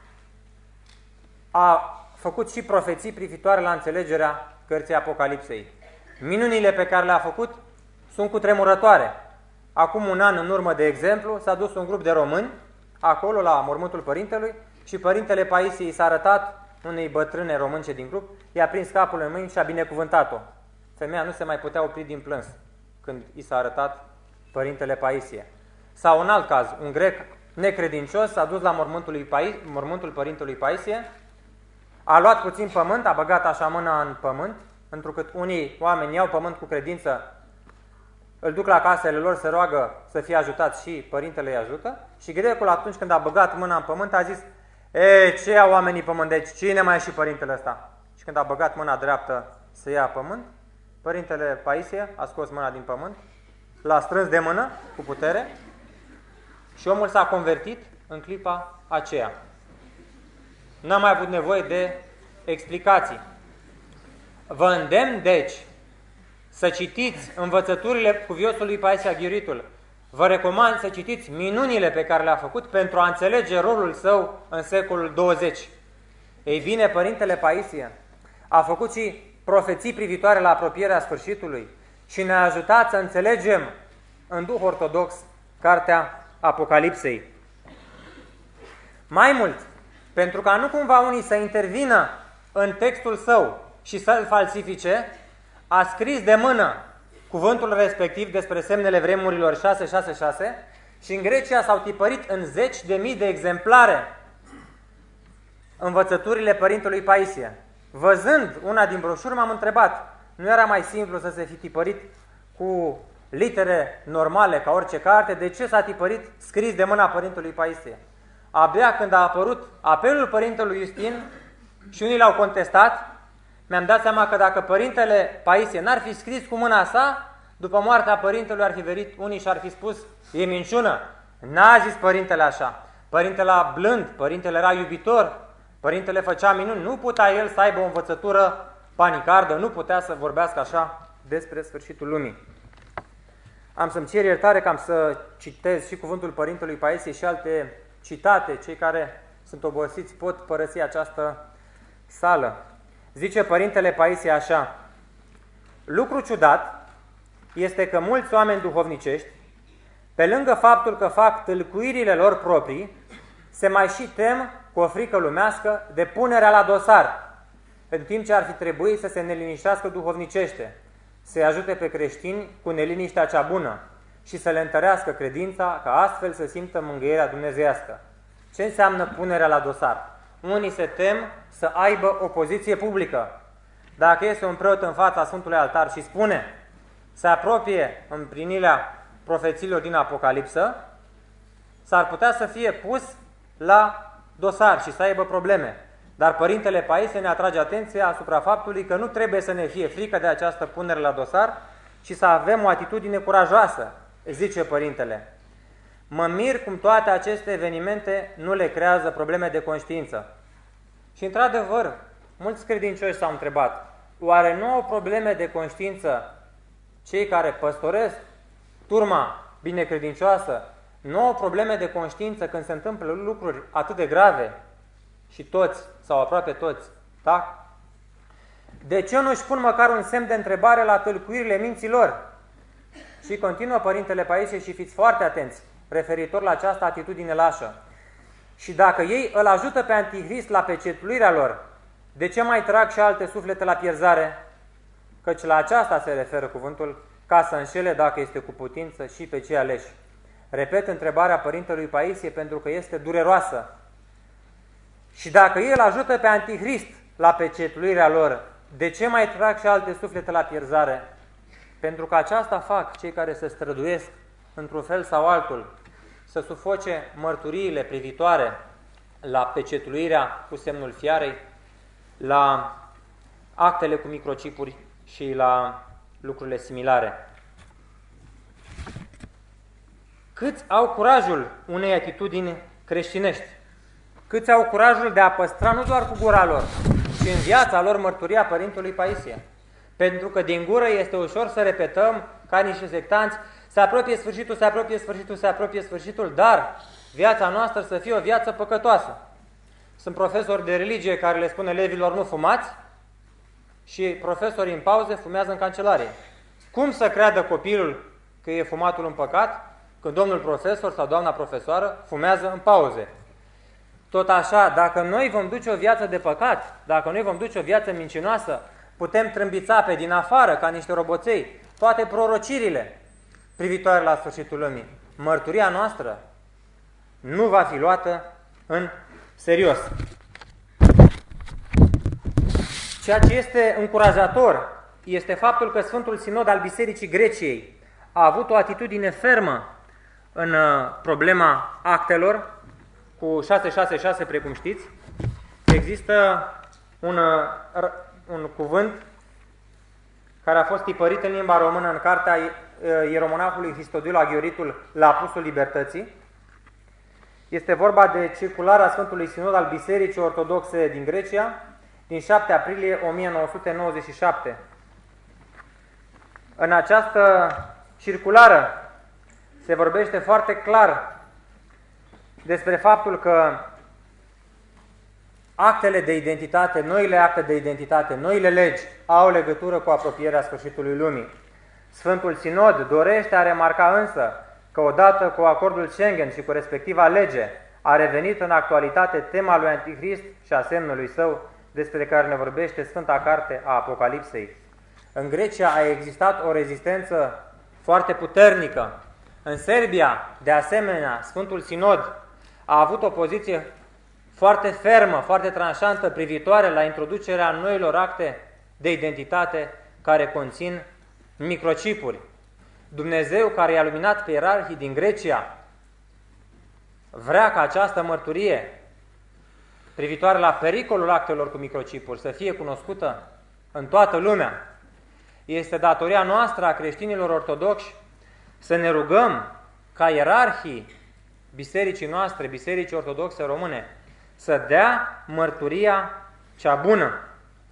a făcut și profeții privitoare la înțelegerea cărții Apocalipsei. Minunile pe care le-a făcut sunt cutremurătoare. Acum un an în urmă, de exemplu, s-a dus un grup de români acolo la mormântul părintelui și părintele Paisie i s-a arătat unei bătrâne românce din grup, i-a prins capul în mâini și a binecuvântat-o. Femeia nu se mai putea opri din plâns când i s-a arătat părintele Paisie. Sau în alt caz, un grec necredincios s-a dus la mormântul părintelui Paisie, a luat puțin pământ, a băgat așa mâna în pământ, întrucât unii oameni iau pământ cu credință, îl duc la casele lor, se roagă să fie ajutați și părintele îi ajută. Și grecul, atunci când a băgat mâna în pământ, a zis: ce iau oamenii pământ? Deci cine mai e și părintele ăsta? Și când a băgat mâna dreaptă să ia pământ, părintele Paisie a scos mâna din pământ, l-a strâns de mână cu putere și omul s-a convertit în clipa aceea. N-a mai avut nevoie de explicații. Vă îndemn, deci, să citiți învățăturile cuviosului Paisie Aghiritul. Vă recomand să citiți minunile pe care le-a făcut pentru a înțelege rolul său în secolul 20. Ei bine, părintele Paisie a făcut și profeții privitoare la apropierea sfârșitului și ne-a ajutat să înțelegem în duh ortodox cartea Apocalipsei. Mai mult, pentru ca nu cumva unii să intervină în textul său și să-l falsifice, a scris de mână cuvântul respectiv despre semnele vremurilor 666 și în Grecia s-au tipărit în 10.000 de exemplare învățăturile părintelui Paisie. Văzând una din broșuri, m-am întrebat, nu era mai simplu să se fi tipărit cu litere normale ca orice carte? De ce s-a tipărit scris de mâna părintelui Paisie? Abia când a apărut apelul părintelui Iustin și unii l-au contestat, mi-am dat seama că dacă părintele Paisie n-ar fi scris cu mâna sa, după moartea părintelui ar fi venit unii și ar fi spus: e minciună. N-a zis părintele așa. Părintele era blând, părintele era iubitor, părintele făcea minuni. Nu putea el să aibă o învățătură panicardă, nu putea să vorbească așa despre sfârșitul lumii. Am să-mi cer iertare că am să citez și cuvântul părintelui Paisie și alte citate. Cei care sunt obosiți pot părăsi această sală. Zice părintele Paisie așa: lucru ciudat este că mulți oameni duhovnicești, pe lângă faptul că fac tâlcuirile lor proprii, se mai și tem cu o frică lumească de punerea la dosar, în timp ce ar fi trebuit să se neliniștească duhovnicește, să-i ajute pe creștini cu neliniștea cea bună și să le întărească credința, ca astfel să simtă mângâierea dumnezeiască. Ce înseamnă punerea la dosar? Unii se tem să aibă o poziție publică. Dacă este un preot în fața Sfântului Altar și spune, se apropie împlinirea profețiilor din Apocalipsă, s-ar putea să fie pus la dosar și să aibă probleme. Dar părintele Paisie ne atrage atenția asupra faptului că nu trebuie să ne fie frică de această punere la dosar și să avem o atitudine curajoasă, zice părintele. Mă mir cum toate aceste evenimente nu le creează probleme de conștiință. Și într-adevăr, mulți credincioși s-au întrebat, oare nu au probleme de conștiință cei care păstoresc turma binecredincioasă? Nu au probleme de conștiință când se întâmplă lucruri atât de grave? Și toți, sau aproape toți, da? De ce nu își pun măcar un semn de întrebare la tâlcuirile minților? Și continuă părintele Paisie și fiți foarte atenți referitor la această atitudine lașă. Și dacă ei îl ajută pe Antichrist la pecetluirea lor, de ce mai trag și alte suflete la pierzare? Căci la aceasta se referă cuvântul, ca să înșele, dacă este cu putință, și pe cei aleși. Repet întrebarea părintelui Paisie pentru că este dureroasă. Și dacă ei îl ajută pe Antichrist la pecetluirea lor, de ce mai trag și alte suflete la pierzare? Pentru că aceasta fac cei care se străduiesc, într-un fel sau altul, să sufoce mărturiile privitoare la pecetluirea cu semnul fiarei, la actele cu microcipuri și la lucrurile similare. Câți au curajul unei atitudini creștinești? Câți au curajul de a păstra nu doar cu gura lor, ci în viața lor mărturia părintelui Paisie? Pentru că din gură este ușor să repetăm ca niște sectanți, se apropie sfârșitul, se apropie sfârșitul, se apropie sfârșitul, dar viața noastră să fie o viață păcătoasă. Sunt profesori de religie care le spun elevilor nu fumați și profesorii în pauze fumează în cancelarie. Cum să creadă copilul că e fumatul un păcat când domnul profesor sau doamna profesoară fumează în pauze? Tot așa, dacă noi vom duce o viață de păcat, dacă noi vom duce o viață mincinoasă, putem trâmbița pe din afară, ca niște roboței, toate prorocirile privitoare la sfârșitul lumii. Mărturia noastră nu va fi luată în serios. Ceea ce este încurajator este faptul că Sfântul Sinod al Bisericii Greciei a avut o atitudine fermă în problema actelor, cu 666, precum știți. Există un cuvânt care a fost tipărit în limba română în cartea ieromonahului Hristodiul Aghioritul la Apusul Libertății. Este vorba de circularea Sfântului Sinod al Bisericii Ortodoxe din Grecia din 7 aprilie 1997. În această circulară se vorbește foarte clar despre faptul că actele de identitate, noile acte de identitate, noile legi au legătură cu apropierea sfârșitului lumii. Sfântul Sinod dorește a remarca însă că odată cu acordul Schengen și cu respectiva lege a revenit în actualitate tema lui Antichrist și a semnului său, despre care ne vorbește Sfânta Carte a Apocalipsei. În Grecia a existat o rezistență foarte puternică. În Serbia, de asemenea, Sfântul Sinod a avut o poziție foarte fermă, foarte tranșantă privitoare la introducerea noilor acte de identitate care conțin microchipuri. Dumnezeu, care i-a luminat pe ierarhii din Grecia, vrea ca această mărturie privitoare la pericolul actelor cu microchipuri să fie cunoscută în toată lumea. Este datoria noastră a creștinilor ortodoxi să ne rugăm ca ierarhii bisericii noastre, Bisericii Ortodoxe Române, să dea mărturia cea bună.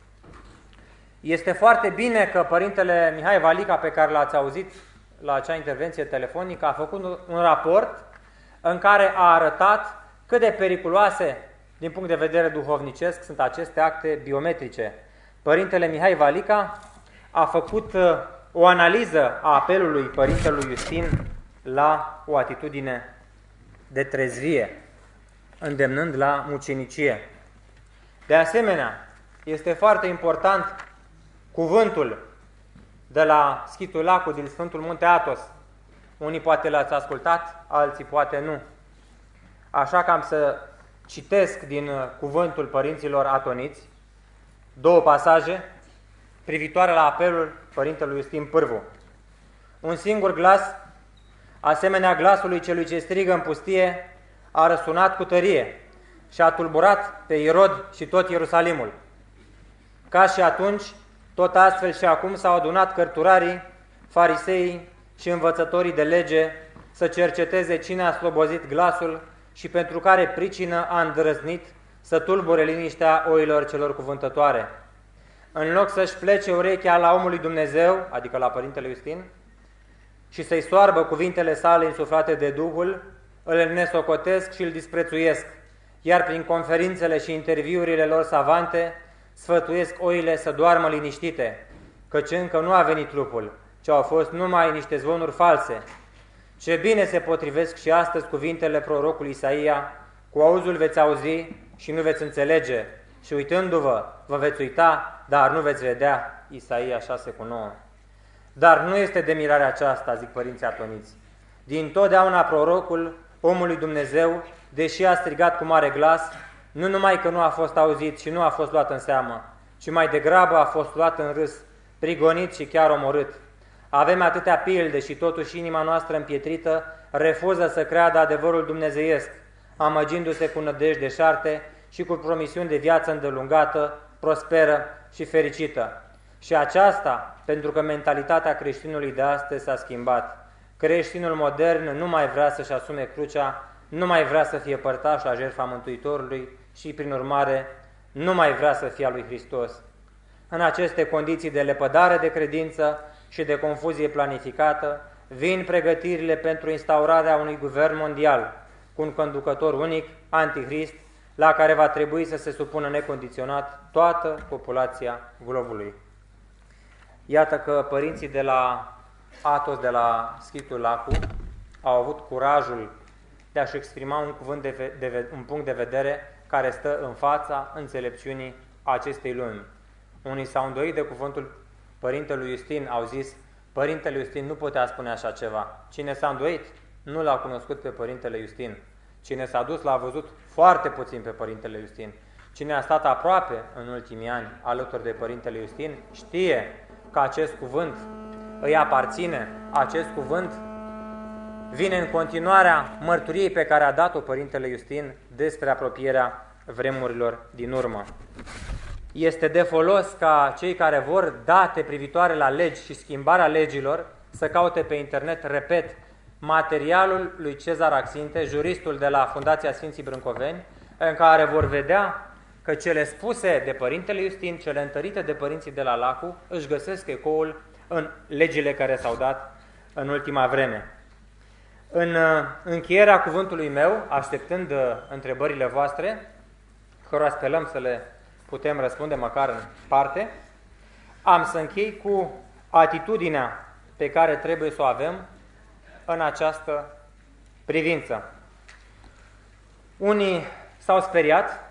Este foarte bine că Părintele Mihai Valica, pe care l-ați auzit la acea intervenție telefonică, a făcut un raport în care a arătat cât de periculoase din punct de vedere duhovnicesc sunt aceste acte biometrice. Părintele Mihai Valica a făcut o analiză a apelului Părintelui Iustin la o atitudine de trezvie, îndemnând la mucenicie. De asemenea, este foarte important cuvântul de la Schitul Lacu din Sfântul Munte Athos. Unii poate l-ați ascultat, alții poate nu. Așa că am să citesc din cuvântul părinților atoniți două pasaje privitoare la apelul Părintelui Iustin Pârvu. Un singur glas, asemenea glasului celui ce strigă în pustie, a răsunat cu tărie și a tulburat pe Irod și tot Ierusalimul. Ca și atunci, tot astfel și acum s-au adunat cărturarii, fariseii și învățătorii de lege să cerceteze cine a slobozit glasul și pentru care pricină a îndrăznit să tulbure liniștea oilor celor cuvântătoare. În loc să-și plece urechea la omul lui Dumnezeu, adică la Părintele Iustin, și să-i soarbă cuvintele sale insuflate de Duhul, îl nesocotesc și îl disprețuiesc, iar prin conferințele și interviurile lor savante sfătuiesc oile să doarmă liniștite, căci încă nu a venit trupul, ci au fost numai niște zvonuri false. Ce bine se potrivesc și astăzi cuvintele prorocului Isaia: cu auzul veți auzi și nu veți înțelege, și uitându-vă, vă veți uita, dar nu veți vedea. Isaia 6:9. Dar nu este de mirare aceasta, zic părinții atoniți. Din totdeauna prorocul, omul lui Dumnezeu, deși a strigat cu mare glas, nu numai că nu a fost auzit și nu a fost luat în seamă, ci mai degrabă a fost luat în râs, prigonit și chiar omorât. Avem atâtea pilde și totuși inima noastră împietrită refuză să creadă adevărul dumnezeiesc, amăgindu-se cu nădejde deșarte și cu promisiuni de viață îndelungată, prosperă și fericită. Și aceasta pentru că mentalitatea creștinului de astăzi s-a schimbat. Creștinul modern nu mai vrea să-și asume crucea, nu mai vrea să fie părtaș la jertfa Mântuitorului și, prin urmare, nu mai vrea să fie a lui Hristos. În aceste condiții de lepădare de credință și de confuzie planificată, vin pregătirile pentru instaurarea unui guvern mondial, cu un conducător unic, Antichrist, la care va trebui să se supună necondiționat toată populația globului. Iată că părinții de la Athos, de la Schitul Lacu, au avut curajul de a-și exprima un punct de vedere care stă în fața înțelepciunii acestei lumi. Unii s-au îndoit de cuvântul Părintelui Iustin, au zis, Părintele Iustin nu putea spune așa ceva. Cine s-a îndoit, nu l-a cunoscut pe Părintele Iustin. Cine s-a dus, l-a văzut foarte puțin pe Părintele Iustin. Cine a stat aproape în ultimii ani alături de Părintele Iustin, știe că acest cuvânt îi aparține, acest cuvânt vine în continuarea mărturiei pe care a dat-o Părintele Iustin despre apropierea vremurilor din urmă. Este de folos ca cei care vor date privitoare la legi și schimbarea legilor să caute pe internet, repet, materialul lui Cezar Axinte, juristul de la Fundația Sfinții Brâncoveni, în care vor vedea că cele spuse de Părintele Iustin, cele întărite de părinții de la Lacu, își găsesc ecoul în legile care s-au dat în ultima vreme. În încheierea cuvântului meu, așteptând întrebările voastre, cărora sperăm să le putem răspunde măcar în parte, am să închei cu atitudinea pe care trebuie să o avem în această privință. Unii s-au speriat,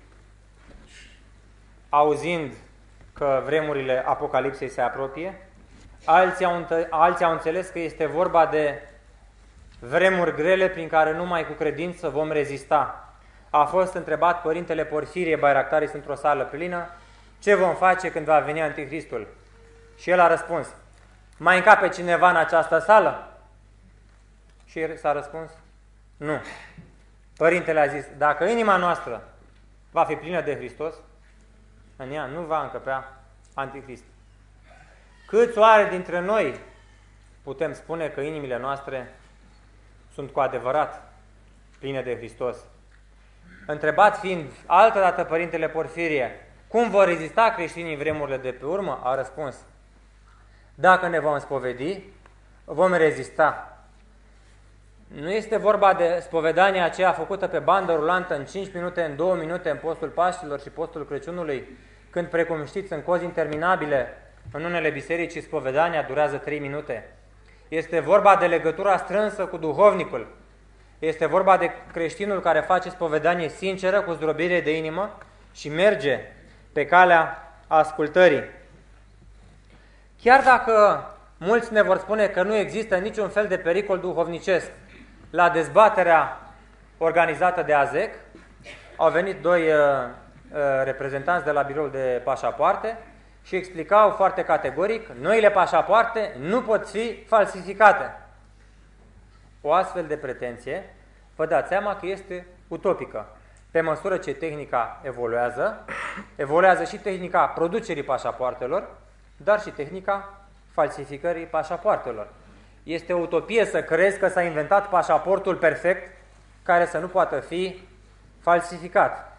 auzind că vremurile Apocalipsei se apropie, alții au înțeles că este vorba de vremuri grele prin care numai cu credință vom rezista. A fost întrebat Părintele Porfirie Bairactaris într-o sală plină, ce vom face când va veni Anticristul? Și el a răspuns, mai încape cineva în această sală? Și s-a răspuns, nu. Părintele a zis, dacă inima noastră va fi plină de Hristos, în ea nu va încăpea Antichrist. Câți oare dintre noi putem spune că inimile noastre sunt cu adevărat pline de Hristos? Întrebat fiind altădată Părintele Porfirie, cum vor rezista creștinii în vremurile de pe urmă, a răspuns, dacă ne vom spovedi, vom rezista. Nu este vorba de spovedania aceea făcută pe bandă rulantă în 5 minute, în 2 minute, în postul Paștilor și postul Crăciunului, când, precum știți, în cozi interminabile, în unele biserici, spovedania durează 3 minute. Este vorba de legătura strânsă cu duhovnicul. Este vorba de creștinul care face spovedanie sinceră, cu zdrobire de inimă și merge pe calea ascultării. Chiar dacă mulți ne vor spune că nu există niciun fel de pericol duhovnicesc, la dezbaterea organizată de AZEC au venit 2 reprezentanți de la biroul de pașapoarte și explicau foarte categoric, noile pașapoarte nu pot fi falsificate. O astfel de pretenție, vă dați seama că este utopică. Pe măsură ce tehnica evoluează și tehnica producerii pașapoartelor, dar și tehnica falsificării pașapoartelor. Este o utopie să crezi că s-a inventat pașaportul perfect care să nu poată fi falsificat.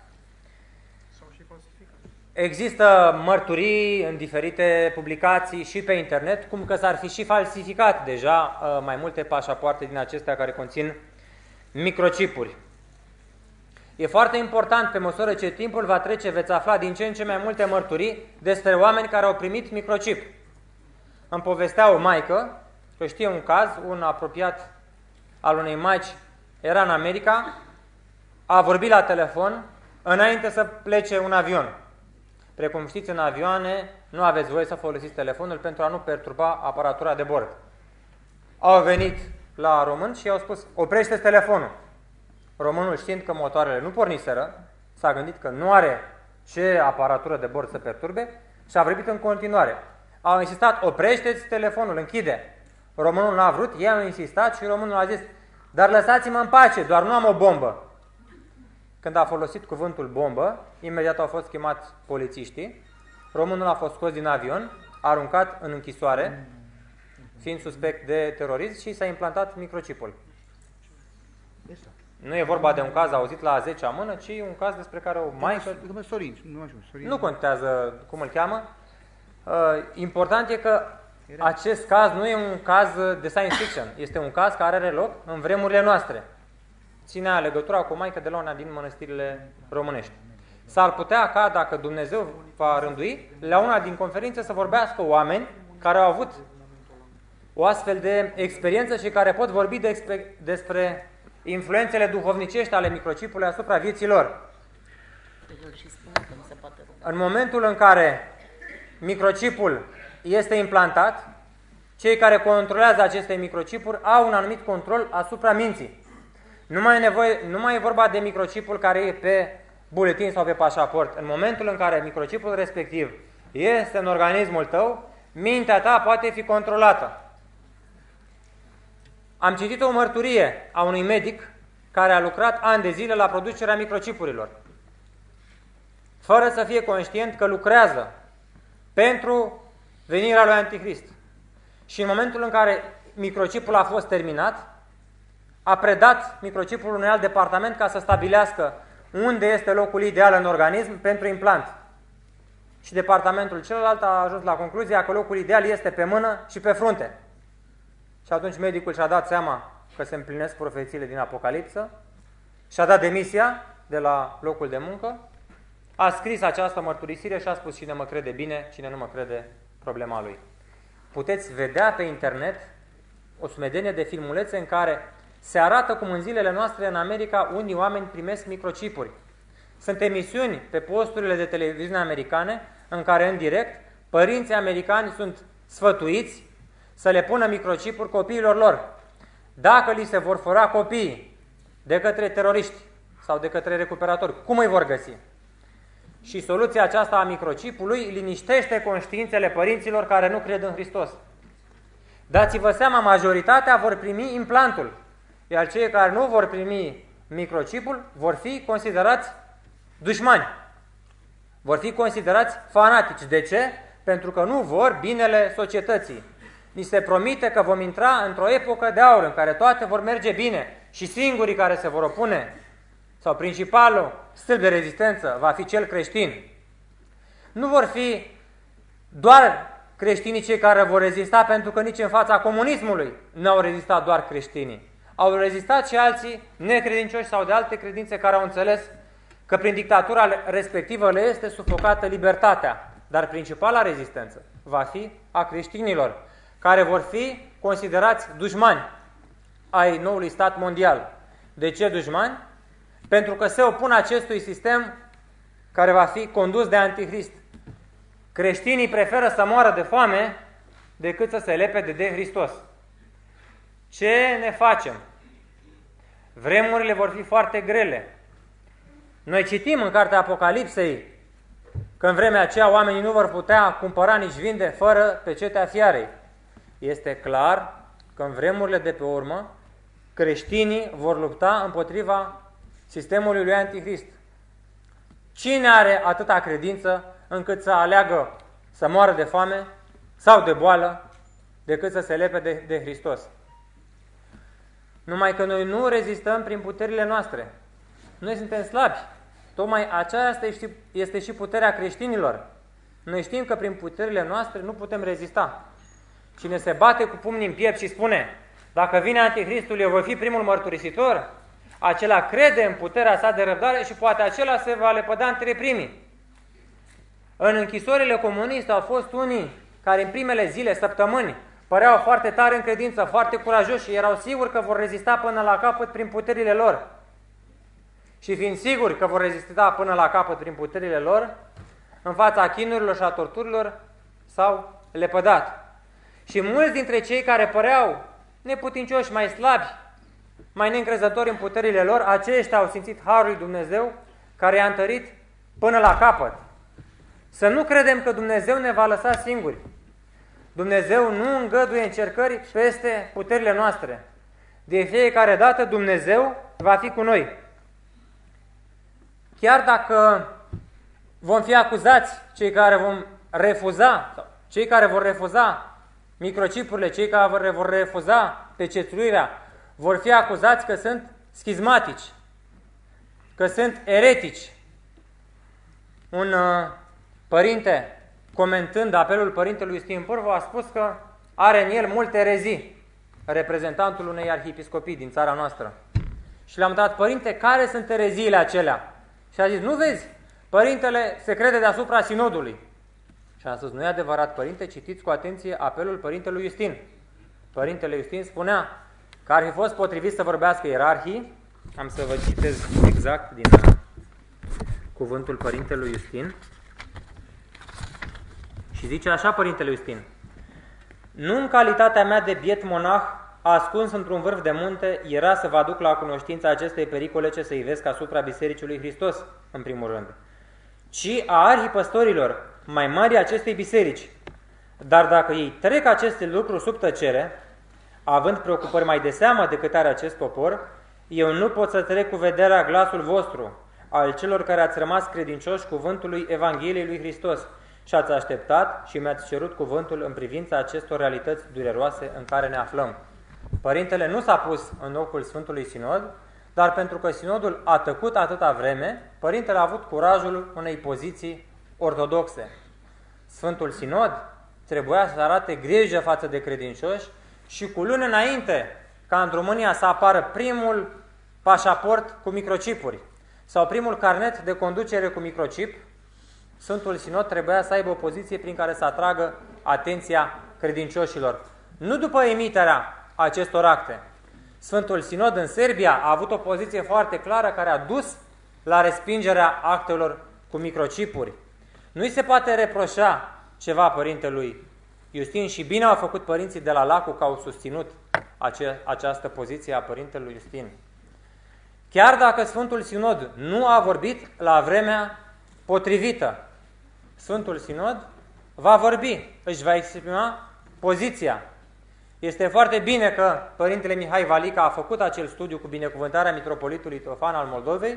Există mărturii în diferite publicații și pe internet cum că s-ar fi și falsificat deja mai multe pașapoarte din acestea care conțin microchipuri. E foarte important, pe măsură ce timpul va trece, veți afla din ce în ce mai multe mărturii despre oameni care au primit microchip. Îmi povestea o maică că știe un caz, un apropiat al unei maici era în America, a vorbit la telefon înainte să plece un avion. Precum știți, în avioane nu aveți voie să folosiți telefonul pentru a nu perturba aparatura de bord. Au venit la român și i-au spus, oprește-ți telefonul. Românul, știind că motoarele nu porniseră, s-a gândit că nu are ce aparatură de bord să perturbe și a vorbit în continuare. Au insistat, oprește-ți telefonul, închide. Românul n-a vrut, ei au insistat și românul a zis, dar lăsați-mă în pace, doar nu am o bombă. Când a folosit cuvântul bombă, imediat au fost chemați polițiștii, românul a fost scos din avion, aruncat în închisoare, fiind suspect de terorism și s-a implantat microchipul. Nu e vorba de un caz auzit la 10-a mână, ci un caz despre care o maică... Sorin. Nu contează cum îl cheamă. Important e că acest caz nu e un caz de science fiction, este un caz care are loc în vremurile noastre. ținea legătura cu o maică de la una din mănăstirile românești. S-ar putea ca, dacă Dumnezeu va rândui, la una din conferințe să vorbească oameni care au avut o astfel de experiență și care pot vorbi despre influențele duhovnicești ale microchipului asupra vieții lor. În momentul în care microchipul este implantat, cei care controlează aceste microchipuri au un anumit control asupra minții. Nu mai e vorba de microchipul care e pe buletin sau pe pașaport. În momentul în care microchipul respectiv este în organismul tău, mintea ta poate fi controlată. Am citit o mărturie a unui medic care a lucrat ani de zile la producerea microchipurilor, fără să fie conștient că lucrează pentru venirea lui Antichrist. Și în momentul în care microchipul a fost terminat, a predat microchipul unui alt departament ca să stabilească unde este locul ideal în organism pentru implant. Și departamentul celălalt a ajuns la concluzia că locul ideal este pe mână și pe frunte. Și atunci medicul și-a dat seama că se împlinesc profețiile din Apocalipsă, și-a dat demisia de la locul de muncă, a scris această mărturisire și a spus: cine mă crede bine, cine nu mă crede, problema lui. Puteți vedea pe internet o sumedenie de filmulețe în care se arată cum în zilele noastre în America unii oameni primesc microchipuri. Sunt emisiuni pe posturile de televiziune americane în care în direct părinții americani sunt sfătuiți să le pună microchipuri copiilor lor. Dacă li se vor fura copiii de către teroriști sau de către recuperatori, cum îi vor găsi? Și soluția aceasta a microchipului liniștește conștiințele părinților care nu cred în Hristos. Dați-vă seama, majoritatea vor primi implantul, iar cei care nu vor primi microchipul vor fi considerați dușmani, vor fi considerați fanatici. De ce? Pentru că nu vor binele societății. Ni se promite că vom intra într-o epocă de aur în care toate vor merge bine și singurii care se vor opune, sau principalul stâlp de rezistență, va fi cel creștin. Nu vor fi doar creștinii cei care vor rezista, pentru că nici în fața comunismului nu au rezistat doar creștinii. Au rezistat și alții necredincioși sau de alte credințe care au înțeles că prin dictatura respectivă le este sufocată libertatea. Dar principala rezistență va fi a creștinilor, care vor fi considerați dușmani ai noului stat mondial. De ce dușmani? Pentru că se opun acestui sistem care va fi condus de Antichrist. Creștinii preferă să moară de foame decât să se lepede de Hristos. Ce ne facem? Vremurile vor fi foarte grele. Noi citim în cartea Apocalipsei că în vremea aceea oamenii nu vor putea cumpăra nici vinde fără pecetea fiarei. Este clar că în vremurile de pe urmă creștinii vor lupta împotriva sistemului lui Antichrist. Cine are atâta credință încât să aleagă să moară de foame sau de boală decât să se lepede de Hristos? Numai că noi nu rezistăm prin puterile noastre. Noi suntem slabi. Tocmai aceasta este și puterea creștinilor. Noi știm că prin puterile noastre nu putem rezista. Cine se bate cu pumnii în piept și spune: dacă vine Antichristul, eu voi fi primul mărturisitor, acela crede în puterea sa de răbdare și poate acela se va lepăda între primii. În închisorile comuniste au fost unii care în primele zile, săptămâni, păreau foarte tari în credință, foarte curajoși și erau siguri că vor rezista până la capăt prin puterile lor. Și fiind siguri că vor rezista până la capăt prin puterile lor, în fața chinurilor și a torturilor s-au lepădat. Și mulți dintre cei care păreau neputincioși, mai slabi, mai neîncrezători în puterile lor, aceștia au simțit harul lui Dumnezeu care i-a întărit până la capăt. Să nu credem că Dumnezeu ne va lăsa singuri. Dumnezeu nu îngăduie încercări peste puterile noastre. De fiecare dată Dumnezeu va fi cu noi. Chiar dacă vom fi acuzați, cei care vom refuza, sau cei care vor refuza microchipurile, cei care vor refuza pecetuirea, vor fi acuzați că sunt schizmatici, că sunt eretici. Un părinte, comentând apelul părintelui Iustin Pârvu, a spus că are în el multe erezii, reprezentantul unei arhiepiscopii din țara noastră. și le-am dat: părinte, care sunt ereziile acelea? Și a zis: nu vezi, părintele se crede deasupra sinodului. Și a spus: nu e adevărat, părinte, citiți cu atenție apelul părintelui Iustin. Părintele Iustin spunea că ar fi fost potrivit să vorbească ierarhii. Am să vă citez exact din cuvântul părintelui Iustin. Și zice așa părintele Iustin: nu în calitatea mea de biet monah, ascuns într-un vârf de munte, era să vă aduc la cunoștința acestei pericole ce se ivesc asupra Bisericii lui Hristos, în primul rând, ci a arhipăstorilor mai mari acestei biserici. Dar dacă ei trec aceste lucruri sub tăcere, având preocupări mai de seamă decât are acest popor, eu nu pot să trec cu vederea glasul vostru, al celor care ați rămas credincioși cuvântului Evangheliei lui Hristos și ați așteptat și mi-ați cerut cuvântul în privința acestor realități dureroase în care ne aflăm. Părintele nu s-a pus în locul Sfântului Sinod, dar pentru că Sinodul a tăcut atâta vreme, Părintele a avut curajul unei poziții ortodoxe. Sfântul Sinod trebuia să arate grijă față de credincioși și cu luni înainte ca în România să apară primul pașaport cu microchipuri sau primul carnet de conducere cu microchip, Sfântul Sinod trebuia să aibă o poziție prin care să atragă atenția credincioșilor. Nu după emiterea acestor acte. Sfântul Sinod în Serbia a avut o poziție foarte clară care a dus la respingerea actelor cu microchipuri. Nu-i se poate reproșa ceva părintelui Iustin și bine au făcut părinții de la Lacu că au susținut această poziție a părintelui Iustin. Chiar dacă Sfântul Sinod nu a vorbit la vremea potrivită, Sfântul Sinod va vorbi, își va exprima poziția. Este foarte bine că Părintele Mihai Valica a făcut acel studiu cu binecuvântarea Mitropolitului Teofan al Moldovei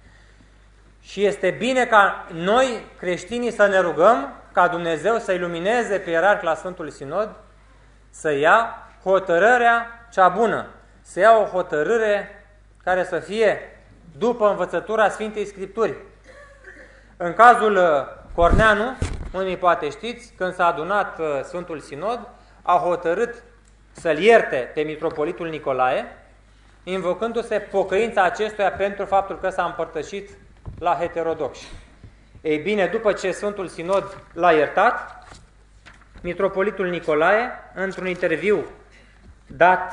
și este bine ca noi, creștinii, să ne rugăm ca Dumnezeu să ilumineze pe ierarhi la Sfântul Sinod să ia hotărârea cea bună, să ia o hotărâre care să fie după învățătura Sfintei Scripturi. În cazul Corneanu, unii poate știți, când s-a adunat Sfântul Sinod, a hotărât să-l ierte pe Mitropolitul Nicolae, invocându-se pocăința acestuia pentru faptul că s-a împărtășit la heterodoxi. Ei bine, după ce Sfântul Sinod l-a iertat, Mitropolitul Nicolae, într-un interviu dat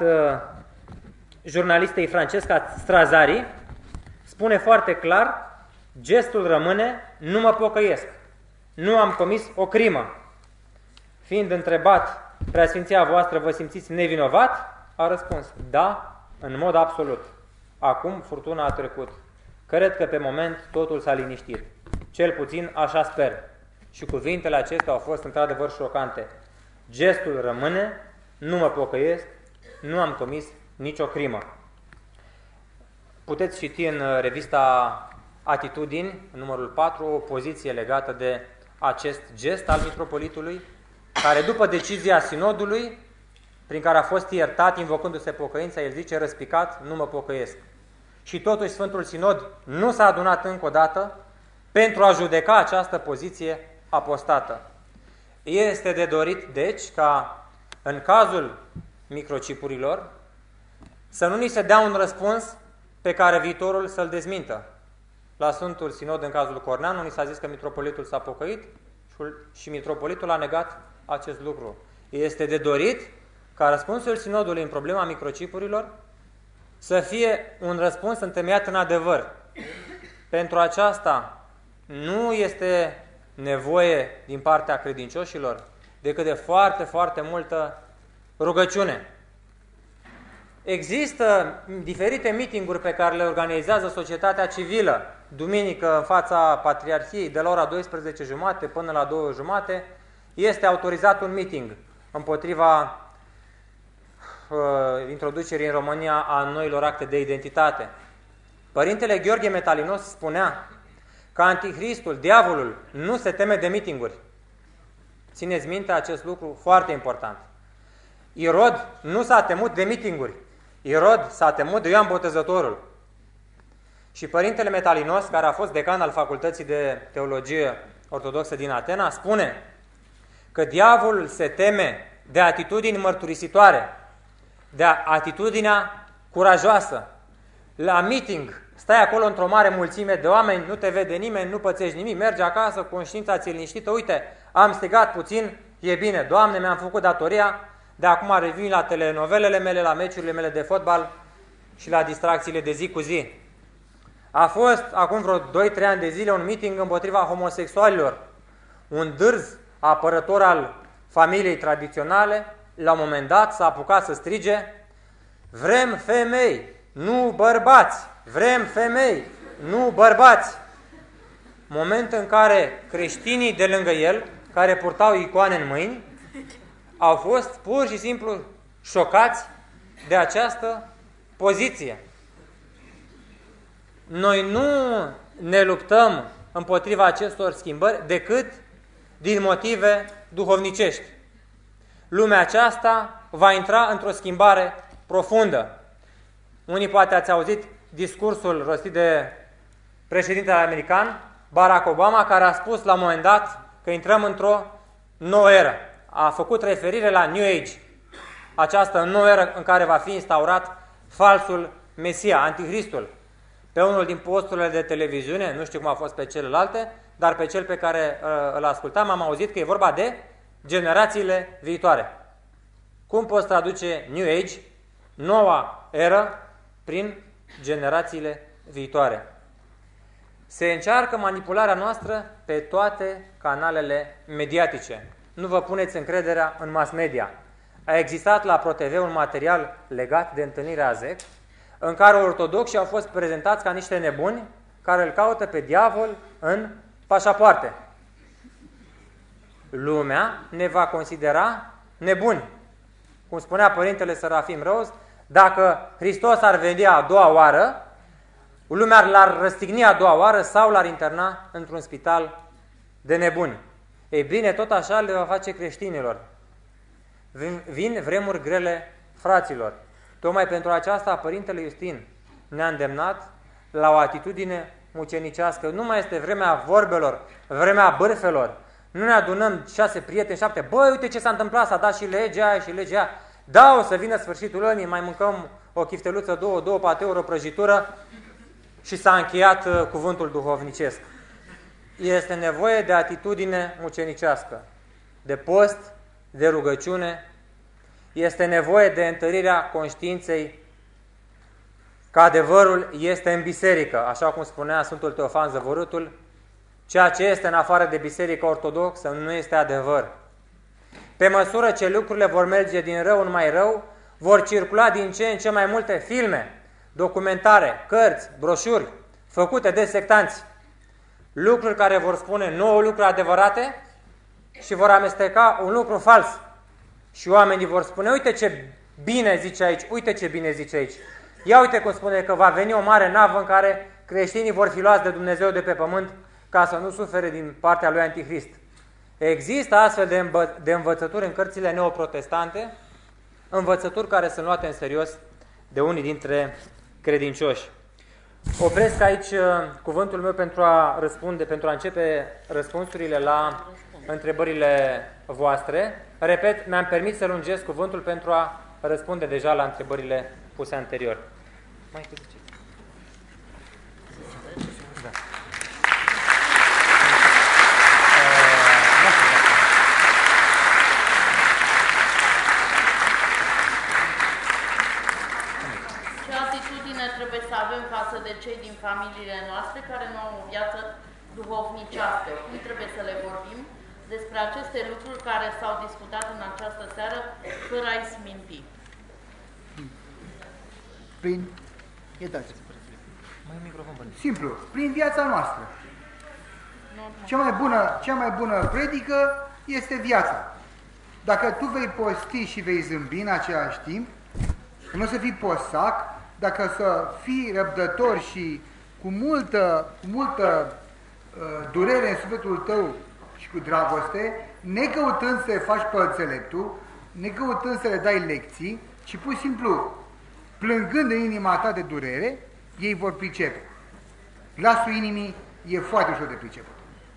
jurnalistei Francesca Strazari, spune foarte clar: gestul rămâne, nu mă pocăiesc, nu am comis o crimă. Fiind întrebat: Preasfinția voastră, vă simțiți nevinovat? A răspuns: da, în mod absolut. Acum furtuna a trecut. Cred că pe moment totul s-a liniștit. Cel puțin așa sper. Și cuvintele acestea au fost într-adevăr șocante. Gestul rămâne, nu mă pocăiesc, nu am comis nicio crimă. Puteți citi în revista Atitudini, numărul 4, o poziție legată de acest gest al mitropolitului, care după decizia sinodului, prin care a fost iertat, invocându-se pocăința, el zice răspicat: nu mă pocăiesc. Și totuși Sfântul Sinod nu s-a adunat încă o dată pentru a judeca această poziție apostată. Este de dorit, deci, ca în cazul microchipurilor să nu ni se dea un răspuns pe care viitorul să-l dezmintă. La Sfântul Sinod, în cazul Corneanu, ni s-a zis că mitropolitul s-a pocăit și mitropolitul a negat acest lucru. Este de dorit ca răspunsul Sinodului în problema microchipurilor să fie un răspuns întemeiat în adevăr. Pentru aceasta nu este nevoie din partea credincioșilor decât de foarte, foarte multă rugăciune. Există diferite meeting-uri pe care le organizează societatea civilă. Duminică, în fața Patriarhiei, de la ora 12:30 până la 2:30, este autorizat un meeting împotriva introducerii în România a noilor acte de identitate. Părintele Gheorghe Metalinos spunea că Antichristul, diavolul, nu se teme de meeting-uri. Țineți minte acest lucru foarte important. Irod nu s-a temut de meeting-uri. Irod s-a temut de Ioan Botezătorul. Și Părintele Metalinos, care a fost decan al Facultății de Teologie Ortodoxă din Atena, spune că diavolul se teme de atitudini mărturisitoare, de atitudinea curajoasă, La meeting, stai acolo într-o mare mulțime de oameni, nu te vede nimeni, nu pățești nimic, mergi acasă, conștiința ți-e liniștită, uite, am strigat puțin, e bine, Doamne, mi-am făcut datoria, de acum revin la telenovelele mele, la meciurile mele de fotbal și la distracțiile de zi cu zi. A fost, acum vreo 2-3 ani de zile, un meeting împotriva homosexualilor. Un dârz apărător al familiei tradiționale, la un moment dat s-a apucat să strige: vrem femei, nu bărbați! Vrem femei, nu bărbați! Moment în care creștinii de lângă el, care purtau icoane în mâini, au fost pur și simplu șocați de această poziție. Noi nu ne luptăm împotriva acestor schimbări decât din motive duhovnicești. Lumea aceasta va intra într-o schimbare profundă. Unii poate ați auzit discursul rostit de președintele american, Barack Obama, care a spus la un moment dat că intrăm într-o nouă eră. A făcut referire la New Age, această nouă eră în care va fi instaurat falsul Mesia, Antichristul. Pe unul din posturile de televiziune, nu știu cum a fost pe celelalte, dar pe cel pe care îl ascultam, am auzit că e vorba de generațiile viitoare. Cum poți traduce New Age, noua eră, prin generațiile viitoare? Se încearcă manipularea noastră pe toate canalele mediatice. Nu vă puneți încrederea în mass media. A existat la ProTV un material legat de întâlnirea AZEC, în care ortodoxii au fost prezentați ca niște nebuni care îl caută pe diavol în pașapoarte. Lumea ne va considera nebuni. Cum spunea Părintele Serafim Rose, dacă Hristos ar veni a doua oară, lumea l-ar răstigni a doua oară sau l-ar interna într-un spital de nebuni. Ei bine, tot așa le va face creștinilor. Vin vremuri grele, fraților. Tocmai pentru aceasta Părintele Iustin ne-a îndemnat la o atitudine mucenicească. Nu mai este vremea vorbelor, vremea bârfelor. Nu ne adunăm 6 prieteni, 7. Băi, uite ce s-a întâmplat, s-a dat și legea aia și legea aia. Da, o să vină sfârșitul anii, mai mâncăm o chifteluță, două pateuri, o prăjitură și s-a încheiat cuvântul duhovnicesc. Este nevoie de atitudine mucenicească, de post, de rugăciune. Este nevoie de întărirea conștiinței că adevărul este în biserică, așa cum spunea Sfântul Teofan Zăvorâtul, ceea ce este în afară de biserică ortodoxă nu este adevăr. Pe măsură ce lucrurile vor merge din rău în mai rău, vor circula din ce în ce mai multe filme, documentare, cărți, broșuri, făcute de sectanți, lucruri care vor spune 9 lucruri adevărate și vor amesteca un lucru fals. Și oamenii vor spune: uite ce bine zice aici, uite ce bine zice aici. Ia uite cum spune că va veni o mare navă în care creștinii vor fi luați de Dumnezeu de pe pământ ca să nu sufere din partea lui Antichrist. Există astfel de învățături în cărțile neoprotestante, învățături care sunt luate în serios de unii dintre credincioși. Opresc aici cuvântul meu pentru a răspunde, pentru a începe răspunsurile la întrebările voastre. Repet, mi-am permis să lungesc cuvântul pentru a răspunde deja la întrebările puse anterior. Mai ziceți. Da. Ce atitudine trebuie să avem față de cei din familiile noastre care nu au o viață duhovnicească? Cum trebuie să le vorbim despre aceste lucruri care s-au discutat în această seară, fără a-i sminti? Simplu, prin viața noastră. Cea mai bună predică este viața. Dacă tu vei posti și vei zâmbi în același timp, nu o să fii posac, dacă să fii răbdător și cu multă durere în sufletul tău și cu dragoste, necăutând să le faci pe înțeleptul, necăutând să le dai lecții, ci pur și simplu plângând în inima ta de durere, ei vor pricepe. Glasul inimii e foarte ușor de priceput.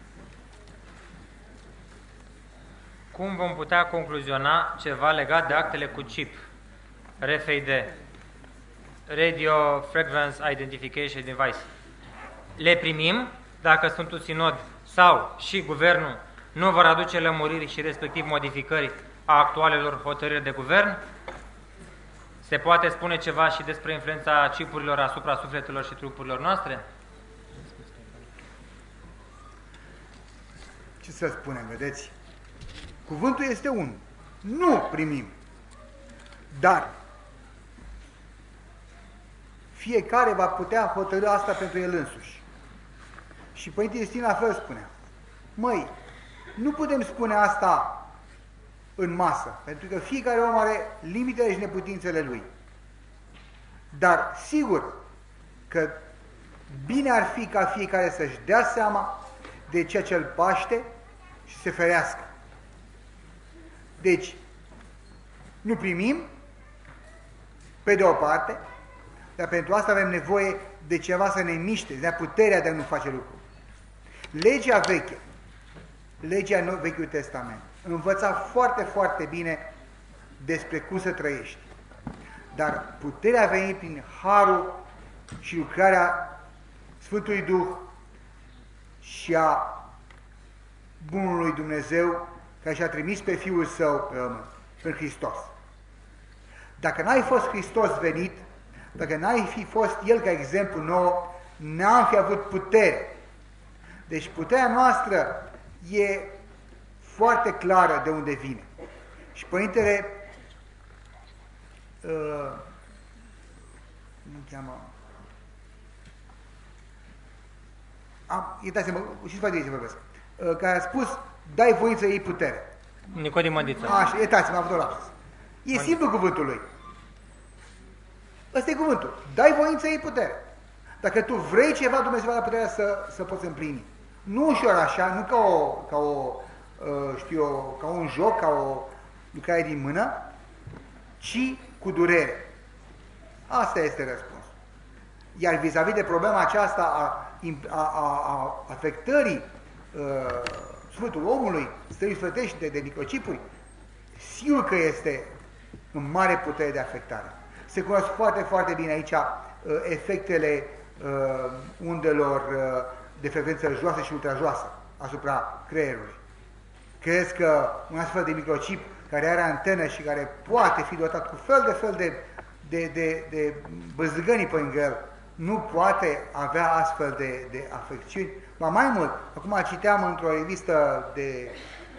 Cum vom putea concluziona ceva legat de actele cu chip, RFID? Radio Frequency Identification Device. Le primim dacă Sfântul Sinod sau și Guvernul nu vor aduce lămuriri și respectiv modificări a actualelor hotărâri de guvern? Se poate spune ceva și despre influența chipurilor asupra sufletelor și trupurilor noastre? Ce să spunem, vedeți? Cuvântul este unul. Nu primim. Dar fiecare va putea hotărâ asta pentru el însuși. Și Părintele Iustin la fel spunea. Măi, nu putem spune asta în masă, pentru că fiecare om are limitele și neputințele lui. Dar sigur că bine ar fi ca fiecare să-și dea seama de ceea ce îl paște și se ferească. Deci, nu primim, pe de o parte, dar pentru asta avem nevoie de ceva să ne miște, de puterea de a nu face lucru. Legea veche, legea Vechiului Testament, învăța foarte, foarte bine despre cum să trăiești. Dar puterea veni prin harul și lucrarea Sfântului Duh și a Bunului Dumnezeu, care și-a trimis pe Fiul Său în Hristos. Dacă n-ai fost Hristos venit, dacă n-ai fi fost El ca exemplu nou, n-am fi avut putere. Deci puterea noastră e foarte clară de unde vine. Și Părintele nu cheamă... Iertați-mă, știți foarte bine ce vorbesc. Care a spus, dai voință ei putere. Nicodim Mădiță. Așa, iertați-mă, am avut o lapsus. E simplu cuvântul lui. Ăsta e cuvântul. Dai voință ei putere. Dacă tu vrei ceva, Dumnezeu va da puterea să poți împlini. Nu ușor așa, nu ca un joc, ca o lucrare din mână, ci cu durere. Asta este răspunsul. Iar vis-a-vis de problema aceasta a afectării sufletul omului, stării sfătești de microchipuri, sigur că este în mare putere de afectare. Se cunosc foarte, foarte bine aici efectele undelor de frecvență joasă și ultrajoasă asupra creierului. Crezi că un astfel de microchip care are antenă și care poate fi dotat cu fel de băzgănii pe lângă el, nu poate avea astfel de afecțiuni? Ba mai mult, acum citeam într-o revistă de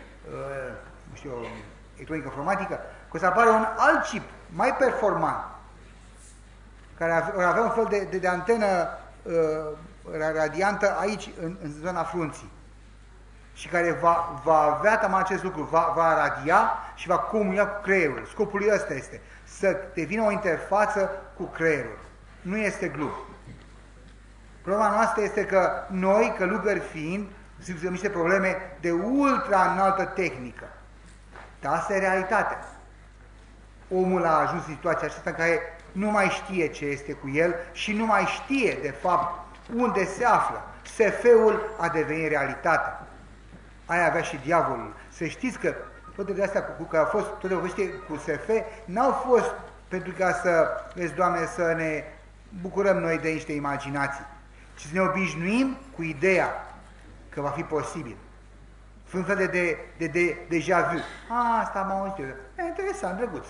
electronică informatică că o să apară un alt chip mai performant care avea un fel de antenă radiantă aici, în zona frunții, și care va avea tama acest lucru, va radia și va comunica cu creierul. Scopul lui ăsta este să devină o interfață cu creierul. Nu este glumă. Problema noastră este că noi, călugări fiind, sunt niște probleme de ultra înaltă tehnică. Dar asta e realitatea. Omul a ajuns în situația aceasta în care nu mai știe ce este cu el și nu mai știe, de fapt, unde se află. SF-ul a devenit realitate. Aia avea și diavolul. Să știți că toate de astea că au fost toate povestile cu SF n-au fost pentru ca să, vezi, Doamne, să ne bucurăm noi de niște imaginații, ci să ne obișnuim cu ideea că va fi posibil. Un fel de deja vu. Asta m-am auzit eu. E interesant, drăguț.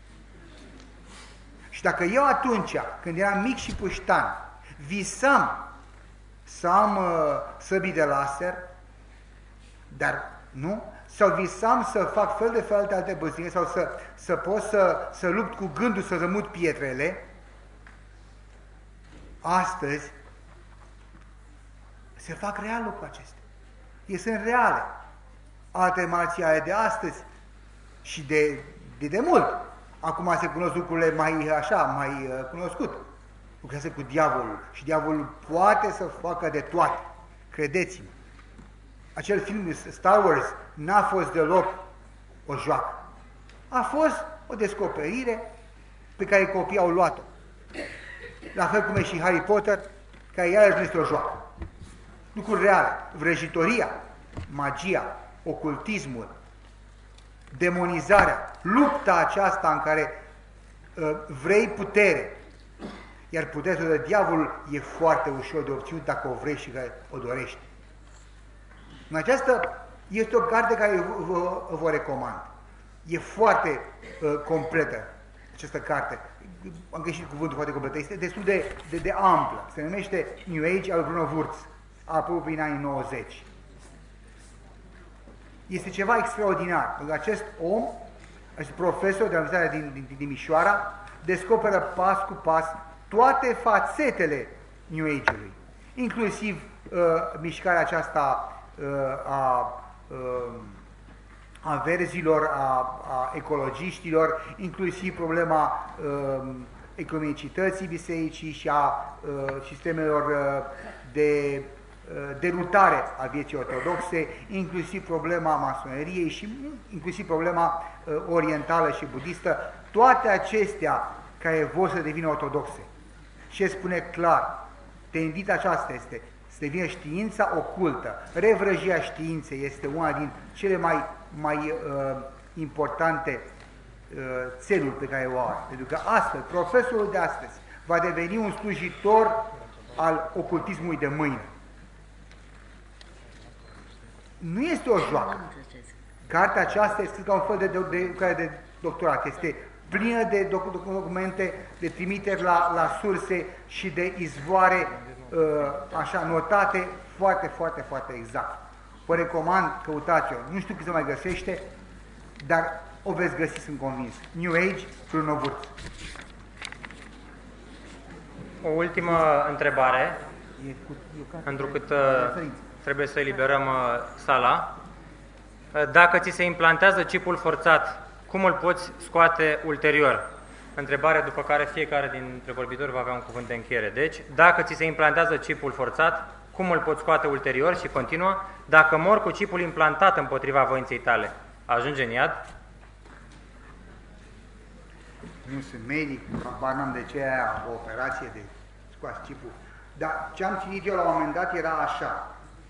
Și dacă eu atunci, când eram mic și puștan, visam să am săbii de laser, dar nu, sau visam să fac fel de alte băzine, sau să pot să lupt cu gândul să rămut pietrele, astăzi se fac real lucrul acestea. Ele sunt reale. Alte marțiale de astăzi și de mult. Acum se cunosc lucrurile mai cunoscut. Lucrează cu diavolul și diavolul poate să facă de toate. Credeți-mă. Acel film Star Wars n-a fost deloc o joacă. A fost o descoperire pe care copiii au luat-o. La fel cum e și Harry Potter, care iarăși nu este o joacă. Lucruri reale. Vrăjitoria, magia, ocultismul, demonizarea, lupta aceasta în care vrei putere Iar puterea de diavol e foarte ușor de obținut dacă o vrei și că o dorești. În aceasta este o carte care vă recomand. E foarte completă această carte. Am găsit cuvântul foarte complet. Este destul de amplă. Se numește New Age al Bruno Wurz. A apărut prin anii 90. Este ceva extraordinar. Acest om, acest profesor de universitatea din Timișoara, descoperă pas cu pas toate fațetele New Age-ului, inclusiv mișcarea aceasta a verzilor, a ecologiștilor, inclusiv problema economicității bisericii și a sistemelor de derutare a vieții ortodoxe, inclusiv problema masoneriei și inclusiv problema orientală și budistă, toate acestea care vor să devină ortodoxe. Și spune clar, tendita aceasta este să devină știința ocultă. Revrăjia științei este una din cele mai importante țeluri pe care o are. Pentru că astfel, profesorul de astăzi va deveni un slujitor al ocultismului de mâine. Nu este o joacă. Cartea aceasta este scrisă ca un fel de doctorat. Este plină de documente, de trimiteri la surse și de izvoare așa notate foarte, foarte, foarte exact. Vă recomand, căutați-o. Nu știu cât se mai găsește, dar o veți găsi, sunt convins. New Age, Bruno Wurz. O ultimă întrebare, întrucât trebuie să eliberăm sala. Dacă ți se implantează chipul forțat, cum îl poți scoate ulterior? Întrebare după care fiecare dintre vorbitori va avea un cuvânt de încheiere. Deci, dacă ți se implantează chipul forțat, cum îl poți scoate ulterior? Și continuă, dacă mor cu chipul implantat împotriva voinței tale, ajunge în iad? Nu sunt medic, habar n-am de ce aia o operație de scoas chipul. Dar ce am citit eu la un moment dat era așa.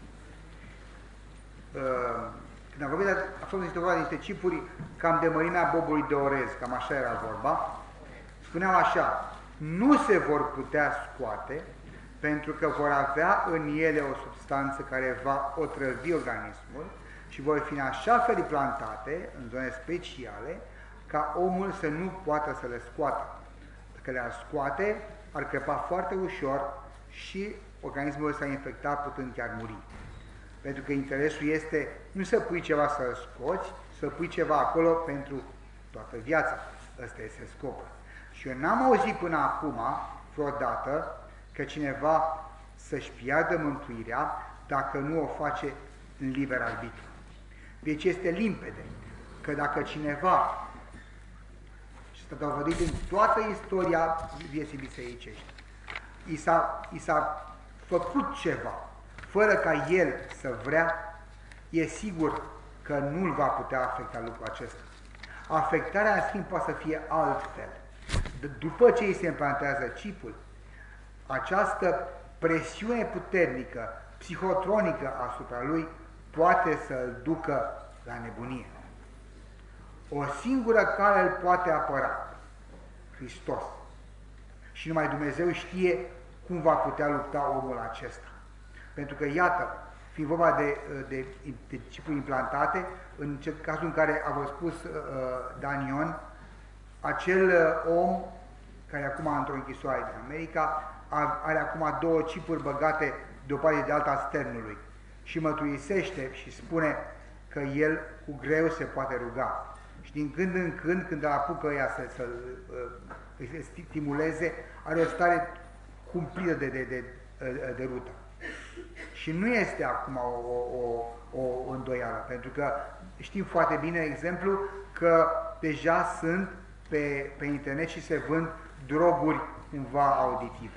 Când am vorbit, a fost niște chipuri cam de mărimea bobului de orez, cam așa era vorba, spuneau așa, nu se vor putea scoate pentru că vor avea în ele o substanță care va otrăvi organismul și vor fi în așa fel plantate, în zone speciale, ca omul să nu poată să le scoată. Dacă le-ar scoate, ar crăpa foarte ușor și organismul s-a infectat putând chiar muri. Pentru că interesul este nu să pui ceva să-l scoți, să pui ceva acolo pentru toată viața. Ăsta este scopul. Și eu n-am auzit până acum, vreodată, că cineva să-și piardă mântuirea dacă nu o face în liber arbitru. Deci este limpede că dacă cineva, și s-a dovedit în toată istoria vieții bisericești, i s-a făcut ceva, fără ca el să vrea, e sigur că nu-l va putea afecta lucrul acesta. Afectarea, în schimb, poate să fie altfel. După ce îi se implantează chipul, această presiune puternică, psihotronică asupra lui, poate să-l ducă la nebunie. O singură cale îl poate apăra, Hristos. Și numai Dumnezeu știe cum va putea lupta omul acesta. Pentru că, iată, fiind vorba de chipuri implantate, în cazul în care a vă spus Dan Ion, acel om care acum într-o închisoare din America, are acum 2 chipuri băgate de o parte de alta a sternului și mărturisește și spune că el cu greu se poate ruga. Și din când în când, când îl apucă ea să stimuleze, are o stare cumplită de rută. Și nu este acum o îndoială, pentru că știm foarte bine, exemplu, că deja sunt pe internet și se vând droguri cumva auditive.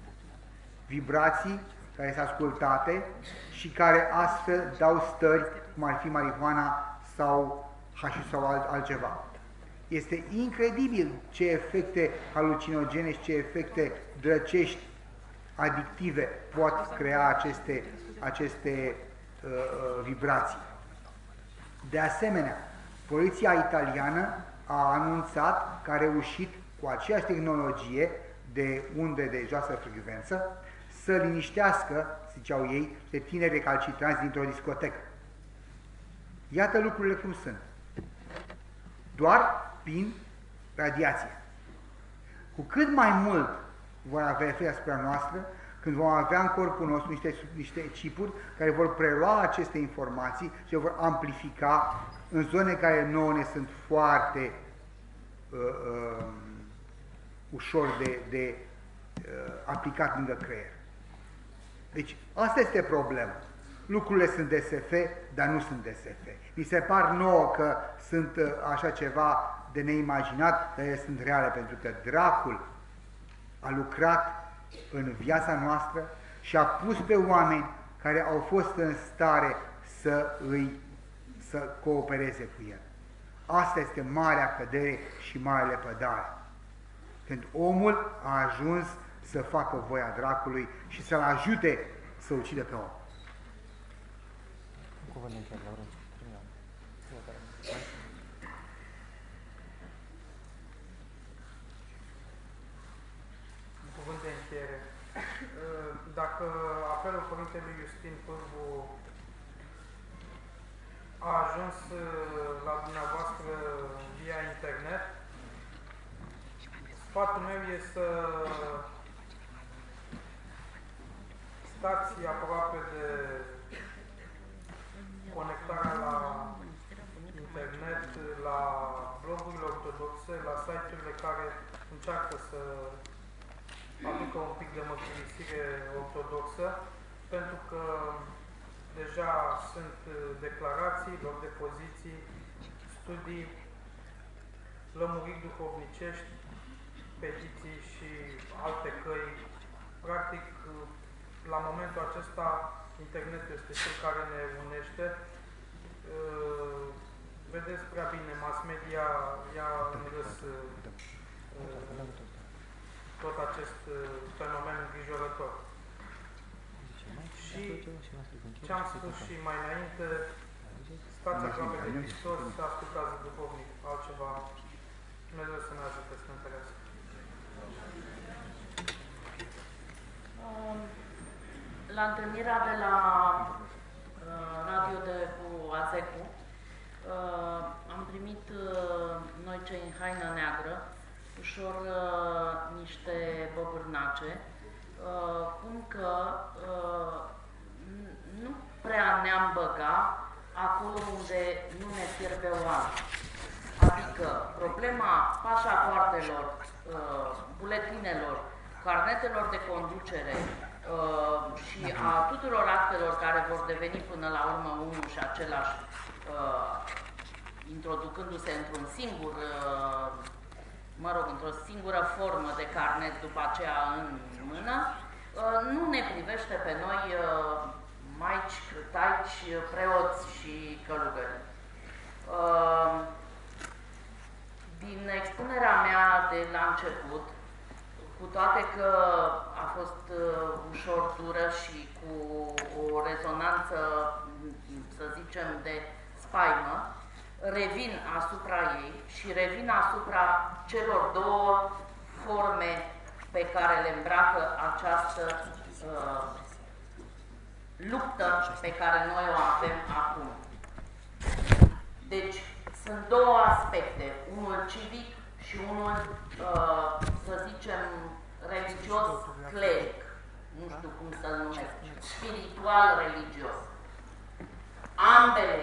Vibrații care sunt ascultate și care astfel dau stări, cum ar fi marihuana sau hașiș sau altceva. Este incredibil ce efecte halucinogene și ce efecte drăcești adictive pot crea aceste vibrații. De asemenea, poliția italiană a anunțat că a reușit cu aceeași tehnologie de unde de joasă frecvență, să liniștească, ziceau ei, pe tineri recalcitranți dintr-o discotecă. Iată lucrurile cum sunt. Doar prin radiație. Cu cât mai mult vor avea efect asupra noastră, când vom avea în corpul nostru niște chipuri care vor prelua aceste informații și vor amplifica în zone care nouă ne sunt foarte ușor de aplicat lângă creier. Deci, asta este problema. Lucrurile sunt DSF, dar nu sunt DSF. Mi se par nouă că sunt așa ceva de neimaginat, dar ele sunt reale, pentru că dracul a lucrat în viața noastră și a pus pe oameni care au fost în stare să coopereze cu el. Asta este marea cădere și marea lepădare. Când omul a ajuns să facă voia dracului și să-l ajute să ucidă pe om. Cuvânt de încheiere. Dacă apelul Părintelui Iustin Pârvu a ajuns la dumneavoastră via internet, sfatul meu este să stați aproape de conectarea la internet, la blogurile ortodoxe, la site-urile care încearcă să aducă un pic de mărturisire ortodoxă, pentru că deja sunt declarații, loc de poziții, studii, lămuriri duhovnicești, petiții și alte căi. Practic, la momentul acesta, internetul este cel care ne unește. Vedeți prea bine, mass media ia în râs tot acest fenomen îngrijorător. Și ce am spus și mai înainte, stați aproape de Hristos, ascultați duhovnic, altceva. Dumnezeu să ne ajute să ne întărească. La întâlnirea de la radio cu Azecu, am primit noi cei în haină neagră ușor niște băbârnace, cum că nu prea ne-am băga acolo unde nu ne fierbe oala. Adică problema pașapoartelor, buletinelor, carnetelor de conducere și a tuturor actelor care vor deveni până la urmă unul și același, introducându-se într-un singur, într-o singură formă de carnet după aceea în mână, nu ne privește pe noi maici, taici, preoți și călugări. Din expunerea mea de la început, cu toate că a fost ușor dură și cu o rezonanță, să zicem, de spaimă, revin asupra ei și revin asupra celor două forme pe care le îmbracă această luptă pe care noi o avem acum. Deci, sunt două aspecte, unul civic și unul, să zicem, religios cleric, nu știu cum să-l numesc, spiritual-religios. Ambele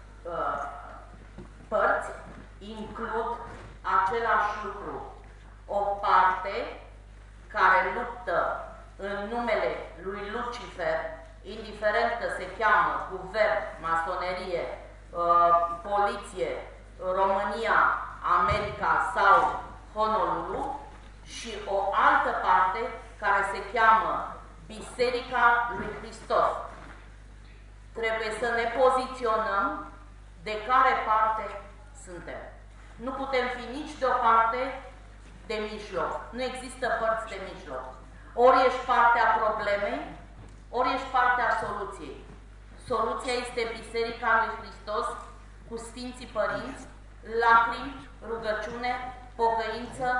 părți includ același lucru. O parte care luptă în numele lui Lucifer, indiferent că se cheamă guvern, masonerie, poliție, România, America sau Honolulu, și o altă parte care se cheamă Biserica lui Hristos. Trebuie să ne poziționăm de care parte suntem. Nu putem fi nici de o parte de mijloc. Nu există părți de mijloc. Ori ești partea problemei, ori ești partea soluției. Soluția este Biserica lui Hristos cu Sfinții Părinți, lacrimi, rugăciune, pocăință,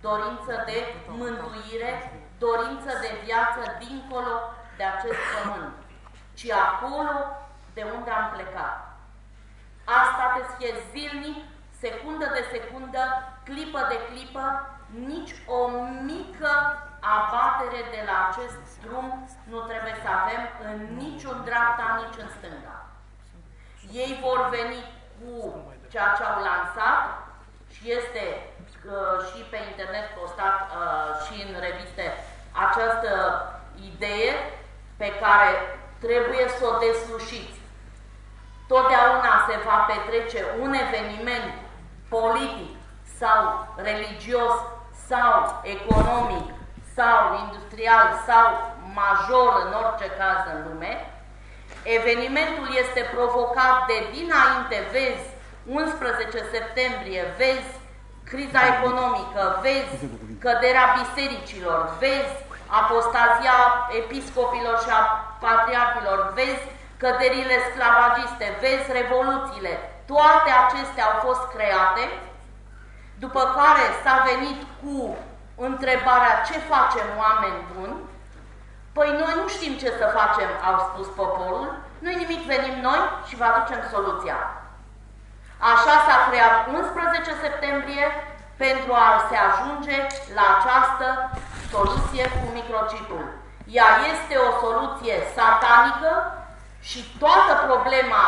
dorință de mântuire, dorință de viață dincolo de acest pământ, ci acolo de unde am plecat. Asta te fie zilnic, secundă de secundă, clipă de clipă, nici o mică abatere de la acest drum nu trebuie să avem în niciun dreapta, nici în stânga. Ei vor veni cu ceea ce au lansat și este și pe internet postat și în reviste această idee pe care trebuie să o deslușiți. Totdeauna se va petrece un eveniment politic sau religios sau economic sau industrial sau major în orice caz în lume. Evenimentul este provocat de dinainte, vezi 11 septembrie, vezi criza economică, vezi căderea bisericilor, vezi apostazia episcopilor și a patriarhilor, vezi căderile sclavagiste, vezi revoluțiile. Toate acestea au fost create, după care s-a venit cu întrebarea ce facem, oameni buni? Păi noi nu știm ce să facem, au spus poporul, nu-i nimic, venim noi și vă aducem soluția. Așa s-a creat 11 septembrie pentru a se ajunge la această soluție cu microchipul. Ea este o soluție satanică și toată problema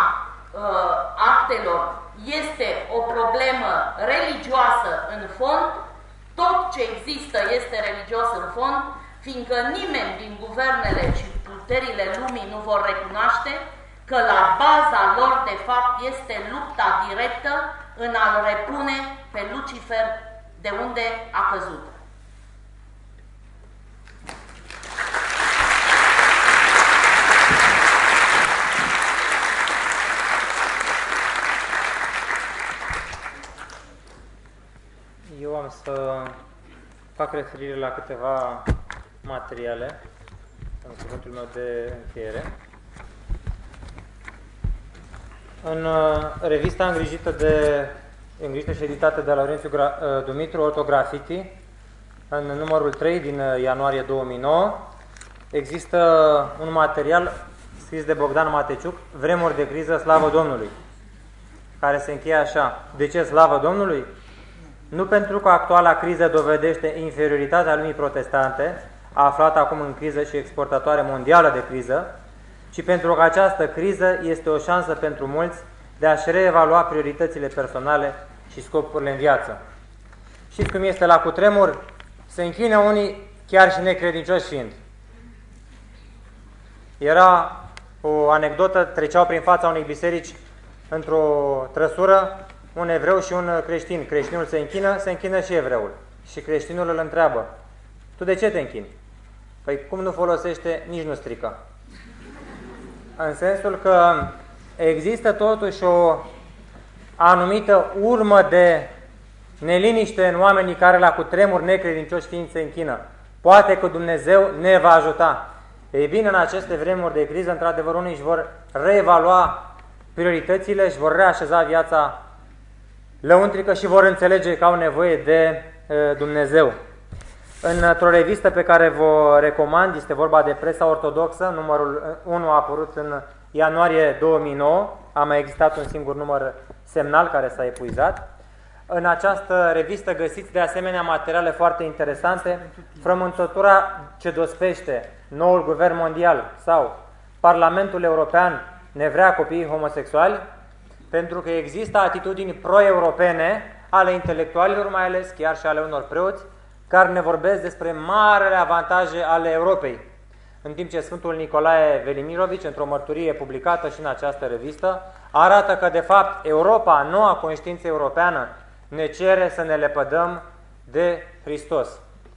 actelor este o problemă religioasă în fond, tot ce există este religios în fond, fiindcă nimeni din guvernele și puterile lumii nu vor recunoaște că la baza lor, de fapt, este lupta directă în a-l repune pe Lucifer de unde a căzut. Eu am să fac referire la câteva materiale în cuvântul meu de încheiere. În revista îngrijită și editată de Laurențiu Dumitru, Ortografiti, în numărul 3 din ianuarie 2009, există un material scris de Bogdan Mateciuc, Vremuri de criză, slavă Domnului, care se încheie așa: de ce slavă Domnului? Nu pentru că actuala criză dovedește inferioritatea lumii protestante, aflată acum în criză și exportatoare mondială de criză, ci pentru că această criză este o șansă pentru mulți de a-și reevalua prioritățile personale și scopurile în viață. Știți cum este la cutremur? Se închină unii chiar și necredincioși fiind. Era o anecdotă, treceau prin fața unei biserici într-o trăsură un evreu și un creștin. Creștinul se închină și evreul. Și creștinul îl întreabă: tu de ce te închini? Păi cum nu folosește, nici nu strică. În sensul că există totuși o anumită urmă de neliniște în oamenii care la cutremur necredincioși fiind se închină. Poate că Dumnezeu ne va ajuta. Ei bine, în aceste vremuri de criză, într-adevăr, unii își vor reevalua prioritățile, își vor reașeza viața lăuntrică și vor înțelege că au nevoie de Dumnezeu. Într-o revistă pe care vă recomand, este vorba de Presa Ortodoxă, numărul 1 a apărut în ianuarie 2009, a mai existat un singur număr semnal care s-a epuizat. În această revistă găsiți de asemenea materiale foarte interesante, frământătura ce dospește noul guvern mondial sau Parlamentul European ne vrea copiii homosexuali, pentru că există atitudini pro-europene ale intelectualilor, mai ales chiar și ale unor preoți, care ne vorbesc despre marele avantaje ale Europei. În timp ce Sfântul Nicolae Velimirovici, într-o mărturie publicată și în această revistă, arată că, de fapt, Europa, noua conștiință europeană, ne cere să ne lepădăm de Hristos.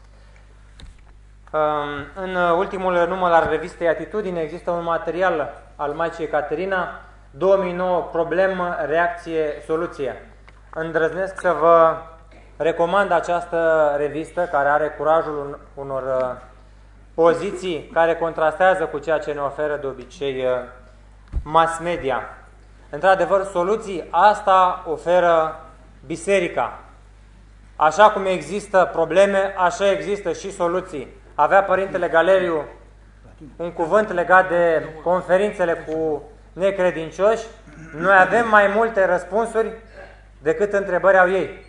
În ultimul număr al revistei Atitudine există un material al Maicii Ecaterina, 2009, problemă, reacție, soluție. Îndrăznesc să vă recomand această revistă, care are curajul unor poziții care contrastează cu ceea ce ne oferă de obicei mass media. Într-adevăr, soluții asta oferă biserica. Așa cum există probleme, așa există și soluții. Avea Părintele Galeriu un cuvânt legat de conferințele cu necredincioși. Noi avem mai multe răspunsuri decât întrebări au ei.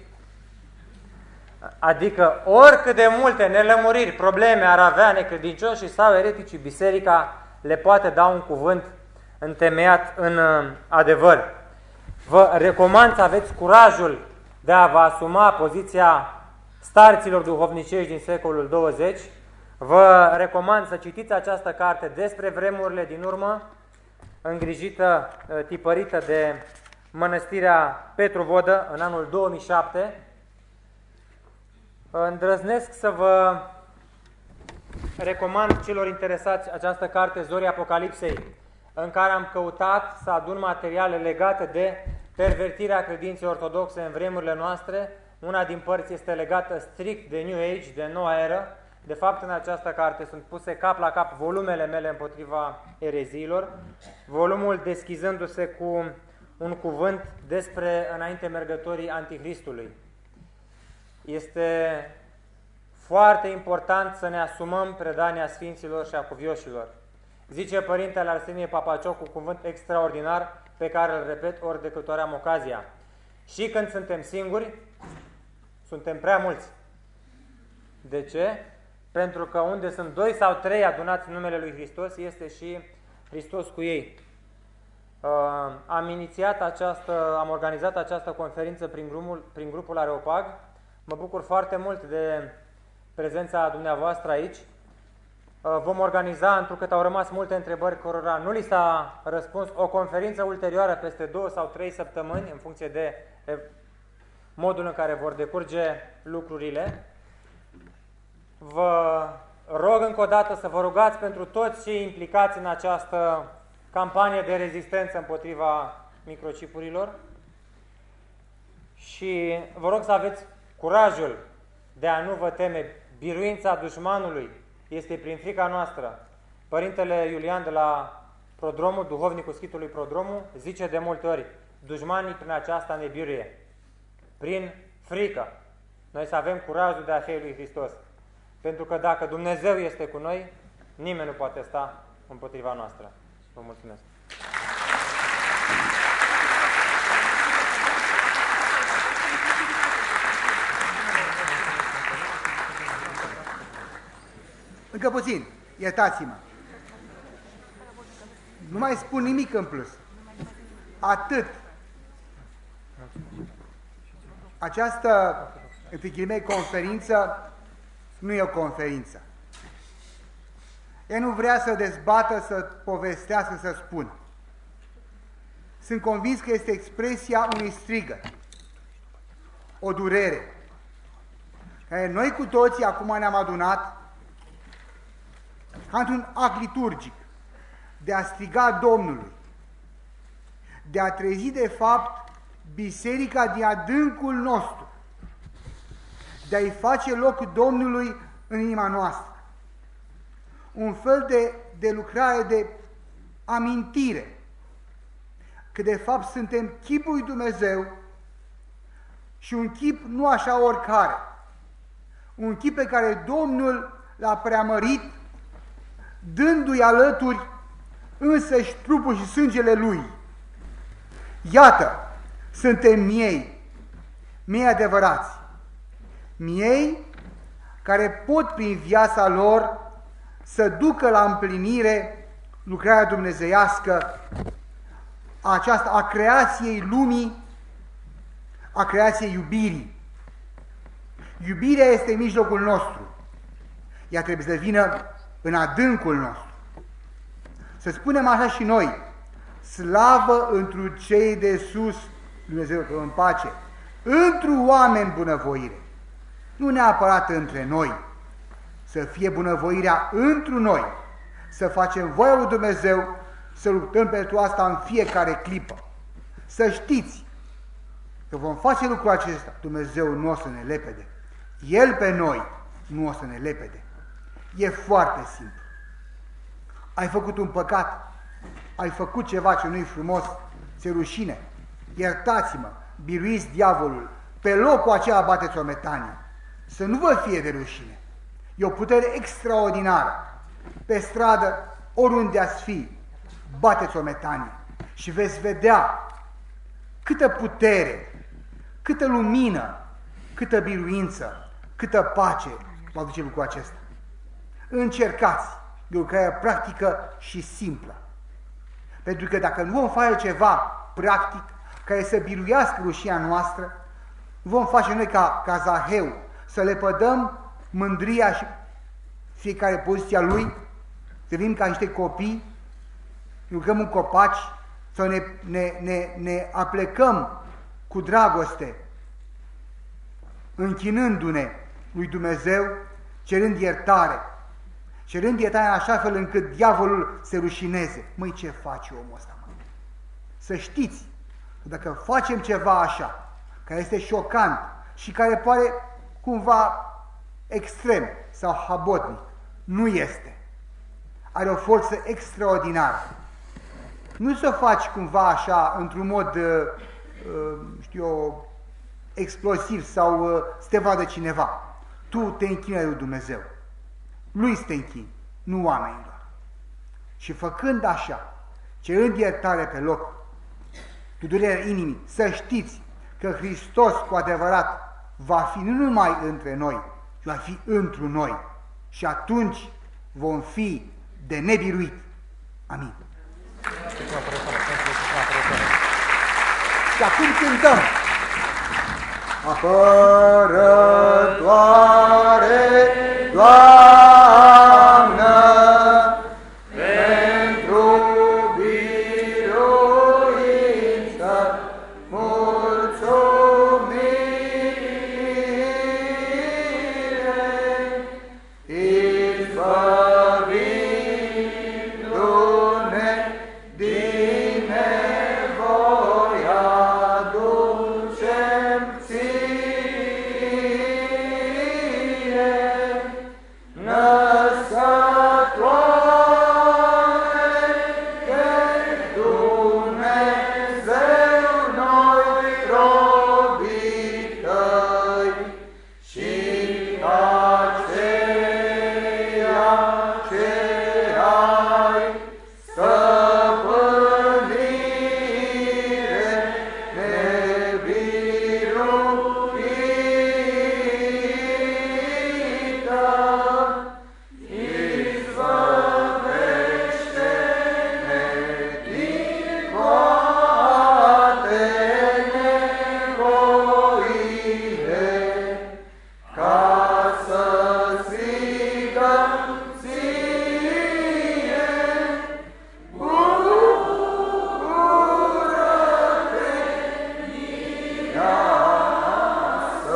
Adică oricât de multe nelămuriri, probleme ar avea necredincioșii sau ereticii, biserica le poate da un cuvânt întemeiat în adevăr. Vă recomand să aveți curajul de a vă asuma poziția starților duhovnicești din secolul 20. Vă recomand să citiți această carte despre vremurile din urmă, îngrijită, tipărită de Mănăstirea Petru Vodă în anul 2007. Îndrăznesc să vă recomand celor interesați această carte, Zorii Apocalipsei, în care am căutat să adun materiale legate de pervertirea credinței ortodoxe în vremurile noastre. Una din părți este legată strict de New Age, de noua eră. De fapt, în această carte sunt puse cap la cap volumele mele împotriva ereziilor, volumul deschizându-se cu un cuvânt despre înainte mergătorii Antichristului. Este foarte important să ne asumăm predania Sfinților și a Cuvioșilor. Zice Părintele Arsenie Papacioc un cuvânt extraordinar pe care îl repet ori de câte ori am ocazia. Și când suntem singuri, suntem prea mulți. De ce? Pentru că unde sunt 2 sau 3 adunați în numele lui Hristos, este și Hristos cu ei. Am organizat această conferință prin grupul Areopag. Mă bucur foarte mult de prezența dumneavoastră aici. Vom organiza, întrucât au rămas multe întrebări cărora nu li s-a răspuns, o conferință ulterioară peste 2 sau 3 săptămâni, în funcție de modul în care vor decurge lucrurile. Vă rog încă o dată să vă rugați pentru toți cei implicați în această campanie de rezistență împotriva microchipurilor și vă rog să aveți curajul de a nu vă teme. Biruința dușmanului este prin frica noastră. Părintele Iulian de la Prodromul, duhovnicul Schitului Prodromul, zice de multe ori: dușmanii prin aceasta ne biruie, prin frică. Noi să avem curajul de a fi lui Hristos. Pentru că dacă Dumnezeu este cu noi, nimeni nu poate sta împotriva noastră. Vă mulțumesc! Încă puțin, iertați-mă. Nu mai spun nimic în plus. Atât. Această, între ghilimei, conferință nu e o conferință. Ea nu vrea să dezbată, să povestească, să spună. Sunt convins că este expresia unui strigăt, o durere, care noi cu toții acum ne-am adunat ca într-un act liturgic de a striga Domnului, de a trezi de fapt biserica din adâncul nostru, de a-i face loc Domnului în inima noastră. Un fel de lucrare de amintire că de fapt suntem chipul lui Dumnezeu și un chip nu așa oricare, un chip pe care Domnul l-a preamărit, dându-i alături însăși trupul și sângele Lui. Iată, suntem miei adevărați, miei care pot prin viața lor să ducă la împlinire lucrarea dumnezeiască aceasta a creației lumii, a creației iubirii. Iubirea este în mijlocul nostru. Ea trebuie să vină în adâncul nostru. Să spunem așa și noi: slavă întru cei de sus, Dumnezeu în pace, întru oameni bunăvoire. Nu neapărat între noi, să fie bunăvoirea întru noi, să facem voia lui Dumnezeu, să luptăm pentru asta în fiecare clipă. Să știți că vom face lucrul acesta, Dumnezeu nu o să ne lepede. El pe noi nu o să ne lepede. E foarte simplu. Ai făcut un păcat, ai făcut ceva ce nu-i frumos, ți-e rușine. Iertați-mă, biruiți diavolul, pe locul acela bateți o metanie. Să nu vă fie de rușine. E o putere extraordinară. Pe stradă, oriunde ați fi, bateți o metanie și veți vedea câtă putere, câtă lumină, câtă biruință, câtă pace vă aduce lucrul acesta. Încercați, e o lucrare practică și simplă. Pentru că dacă nu vom face ceva practic care să biruiască rușia noastră, vom face noi ca Zaheu, să le pădăm mândria și fiecare poziția lui, să venim ca niște copii, lucrăm în copaci, sau ne aplecăm cu dragoste, închinându-ne lui Dumnezeu, cerând iertare în așa fel încât diavolul se rușineze. Măi, ce face omul ăsta? Mă? Să știți, dacă facem ceva așa, care este șocant și care pare cumva extrem sau habotnic, nu este. Are o forță extraordinară. Nu să o faci cumva așa, într-un mod, explosiv sau să te vadă cineva. Tu te închini lui Dumnezeu. Lui să te închini, nu oamenilor. Și făcând așa, cerând iertare pe loc, cu durerea inimii, să știți că Hristos cu adevărat va fi nu numai între noi, ci va fi întru noi. Și atunci vom fi de nebiruit. Amin. Și acum cântăm. Apărătoare, Doamnă, pentru biruință, mulțumire, izbăvindu-ne din nevoia, ducem ție, născătoare de Dumnezeu, noi robii tăi, și aceea ce ai stăpânire nebiruită, izbăvește-ne din toate nevoile, ca să strigăm ție, bucură-te, mireasă,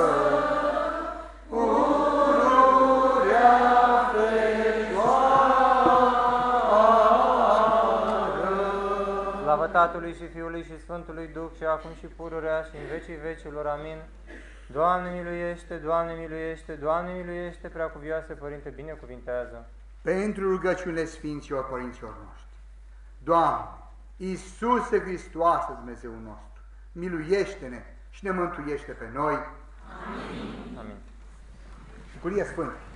pururea Fecioară. Slavă Tatălui și Fiului și Sfântului Duh, și acum și pururea și în vecii vecilor. Amin. Doamne miluiește, Doamne miluiește, Doamne miluiește, Preacuvioase Părinte, binecuvintează. Pentru rugăciunile Sfinților Părinților noștri. Doamne, Iisuse Hristoase, Dumnezeu nostru, miluiește-ne și ne mântuiește pe noi. Amin. Bucurie Sfântă.